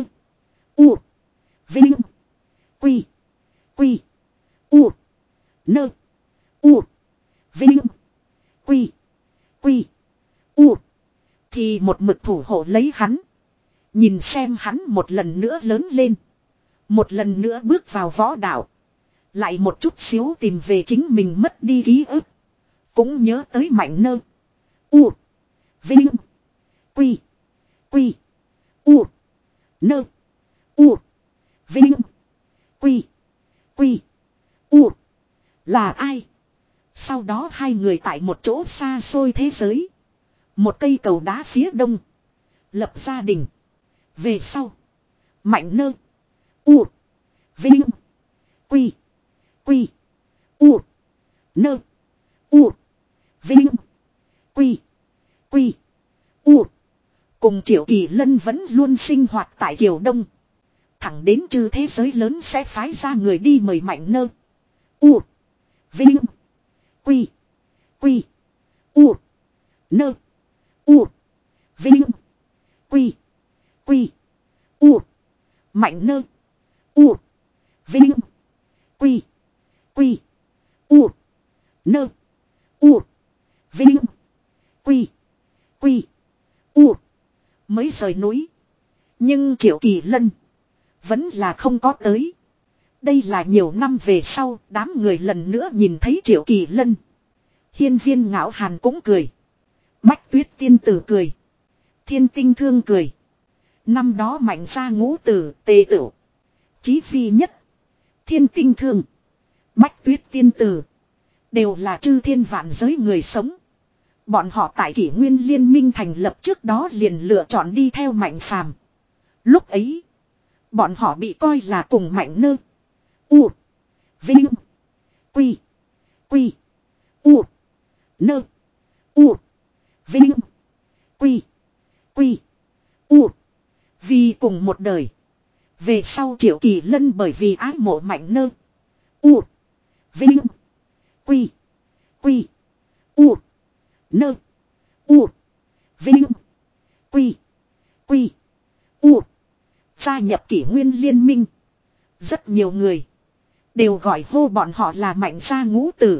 U. Vinh. Quy. Quy. U. Nơ. U. Vinh. Quy. Quy. U. Thì một mực thủ hộ lấy hắn. Nhìn xem hắn một lần nữa lớn lên. Một lần nữa bước vào võ đạo. Lại một chút xíu tìm về chính mình mất đi ký ức. Cũng nhớ tới Mạnh Nơ. U. Vinh. Quy. Quy. U. Nơ. U. Vinh. Quy. Quy. U. Là ai? Sau đó hai người tại một chỗ xa xôi thế giới. Một cây cầu đá phía đông. Lập gia đình. Về sau. Mạnh Nơ. U. Vinh. Quy. Quy. U. Nơ. U. Vinh. Quy. Quy. U. Cùng Triệu Kỳ Lân vẫn luôn sinh hoạt tại Kiều Đông. Thẳng đến chư thế giới lớn sẽ phái ra người đi mời Mạnh Nơ. U. Vinh. Quy. Quy. U. Nơ. U. Vinh. Quy. Quy. U. Mạnh Nơ. U. Vinh. Quy. Quy. U. Nơ. U. Vinh. Quy. Quy. U. Mới rời núi. Nhưng Triệu Kỳ Lân. Vẫn là không có tới. Đây là nhiều năm về sau. Đám người lần nữa nhìn thấy Triệu Kỳ Lân. Hiên Viên Ngạo Hàn cũng cười. Bách Tuyết Tiên Tử cười. Thiên Tinh Thương cười. Năm đó Mạnh gia ngũ tử Tề Tửu. Chí Phi Nhất. Thiên Tinh Thương. Bách Tuyết Tiên Tử. Đều là chư thiên vạn giới người sống. Bọn họ tại kỷ nguyên liên minh thành lập trước đó liền lựa chọn đi theo Mạnh Phàm. Lúc ấy. Bọn họ bị coi là cùng Mạnh Nơ. U. Vinh. Quy. Quy. U. Nơ. U. Vinh. Quy. Quy. U. Vì cùng một đời. Về sau Triệu Kỳ Lân bởi vì ái mộ Mạnh Nơ. U. Vinh. Quy. Quy. U. Nơ. U. Vinh. Quy. Quy. U. gia nhập kỷ nguyên liên minh. Rất nhiều người đều gọi hô bọn họ là Mạnh gia ngũ tử.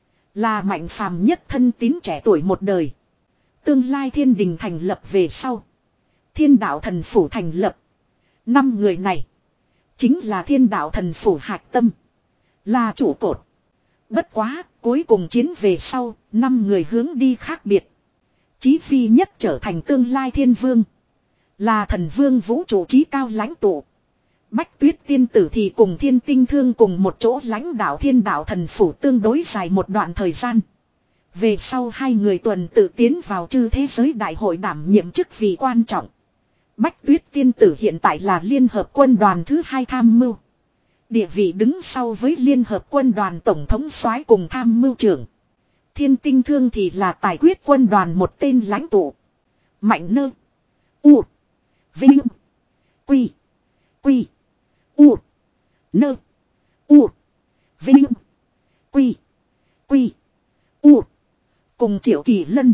Là Mạnh phàm nhất thân tín trẻ tuổi một đời. Tương lai thiên đình thành lập về sau. Thiên đạo thần phủ thành lập. Năm người này chính là thiên đạo thần phủ hạch tâm. Là trụ cột. Bất quá, cuối cùng chiến về sau, năm người hướng đi khác biệt. Chí Phi nhất trở thành tương lai thiên vương. Là thần vương vũ trụ trí cao lãnh tụ. Bách Tuyết tiên tử thì cùng Thiên Tinh Thương cùng một chỗ lãnh đạo thiên đạo thần phủ tương đối dài một đoạn thời gian. Về sau hai người tuần tự tiến vào chư thế giới đại hội đảm nhiệm chức vị quan trọng. Bách Tuyết tiên tử hiện tại là Liên Hợp Quân đoàn thứ hai tham mưu. Địa vị đứng sau với Liên Hợp Quân đoàn tổng thống soái cùng tham mưu trưởng. Thiên Tinh Thương thì là tài quyết quân đoàn một tên lãnh tụ. Mạnh nơ. U. Vinh. Quy. Quy. U. Nơ. U. Vinh. Quy. Quy. U. Cùng Triệu Kỳ Lân.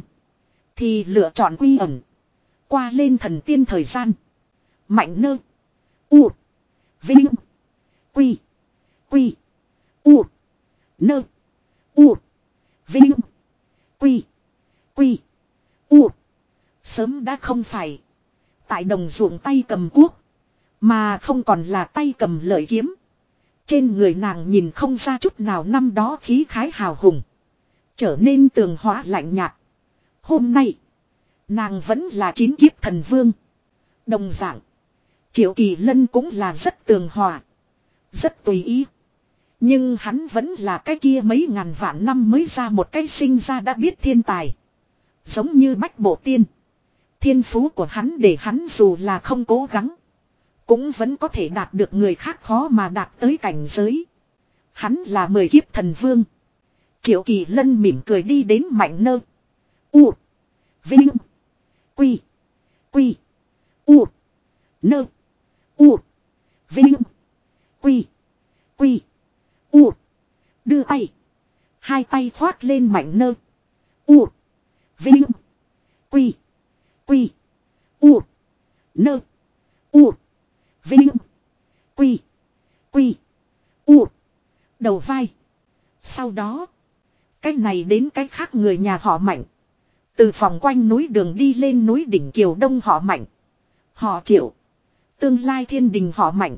Thì lựa chọn quy ẩn. Qua lên thần tiên thời gian. Mạnh nơ. U. Vinh. Quy. Quy. U. Nơ. U. Vinh. Quy. Quy. U. Sớm đã không phải. Tại đồng ruộng tay cầm cuốc. Mà không còn là tay cầm lợi kiếm. Trên người nàng nhìn không ra chút nào năm đó khí khái hào hùng. Trở nên tường hóa lạnh nhạt. Hôm nay. Nàng vẫn là chín kiếp thần vương. Đồng dạng. Triệu Kỳ Lân cũng là rất tường hòa. Rất tùy ý. Nhưng hắn vẫn là cái kia mấy ngàn vạn năm mới ra một cái sinh ra đã biết thiên tài. Giống như Bách Bộ Tiên. Thiên phú của hắn để hắn dù là không cố gắng. Cũng vẫn có thể đạt được người khác khó mà đạt tới cảnh giới. Hắn là mười kiếp thần vương. Triệu Kỳ Lân mỉm cười đi đến Mạnh nơ. U. Vinh. Quy. Quy. U. Nơ. U. Vinh. Quy. Quy. U. Đưa tay. Hai tay khoác lên Mạnh nơ. U. Vinh. Quy. Quy. U. Nơ. U. Vinh. Quy. Quy. U. Đầu vai. Sau đó. Cái này đến cái khác người nhà họ Mạnh. Từ vòng quanh núi đường đi lên núi đỉnh Kiều Đông họ Mạnh. Họ Triệu. Tương lai thiên đình họ Mạnh.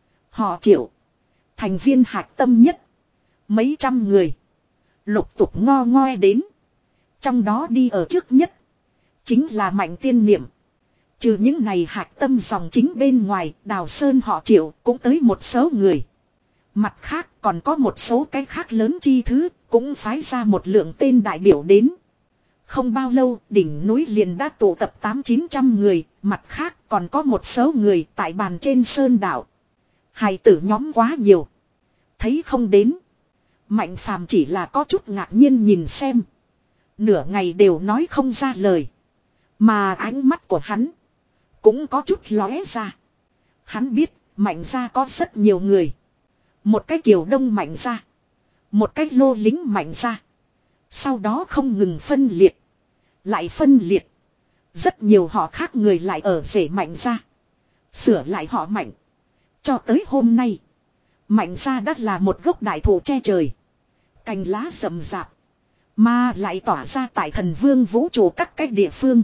Họ Triệu. Thành viên hạch tâm nhất. Mấy trăm người. Lục tục ngo ngoe đến. Trong đó đi ở trước nhất. Chính là Mạnh tiên niệm. Trừ những này hạch tâm dòng chính bên ngoài, Đào Sơn họ Triệu cũng tới một số người. Mặt khác còn có một số cái khác lớn chi thứ, cũng phái ra một lượng tên đại biểu đến. Không bao lâu, đỉnh núi liền đã tụ tập tám chín trăm người, mặt khác còn có một số người tại bàn trên sơn đảo. Hài tử nhóm quá nhiều. Thấy không đến. Mạnh phàm chỉ là có chút ngạc nhiên nhìn xem. Nửa ngày đều nói không ra lời. Mà ánh mắt của hắn cũng có chút lóe ra. Hắn biết Mạnh gia có rất nhiều người. Một cái Kiều Đông Mạnh gia. Một cái Lô Lính Mạnh gia. Sau đó không ngừng phân liệt. Lại phân liệt. Rất nhiều họ khác người lại ở rể Mạnh gia. Sửa lại họ Mạnh. Cho tới hôm nay. Mạnh gia đã là một gốc đại thụ che trời. Cành lá rậm rạp. Mà lại tỏa ra tại thần vương vũ trụ các cách địa phương.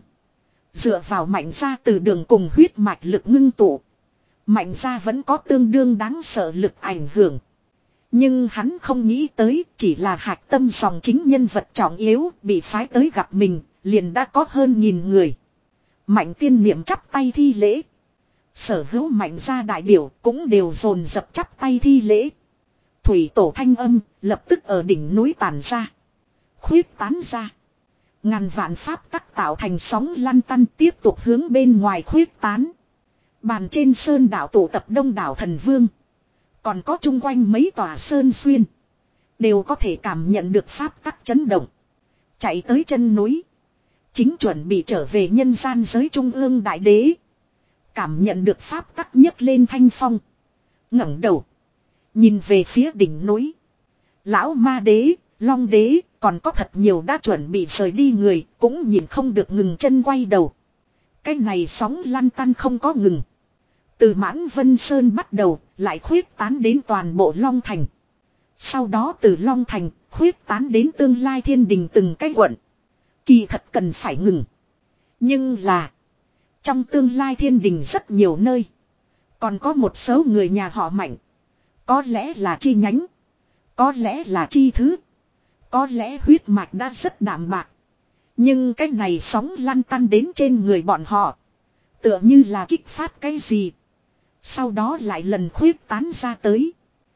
Dựa vào Mạnh gia từ đường cùng huyết mạch lực ngưng tụ. Mạnh gia vẫn có tương đương đáng sợ lực ảnh hưởng. Nhưng hắn không nghĩ tới chỉ là hạch tâm dòng chính nhân vật trọng yếu bị phái tới gặp mình, liền đã có hơn nghìn người. Mạnh tiên niệm chắp tay thi lễ. Sở hữu Mạnh gia đại biểu cũng đều dồn dập chắp tay thi lễ. Thủy tổ thanh âm lập tức ở đỉnh núi tản ra. Khuyết tán ra. Ngàn vạn pháp tắc tạo thành sóng lăn tăn tiếp tục hướng bên ngoài khuyết tán. Bàn trên sơn đảo tụ tập đông đảo thần vương. Còn có chung quanh mấy tòa sơn xuyên. Đều có thể cảm nhận được pháp tắc chấn động. Chạy tới chân núi. Chính chuẩn bị trở về nhân gian giới trung ương đại đế. Cảm nhận được pháp tắc nhấc lên thanh phong. Ngẩng đầu. Nhìn về phía đỉnh núi. Lão ma đế, long đế, còn có thật nhiều đã chuẩn bị rời đi người, cũng nhìn không được ngừng chân quay đầu. Cái này sóng lăn tăn không có ngừng. Từ Mãn Vân Sơn bắt đầu, lại khuyết tán đến toàn bộ Long Thành. Sau đó từ Long Thành, khuyết tán đến tương lai thiên đình từng cái quận. Kỳ thật cần phải ngừng. Nhưng là, trong tương lai thiên đình rất nhiều nơi. Còn có một số người nhà họ Mạnh. Có lẽ là chi nhánh. Có lẽ là chi thứ. Có lẽ huyết mạch đã rất đạm bạc. Nhưng cái này sóng lăn tăn đến trên người bọn họ. Tựa như là kích phát cái gì. Sau đó lại lần khuyết tán ra tới.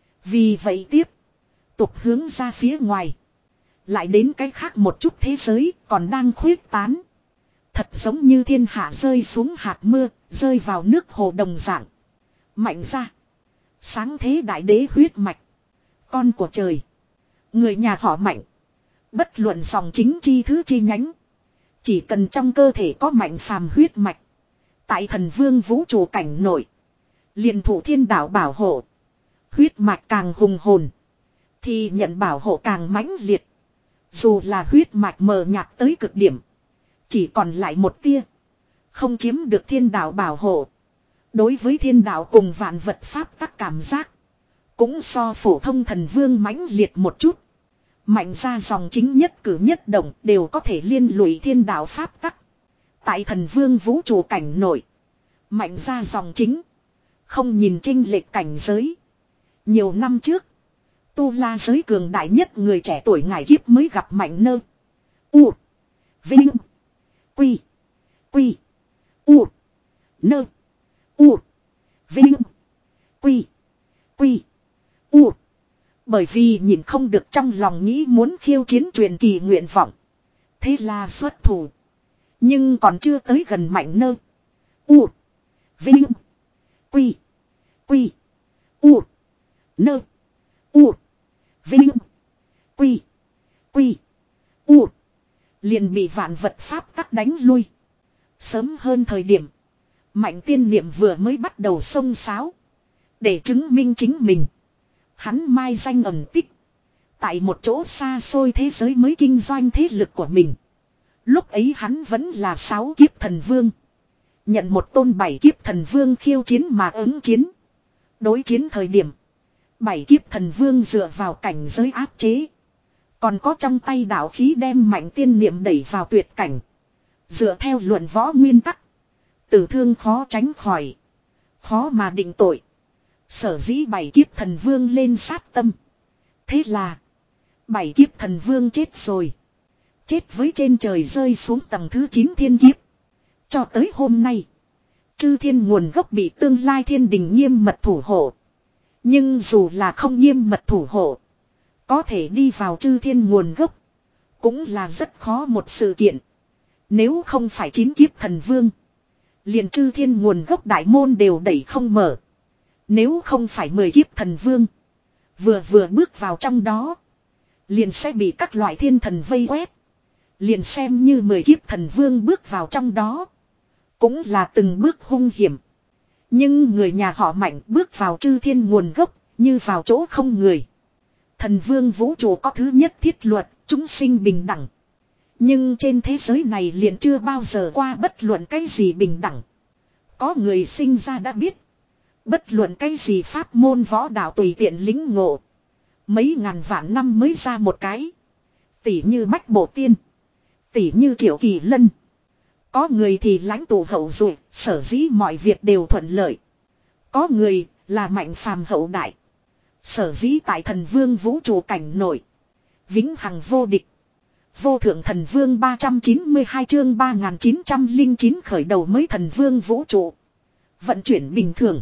Vì vậy tiếp tục hướng ra phía ngoài. Lại đến cái khác một chút thế giới còn đang khuyết tán. Thật giống như thiên hạ rơi xuống hạt mưa, rơi vào nước hồ đồng dạng. Mạnh ra. Sáng thế đại đế huyết mạch. Con của trời. Người nhà họ Mạnh. Bất luận dòng chính chi thứ chi nhánh. Chỉ cần trong cơ thể có Mạnh phàm huyết mạch. Tại thần vương vũ trụ cảnh nội. Liền thủ thiên đạo bảo hộ. Huyết mạch càng hùng hồn. Thì nhận bảo hộ càng mãnh liệt. Dù là huyết mạch mờ nhạt tới cực điểm. Chỉ còn lại một tia. Không chiếm được thiên đạo bảo hộ. Đối với thiên đạo cùng vạn vật pháp tắc cảm giác. Cũng so phổ thông thần vương mãnh liệt một chút. Mạnh ra dòng chính nhất cử nhất động đều có thể liên lụy thiên đạo pháp tắc. Tại thần vương vũ trụ cảnh nội. Mạnh ra dòng chính. Không nhìn chênh lệch cảnh giới. Nhiều năm trước. Tu la giới cường đại nhất người trẻ tuổi ngải kiếp mới gặp Mạnh nơ. U. Vinh. Quy. Quy. U. Nơ. U. Vinh. Quy. Quy. U. Bởi vì nhìn không được trong lòng nghĩ muốn khiêu chiến truyền kỳ nguyện vọng. Thế là xuất thủ. Nhưng còn chưa tới gần Mạnh nơ. U. Vinh. Quy. Quy. U. Nơ. U. Vinh. Quy. Quy. U. Liền bị vạn vật pháp tắc đánh lui. Sớm hơn thời điểm. Mạnh tiên niệm vừa mới bắt đầu xông xáo. Để chứng minh chính mình. Hắn mai danh ẩn tích. Tại một chỗ xa xôi thế giới mới kinh doanh thế lực của mình. Lúc ấy hắn vẫn là sáu kiếp thần vương. Nhận một tôn bảy kiếp thần vương khiêu chiến mà ứng chiến. Đối chiến thời điểm. Bảy kiếp thần vương dựa vào cảnh giới áp chế. Còn có trong tay đạo khí đem Mạnh tiên niệm đẩy vào tuyệt cảnh. Dựa theo luận võ nguyên tắc. Tử thương khó tránh khỏi. Khó mà định tội. Sở dĩ bảy kiếp thần vương lên sát tâm. Thế là. Bảy kiếp thần vương chết rồi. Chết với trên trời rơi xuống tầng thứ chín thiên kiếp. Cho tới hôm nay. Chư thiên nguồn gốc bị tương lai thiên đình nghiêm mật thủ hộ. Nhưng dù là không nghiêm mật thủ hộ. Có thể đi vào chư thiên nguồn gốc. Cũng là rất khó một sự kiện. Nếu không phải chín kiếp thần vương. Liền chư thiên nguồn gốc đại môn đều đẩy không mở. Nếu không phải mười kiếp thần vương. Vừa vừa bước vào trong đó. Liền sẽ bị các loại thiên thần vây quét. Liền xem như mười kiếp thần vương bước vào trong đó. Cũng là từng bước hung hiểm. Nhưng người nhà họ Mạnh bước vào chư thiên nguồn gốc. Như vào chỗ không người. Thần vương vũ trụ có thứ nhất thiết luật. Chúng sinh bình đẳng. Nhưng trên thế giới này liền chưa bao giờ qua bất luận cái gì bình đẳng. Có người sinh ra đã biết. Bất luận cái gì pháp môn võ đạo tùy tiện lính ngộ. Mấy ngàn vạn năm mới ra một cái. Tỉ như Bách Bộ Tiên. Tỉ như Triệu Kỳ Lân. Có người thì lãnh tụ hậu duệ, sở dĩ mọi việc đều thuận lợi. Có người là Mạnh phàm hậu đại. Sở dĩ tại thần vương vũ trụ cảnh nội. Vĩnh hằng vô địch. Vô thượng thần vương ba trăm chín mươi hai chương ba nghìn chín trăm lẻ chín khởi đầu mới thần vương vũ trụ. Vận chuyển bình thường.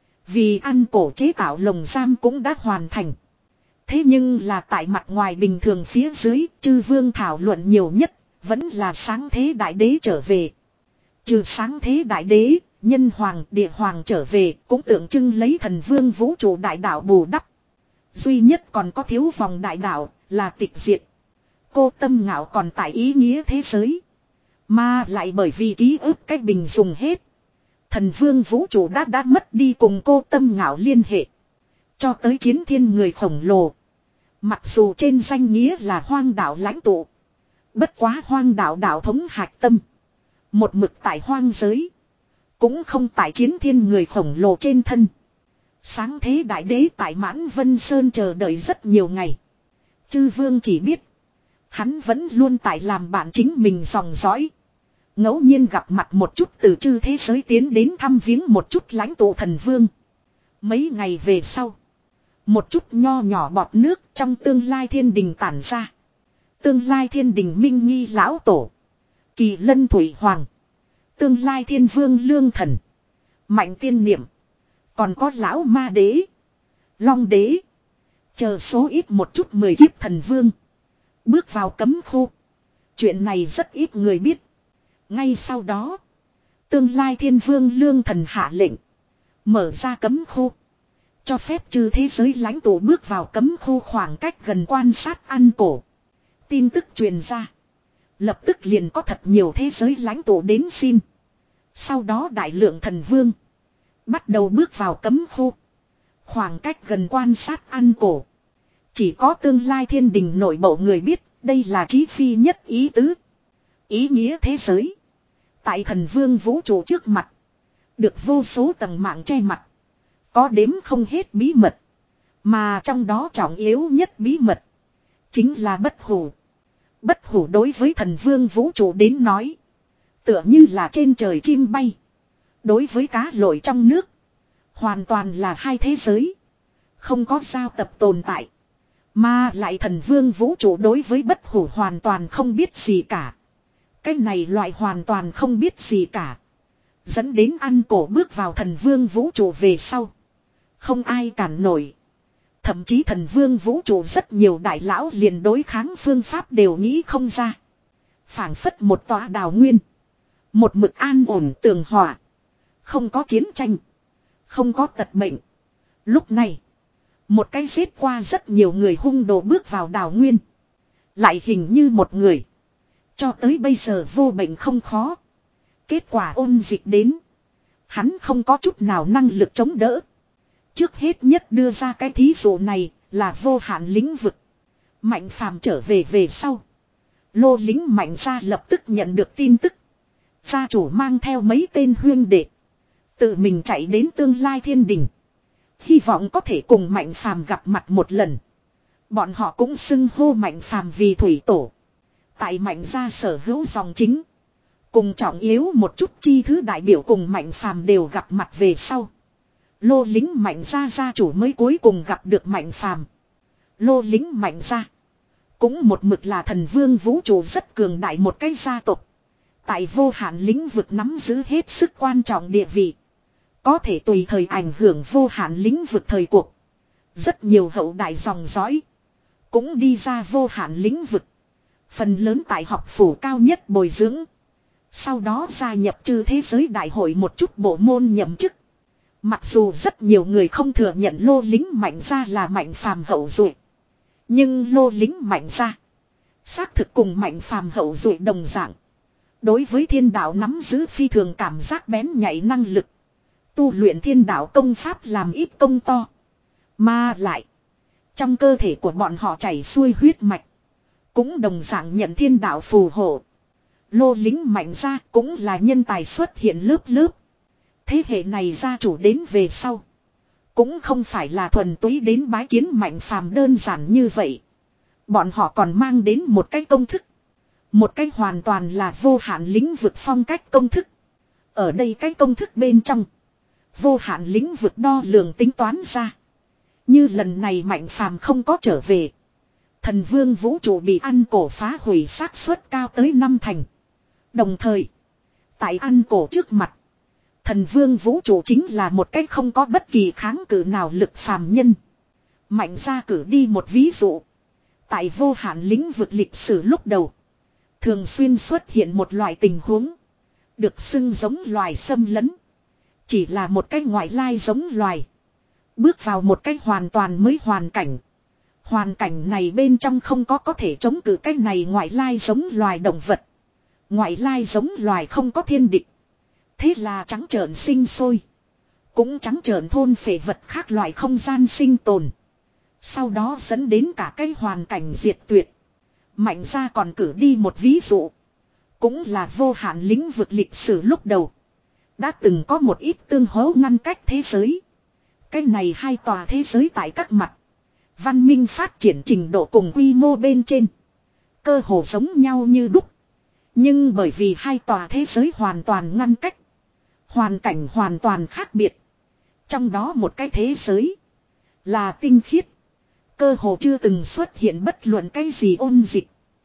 Vì ăn cổ chế tạo lồng giam cũng đã hoàn thành. Thế nhưng là tại mặt ngoài bình thường phía dưới, chư vương thảo luận nhiều nhất, vẫn là sáng thế đại đế trở về. Trừ sáng thế đại đế, nhân hoàng, địa hoàng trở về, cũng tượng trưng lấy thần vương vũ trụ đại đạo bù đắp. Duy nhất còn có thiếu vòng đại đạo, là tịch diệt. Cô Tâm Ngạo còn tại ý nghĩa thế giới. Mà lại bởi vì ký ức cách bình dùng hết. Thần vương vũ trụ đã đã mất đi cùng Cô Tâm Ngạo liên hệ. Cho tới chiến thiên người khổng lồ. Mặc dù trên danh nghĩa là hoang đạo lãnh tụ. Bất quá hoang đạo đạo thống hạch tâm. Một mực tại hoang giới. Cũng không tại chiến thiên người khổng lồ trên thân. Sáng thế đại đế tại Mãn Vân Sơn chờ đợi rất nhiều ngày. Chư vương chỉ biết. Hắn vẫn luôn tại làm bạn chính mình dòng dõi. Ngẫu nhiên gặp mặt một chút từ chư thế giới tiến đến thăm viếng một chút lãnh tụ thần vương. Mấy ngày về sau. Một chút nho nhỏ bọt nước trong tương lai thiên đình tản ra. Tương lai thiên đình minh nghi lão tổ. Kỳ lân thủy hoàng. Tương lai thiên vương lương thần. Mạnh tiên niệm. Còn có lão ma đế. Long đế. Chờ số ít một chút mười kiếp thần vương. Bước vào cấm khu. Chuyện này rất ít người biết. Ngay sau đó. Tương lai thiên vương lương thần hạ lệnh. Mở ra cấm khu. Cho phép chư thế giới lãnh tụ bước vào cấm khu khoảng cách gần quan sát ăn cổ. Tin tức truyền ra. Lập tức liền có thật nhiều thế giới lãnh tụ đến xin. Sau đó đại lượng thần vương. Bắt đầu bước vào cấm khu. Khoảng cách gần quan sát ăn cổ. Chỉ có tương lai thiên đình nội bộ người biết. Đây là chí phi nhất ý tứ. Ý nghĩa thế giới. Tại thần vương vũ trụ trước mặt. Được vô số tầng mạng che mặt. Có đếm không hết bí mật. Mà trong đó trọng yếu nhất bí mật. Chính là bất hủ. Bất hủ đối với thần vương vũ trụ đến nói. Tựa như là trên trời chim bay. Đối với cá lội trong nước. Hoàn toàn là hai thế giới. Không có giao tập tồn tại. Mà lại thần vương vũ trụ đối với bất hủ hoàn toàn không biết gì cả. Cái này loại hoàn toàn không biết gì cả. Dẫn đến ăn cổ bước vào thần vương vũ trụ về sau. Không ai cản nổi. Thậm chí thần vương vũ trụ rất nhiều đại lão liền đối kháng phương pháp đều nghĩ không ra. Phảng phất một tòa đào nguyên. Một mực an ổn tường hòa. Không có chiến tranh. Không có tật bệnh. Lúc này. Một cái giết qua rất nhiều người hung đồ bước vào đào nguyên. Lại hình như một người. Cho tới bây giờ vô bệnh không khó. Kết quả ôn dịch đến. Hắn không có chút nào năng lực chống đỡ. Trước hết nhất đưa ra cái thí dụ này là vô hạn lĩnh vực. Mạnh phàm trở về về sau. Lô lính mạnh ra lập tức nhận được tin tức. Gia chủ mang theo mấy tên huyên đệ. Tự mình chạy đến tương lai thiên đình. Hy vọng có thể cùng mạnh phàm gặp mặt một lần. Bọn họ cũng xưng hô mạnh phàm vì thủy tổ. Tại mạnh gia sở hữu dòng chính. Cùng trọng yếu một chút chi thứ đại biểu cùng mạnh phàm đều gặp mặt về sau. Lô lính mạnh gia gia chủ mới cuối cùng gặp được mạnh phàm. Lô lính mạnh gia. Cũng một mực là thần vương vũ trụ rất cường đại một cái gia tộc. Tại vô hạn lĩnh vực nắm giữ hết sức quan trọng địa vị. Có thể tùy thời ảnh hưởng vô hạn lĩnh vực thời cuộc. Rất nhiều hậu đại dòng dõi. Cũng đi ra vô hạn lĩnh vực. Phần lớn tại học phủ cao nhất bồi dưỡng. Sau đó gia nhập chư thế giới đại hội một chút bộ môn nhậm chức. Mặc dù rất nhiều người không thừa nhận lô lính mạnh gia là mạnh phàm hậu duệ. Nhưng lô lính mạnh gia. Xác thực cùng mạnh phàm hậu duệ đồng dạng. Đối với thiên đạo nắm giữ phi thường cảm giác bén nhạy năng lực. Tu luyện thiên đạo công pháp làm ít công to. Mà lại. Trong cơ thể của bọn họ chảy xuôi huyết mạch. Cũng đồng dạng nhận thiên đạo phù hộ. Lô lính mạnh gia cũng là nhân tài xuất hiện lớp lớp. Thế hệ này gia chủ đến về sau. Cũng không phải là thuần túy đến bái kiến mạnh phàm đơn giản như vậy. Bọn họ còn mang đến một cái công thức. Một cái hoàn toàn là vô hạn lĩnh vực phong cách công thức. Ở đây cái công thức bên trong. Vô hạn lĩnh vực đo lường tính toán ra. Như lần này mạnh phàm không có trở về. Thần vương vũ trụ bị ăn cổ phá hủy xác suất cao tới năm thành. Đồng thời. Tại ăn cổ trước mặt. Thần vương vũ trụ chính là một cách không có bất kỳ kháng cự nào lực phàm nhân. Mạnh ra cử đi một ví dụ. Tại vô hạn lĩnh vực lịch sử lúc đầu. Thường xuyên xuất hiện một loại tình huống. Được xưng giống loài xâm lấn. Chỉ là một cái ngoại lai giống loài. Bước vào một cái hoàn toàn mới hoàn cảnh. Hoàn cảnh này bên trong không có có thể chống cự cái này ngoại lai giống loài động vật. Ngoại lai giống loài không có thiên địch. Thế là trắng trợn sinh sôi. Cũng trắng trợn thôn phệ vật khác loại không gian sinh tồn. Sau đó dẫn đến cả cái hoàn cảnh diệt tuyệt. Mạnh ra còn cử đi một ví dụ. Cũng là vô hạn lĩnh vực lịch sử lúc đầu. Đã từng có một ít tương hỗ ngăn cách thế giới. Cái này hai tòa thế giới tại các mặt. Văn minh phát triển trình độ cùng quy mô bên trên. Cơ hồ giống nhau như đúc. Nhưng bởi vì hai tòa thế giới hoàn toàn ngăn cách. Hoàn cảnh hoàn toàn khác biệt. Trong đó một cái thế giới là tinh khiết. Cơ hồ chưa từng xuất hiện bất luận cái gì ôn dịch.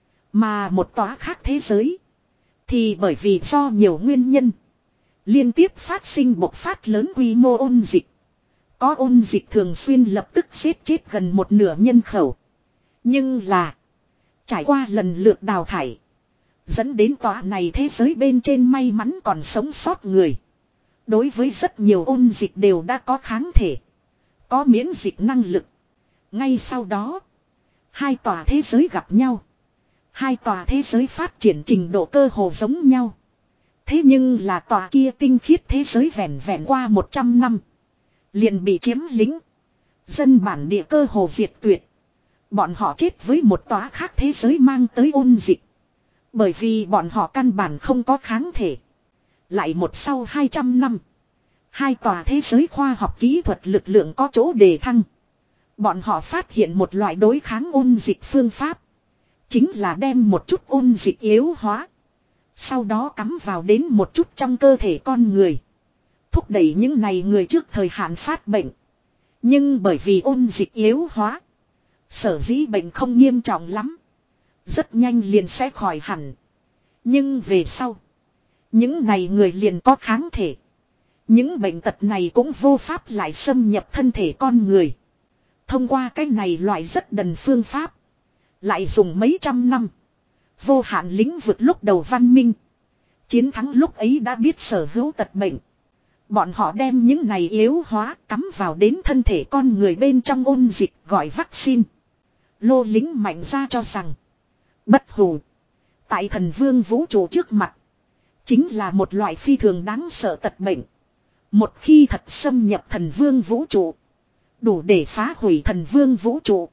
Mà một tòa khác thế giới. Thì bởi vì do nhiều nguyên nhân. Liên tiếp phát sinh bộc phát lớn quy mô ôn dịch. Có ôn dịch thường xuyên lập tức giết chết gần một nửa nhân khẩu. Nhưng là. Trải qua lần lượt đào thải. Dẫn đến tòa này thế giới bên trên may mắn còn sống sót người. Đối với rất nhiều ôn dịch đều đã có kháng thể. Có miễn dịch năng lực. Ngay sau đó. Hai tòa thế giới gặp nhau. Hai tòa thế giới phát triển trình độ cơ hồ giống nhau. Thế nhưng là tòa kia tinh khiết thế giới vẹn vẹn qua một trăm năm. Liền bị chiếm lĩnh. Dân bản địa cơ hồ diệt tuyệt. Bọn họ chết với một tòa khác thế giới mang tới ôn dịch. Bởi vì bọn họ căn bản không có kháng thể. Lại một sau hai trăm năm. Hai tòa thế giới khoa học kỹ thuật lực lượng có chỗ đề thăng. Bọn họ phát hiện một loại đối kháng ôn dịch phương pháp. Chính là đem một chút ôn dịch yếu hóa. Sau đó cắm vào đến một chút trong cơ thể con người. Thúc đẩy những này người trước thời hạn phát bệnh. Nhưng bởi vì ôn dịch yếu hóa. Sở dĩ bệnh không nghiêm trọng lắm. Rất nhanh liền sẽ khỏi hẳn. Nhưng về sau. Những này người liền có kháng thể. Những bệnh tật này cũng vô pháp lại xâm nhập thân thể con người. Thông qua cái này loại rất đần phương pháp. Lại dùng mấy trăm năm. Vô hạn lĩnh vực lúc đầu văn minh. Chiến thắng lúc ấy đã biết sở hữu tật bệnh. Bọn họ đem những này yếu hóa cắm vào đến thân thể con người bên trong ôn dịch gọi vaccine. Lô lính mạnh ra cho rằng. Bất hủ. Tại thần vương vũ trụ trước mặt. Chính là một loại phi thường đáng sợ tật bệnh. Một khi thật xâm nhập thần vương vũ trụ. Đủ để phá hủy thần vương vũ trụ.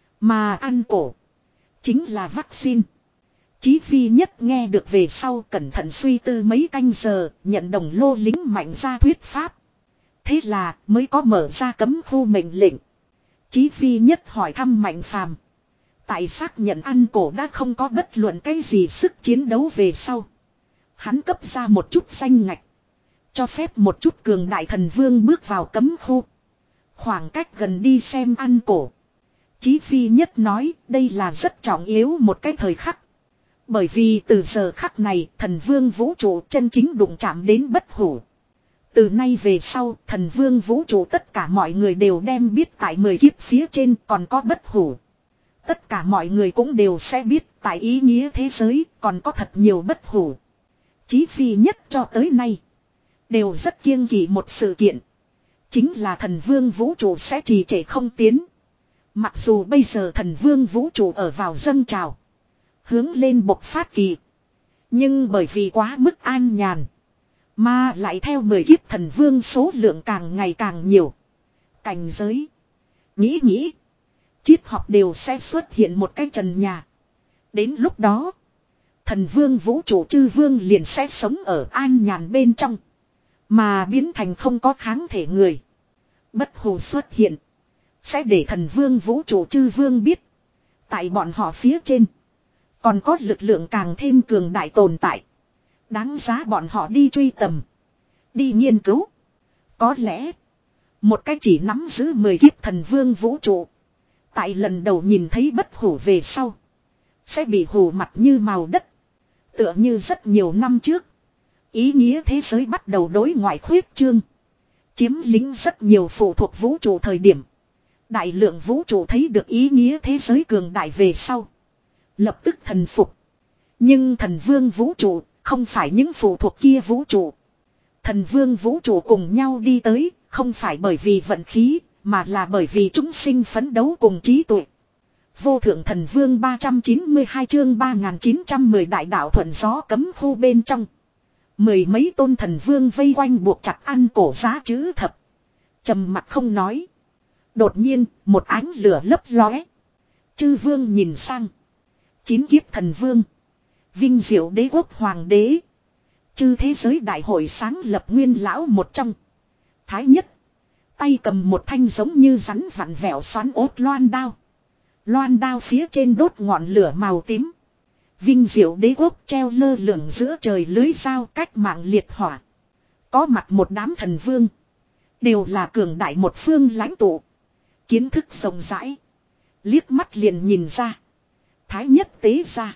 Mà ăn cổ. Chính là vaccine. Chí phi nhất nghe được về sau cẩn thận suy tư mấy canh giờ. Nhận đồng lô lính mạnh ra thuyết pháp. Thế là mới có mở ra cấm khu mệnh lệnh. Chí phi nhất hỏi thăm Mạnh Phàm. Tại xác nhận ăn cổ đã không có bất luận cái gì sức chiến đấu về sau. Hắn cấp ra một chút danh ngạch. Cho phép một chút cường đại thần vương bước vào cấm khu. Khoảng cách gần đi xem ăn cổ. Chí phi nhất nói đây là rất trọng yếu một cái thời khắc. Bởi vì từ giờ khắc này thần vương vũ trụ chân chính đụng chạm đến bất hủ. Từ nay về sau thần vương vũ trụ tất cả mọi người đều đem biết tại mười kiếp phía trên còn có bất hủ. Tất cả mọi người cũng đều sẽ biết tại ý nghĩa thế giới còn có thật nhiều bất hủ. Chí phi nhất cho tới nay. Đều rất kiêng kỵ một sự kiện. Chính là thần vương vũ trụ sẽ trì trệ không tiến. Mặc dù bây giờ thần vương vũ trụ ở vào dâng trào. Hướng lên bộc phát kỳ. Nhưng bởi vì quá mức an nhàn. Mà lại theo mười kiếp thần vương số lượng càng ngày càng nhiều. Cảnh giới. Nghĩ nghĩ. Triết học đều sẽ xuất hiện một cái trần nhà. Đến lúc đó. Thần vương vũ trụ chư vương liền sẽ sống ở an nhàn bên trong. Mà biến thành không có kháng thể người. Bất hủ xuất hiện. Sẽ để thần vương vũ trụ chư vương biết. Tại bọn họ phía trên. Còn có lực lượng càng thêm cường đại tồn tại. Đáng giá bọn họ đi truy tầm. Đi nghiên cứu. Có lẽ. Một cái chỉ nắm giữ mười kiếp thần vương vũ trụ. Tại lần đầu nhìn thấy bất hủ về sau. Sẽ bị hù mặt như màu đất. Tựa như rất nhiều năm trước. Ý nghĩa thế giới bắt đầu đối ngoại khuyết trương. Chiếm lĩnh rất nhiều phụ thuộc vũ trụ thời điểm. Đại lượng vũ trụ thấy được ý nghĩa thế giới cường đại về sau. Lập tức thần phục. Nhưng thần vương vũ trụ không phải những phụ thuộc kia vũ trụ. Thần vương vũ trụ cùng nhau đi tới. Không phải bởi vì vận khí. Mà là bởi vì chúng sinh phấn đấu cùng trí tuệ. Vô thượng thần vương ba trăm chín mươi hai chương ba nghìn chín trăm mười đại đạo thuận gió cấm khu bên trong. Mười mấy tôn thần vương vây quanh buộc chặt ăn cổ giá chữ thập. Trầm mặt không nói. Đột nhiên, một ánh lửa lấp lóe. Chư vương nhìn sang. Chín kiếp thần vương. Vinh diệu đế quốc hoàng đế. chư thế giới đại hội sáng lập nguyên lão một trong. Thái nhất. Tay cầm một thanh giống như rắn vặn vẹo xoắn ốt loan đao. Loan đao phía trên đốt ngọn lửa màu tím. Vinh diệu đế quốc treo lơ lửng giữa trời lưới dao cách mạng liệt hỏa. Có mặt một đám thần vương. Đều là cường đại một phương lãnh tụ. Kiến thức rộng rãi. Liếc mắt liền nhìn ra. Thái nhất tế ra.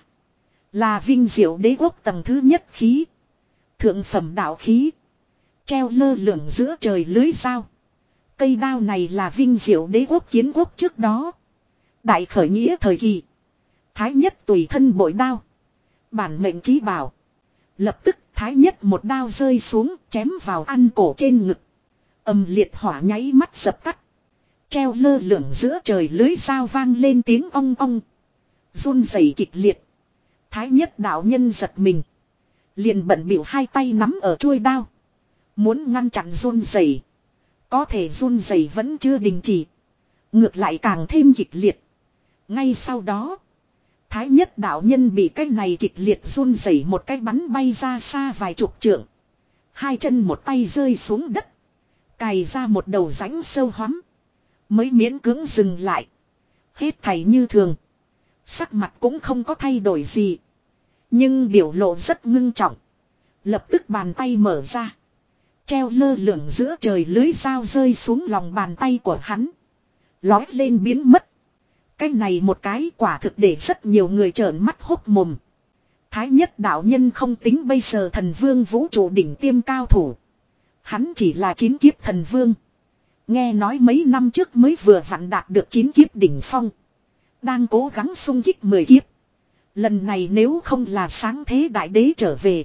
Là vinh diệu đế quốc tầng thứ nhất khí. Thượng phẩm đạo khí. Treo lơ lửng giữa trời lưới dao. Cây đao này là vinh diệu đế quốc kiến quốc trước đó. Đại khởi nghĩa thời kỳ. Thái nhất tùy thân bội đao. Bản mệnh chí bảo. Lập tức thái nhất một đao rơi xuống chém vào ăn cổ trên ngực. Ầm liệt hỏa nháy mắt dập tắt. Treo lơ lửng giữa trời lưới dao vang lên tiếng ong ong. Run rẩy kịch liệt. Thái nhất đạo nhân giật mình. Liền bận bịu hai tay nắm ở chuôi đao. Muốn ngăn chặn run rẩy. Có thể run rẩy vẫn chưa đình chỉ. Ngược lại càng thêm kịch liệt. Ngay sau đó. Thái nhất đạo nhân bị cái này kịch liệt run rẩy một cái bắn bay ra xa vài chục trượng. Hai chân một tay rơi xuống đất. Cày ra một đầu rãnh sâu hoắm. Mới miễn cưỡng dừng lại. Hết thảy như thường. Sắc mặt cũng không có thay đổi gì. Nhưng biểu lộ rất ngưng trọng. Lập tức bàn tay mở ra. Treo lơ lửng giữa trời lưới dao rơi xuống lòng bàn tay của hắn. Lói lên biến mất. Cái này một cái quả thực để rất nhiều người trợn mắt hốc mồm. Thái nhất đạo nhân không tính bây giờ thần vương vũ trụ đỉnh tiêm cao thủ. Hắn chỉ là chín kiếp thần vương. Nghe nói mấy năm trước mới vừa vặn đạt được chín kiếp đỉnh phong. Đang cố gắng xung kích mười kiếp. Lần này nếu không là sáng thế đại đế trở về.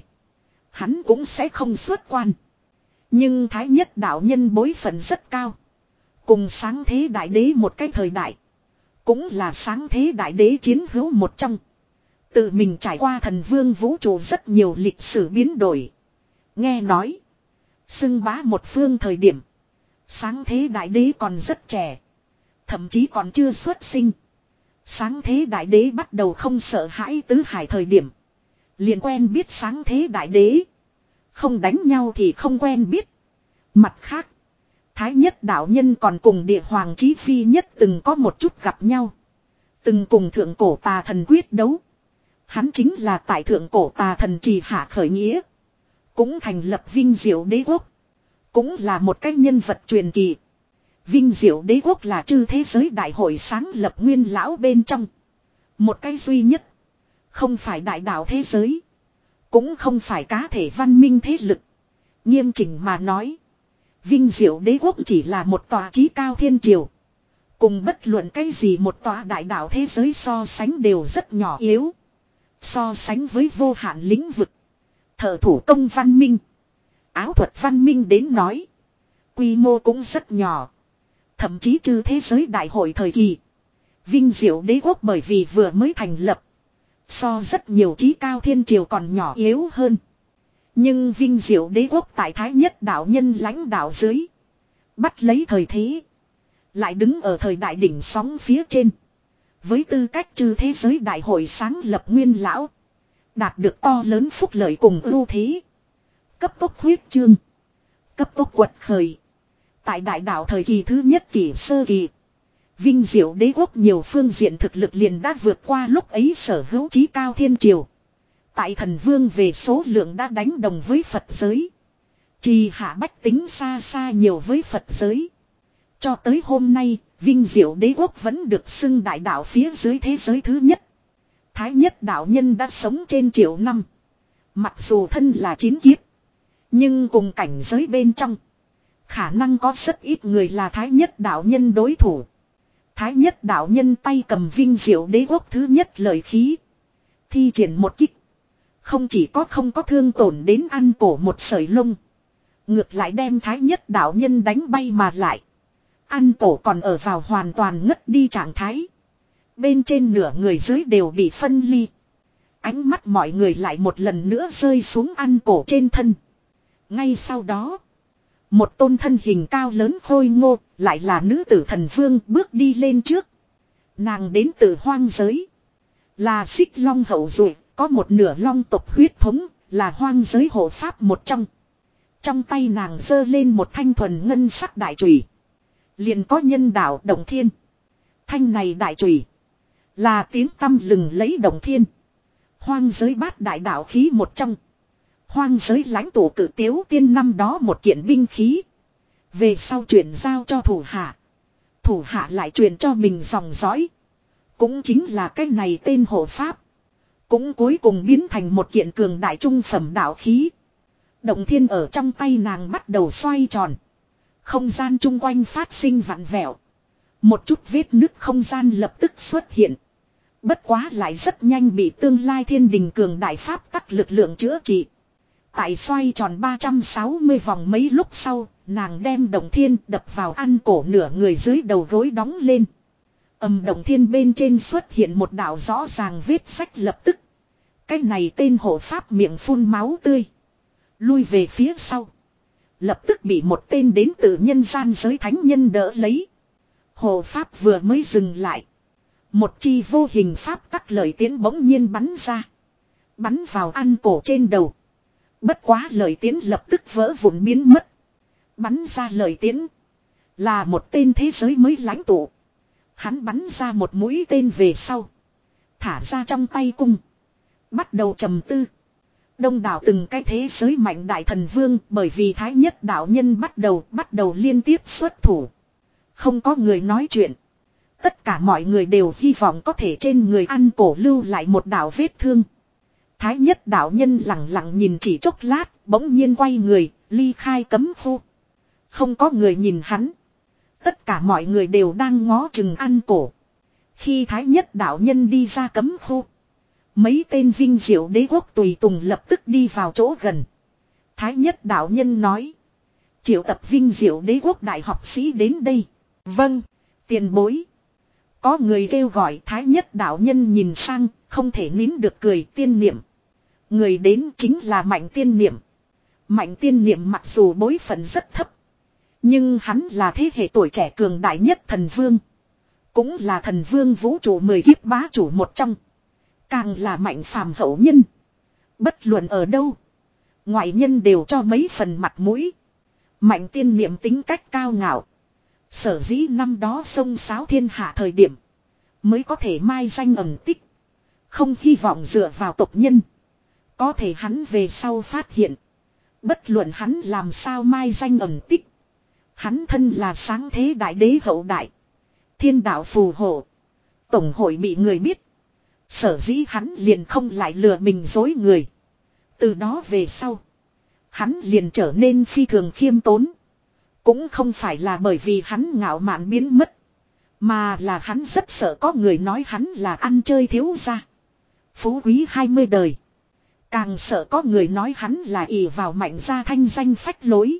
Hắn cũng sẽ không xuất quan. Nhưng thái nhất đạo nhân bối phận rất cao. Cùng sáng thế đại đế một cái thời đại. Cũng là sáng thế đại đế chiến hữu một trong. Tự mình trải qua thần vương vũ trụ rất nhiều lịch sử biến đổi. Nghe nói. Xưng bá một phương thời điểm. Sáng thế đại đế còn rất trẻ. Thậm chí còn chưa xuất sinh. Sáng thế đại đế bắt đầu không sợ hãi tứ hải thời điểm. Liền quen biết sáng thế đại đế. Không đánh nhau thì không quen biết. Mặt khác. Thái nhất đạo nhân còn cùng địa hoàng chí phi nhất từng có một chút gặp nhau. Từng cùng thượng cổ tà thần quyết đấu. Hắn chính là tại thượng cổ tà thần trì hạ khởi nghĩa. Cũng thành lập vinh diệu đế quốc. Cũng là một cái nhân vật truyền kỳ. Vinh diệu đế quốc là chư thế giới đại hội sáng lập nguyên lão bên trong. Một cái duy nhất. Không phải đại đạo thế giới. Cũng không phải cá thể văn minh thế lực. Nghiêm chỉnh mà nói. Vinh diệu đế quốc chỉ là một tòa chí cao thiên triều. Cùng bất luận cái gì một tòa đại đạo thế giới so sánh đều rất nhỏ yếu. So sánh với vô hạn lĩnh vực. Thợ thủ công văn minh. Áo thuật văn minh đến nói. Quy mô cũng rất nhỏ. Thậm chí trừ thế giới đại hội thời kỳ. Vinh diệu đế quốc bởi vì vừa mới thành lập. So rất nhiều chí cao thiên triều còn nhỏ yếu hơn. Nhưng vinh diệu đế quốc tại thái nhất đạo nhân lãnh đạo dưới. Bắt lấy thời thế. Lại đứng ở thời đại đỉnh sóng phía trên. Với tư cách trừ thế giới đại hội sáng lập nguyên lão. Đạt được to lớn phúc lợi cùng ưu thế. Cấp tốc huyết chương. Cấp tốc quật khởi. Tại đại đạo thời kỳ thứ nhất kỳ sơ kỳ. Vinh diệu đế quốc nhiều phương diện thực lực liền đã vượt qua lúc ấy sở hữu chí cao thiên triều. Tại thần vương về số lượng đã đánh đồng với Phật giới. Trì hạ bách tính xa xa nhiều với Phật giới. Cho tới hôm nay, vinh diệu đế quốc vẫn được xưng đại đạo phía dưới thế giới thứ nhất. Thái nhất đạo nhân đã sống trên triệu năm. Mặc dù thân là chín kiếp. Nhưng cùng cảnh giới bên trong. Khả năng có rất ít người là thái nhất đạo nhân đối thủ. Thái nhất đạo nhân tay cầm vinh diệu đế quốc thứ nhất lợi khí. Thi triển một kích. Không chỉ có không có thương tổn đến ăn cổ một sợi lông. Ngược lại đem thái nhất đạo nhân đánh bay mà lại. Ăn cổ còn ở vào hoàn toàn ngất đi trạng thái. Bên trên nửa người dưới đều bị phân ly. Ánh mắt mọi người lại một lần nữa rơi xuống ăn cổ trên thân. Ngay sau đó. Một tôn thân hình cao lớn khôi ngô. Lại là nữ tử thần vương bước đi lên trước. Nàng đến từ hoang giới. Là xích long hậu duệ. Có một nửa long tộc huyết thống. là hoang giới hộ pháp một trong. Trong tay nàng giơ lên một thanh thuần ngân sắc đại chùy. Liền có nhân đạo Động Thiên. Thanh này đại chùy là tiếng tăm lừng lấy Động Thiên. Hoang giới bát đại đạo khí một trong. Hoang giới lãnh tụ cử Tiếu Tiên năm đó một kiện binh khí. Về sau chuyển giao cho thủ hạ. Thủ hạ lại truyền cho mình dòng dõi. Cũng chính là cái này tên hộ pháp. Cũng cuối cùng biến thành một kiện cường đại trung phẩm đạo khí. Động Thiên ở trong tay nàng bắt đầu xoay tròn. Không gian chung quanh phát sinh vặn vẹo. Một chút vết nứt không gian lập tức xuất hiện. Bất quá lại rất nhanh bị tương lai thiên đình cường đại pháp tắc lực lượng chữa trị. Tại xoay tròn ba trăm sáu mươi vòng mấy lúc sau, nàng đem Động Thiên đập vào ăn cổ nửa người dưới đầu gối đóng lên. Ầm, Động Thiên bên trên xuất hiện một đạo rõ ràng vết sách lập tức. Cái này tên hộ pháp miệng phun máu tươi. Lui về phía sau. Lập tức bị một tên đến từ nhân gian giới thánh nhân đỡ lấy. Hộ pháp vừa mới dừng lại. Một chi vô hình pháp tắc lợi tiến bỗng nhiên bắn ra. Bắn vào ăn cổ trên đầu. Bất quá lợi tiến lập tức vỡ vụn biến mất. Bắn ra lợi tiến. Là một tên thế giới mới lãnh tụ. Hắn bắn ra một mũi tên về sau. Thả ra trong tay cung. Bắt đầu trầm tư. Đông đảo từng cái thế giới mạnh đại thần vương bởi vì thái nhất đạo nhân bắt đầu bắt đầu liên tiếp xuất thủ. Không có người nói chuyện. Tất cả mọi người đều hy vọng có thể trên người ăn cổ lưu lại một đạo vết thương. Thái nhất đạo nhân lặng lặng nhìn chỉ chốc lát, bỗng nhiên quay người, ly khai cấm khu. Không có người nhìn hắn. Tất cả mọi người đều đang ngó chừng ăn cổ. Khi thái nhất đạo nhân đi ra cấm khu. Mấy tên vinh diệu đế quốc tùy tùng lập tức đi vào chỗ gần. Thái nhất đạo nhân nói. Triệu tập vinh diệu đế quốc đại học sĩ đến đây. Vâng, tiền bối. Có người kêu gọi thái nhất đạo nhân nhìn sang, không thể nín được cười tiên niệm. Người đến chính là Mạnh Tiên Niệm. Mạnh Tiên Niệm mặc dù bối phận rất thấp. Nhưng hắn là thế hệ tuổi trẻ cường đại nhất thần vương. Cũng là thần vương vũ trụ mười kiếp bá chủ một trong. Càng là mạnh phàm hậu nhân. Bất luận ở đâu. Ngoại nhân đều cho mấy phần mặt mũi. Mạnh Tiên Niệm tính cách cao ngạo. Sở dĩ năm đó xông xáo thiên hạ thời điểm. Mới có thể mai danh ẩn tích. Không hy vọng dựa vào tộc nhân. Có thể hắn về sau phát hiện. Bất luận hắn làm sao mai danh ẩn tích. Hắn thân là sáng thế đại đế hậu đại. Thiên đạo phù hộ. Tổng hội bị người biết. Sở dĩ hắn liền không lại lừa mình dối người. Từ đó về sau. Hắn liền trở nên phi thường khiêm tốn. Cũng không phải là bởi vì hắn ngạo mạn biến mất. Mà là hắn rất sợ có người nói hắn là ăn chơi thiếu gia. Phú quý hai mươi đời. Càng sợ có người nói hắn là ỷ vào mạnh gia thanh danh phách lối.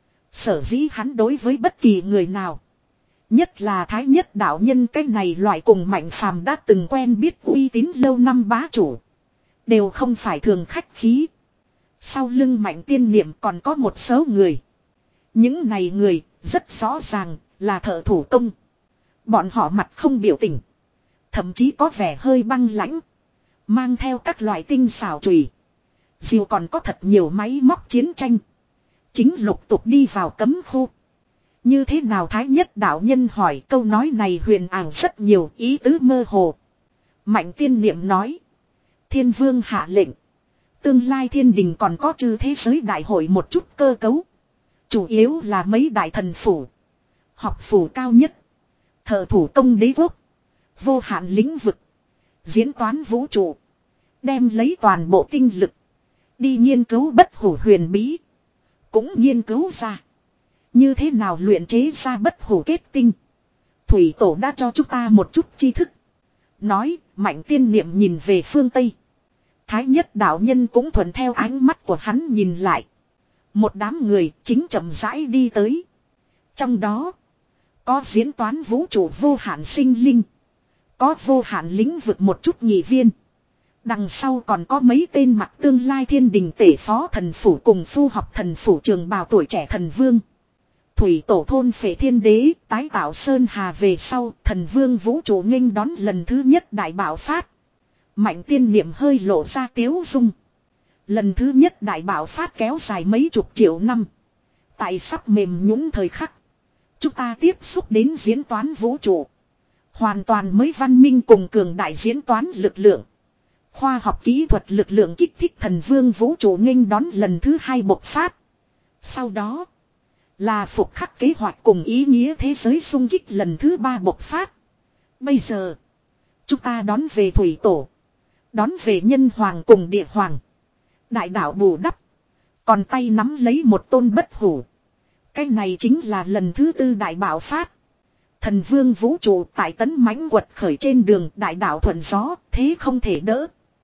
Sở dĩ hắn đối với bất kỳ người nào. Nhất là thái nhất đạo nhân cái này loại cùng mạnh phàm đã từng quen biết uy tín lâu năm bá chủ. Đều không phải thường khách khí. Sau lưng Mạnh Tiên Niệm còn có một số người. Những này người rất rõ ràng là thợ thủ công. Bọn họ mặt không biểu tình. Thậm chí có vẻ hơi băng lãnh. Mang theo các loại tinh xảo chùy. Diều còn có thật nhiều máy móc chiến tranh. Chính lục tục đi vào cấm khu. Như thế nào thái nhất đạo nhân hỏi câu nói này huyền ảo rất nhiều ý tứ mơ hồ. Mạnh Tiên Niệm nói. Thiên vương hạ lệnh. Tương lai thiên đình còn có chư thế giới đại hội một chút cơ cấu. Chủ yếu là mấy đại thần phủ. Học phủ cao nhất. Thợ thủ công đế quốc. Vô hạn lĩnh vực. Diễn toán vũ trụ. Đem lấy toàn bộ tinh lực. Đi nghiên cứu bất hủ huyền bí. Cũng nghiên cứu ra. Như thế nào luyện chế ra bất hủ kết tinh. Thủy tổ đã cho chúng ta một chút tri thức. Nói, Mạnh Tiên Niệm nhìn về phương Tây. Thái nhất đạo nhân cũng thuận theo ánh mắt của hắn nhìn lại. Một đám người chính chậm rãi đi tới. Trong đó, có diễn toán vũ trụ vô hạn sinh linh. Có vô hạn lĩnh vực một chút nhị viên. Đằng sau còn có mấy tên mặt tương lai thiên đình tể phó thần phủ cùng phu học thần phủ trường bào tuổi trẻ thần vương. Thủy tổ thôn phệ thiên đế tái tạo sơn hà về sau thần vương vũ trụ nghênh đón lần thứ nhất đại bạo phát. Mạnh Tiên Niệm hơi lộ ra tiếu dung. Lần thứ nhất đại bạo phát kéo dài mấy chục triệu năm. Tại sắp mềm nhũn thời khắc. Chúng ta tiếp xúc đến diễn toán vũ trụ. Hoàn toàn mới văn minh cùng cường đại diễn toán lực lượng. Khoa học kỹ thuật lực lượng kích thích thần vương vũ trụ nghênh đón lần thứ hai bộc phát. Sau đó là phục khắc kế hoạch cùng ý nghĩa thế giới xung kích lần thứ ba bộc phát. Bây giờ chúng ta đón về thủy tổ. Đón về nhân hoàng cùng địa hoàng. Đại đạo bù đắp. Còn tay nắm lấy một tôn bất hủ. Cái này chính là lần thứ tư đại bạo phát. Thần vương vũ trụ tại tấn mãnh quật khởi trên đường đại đạo thuận gió, thế không thể đỡ.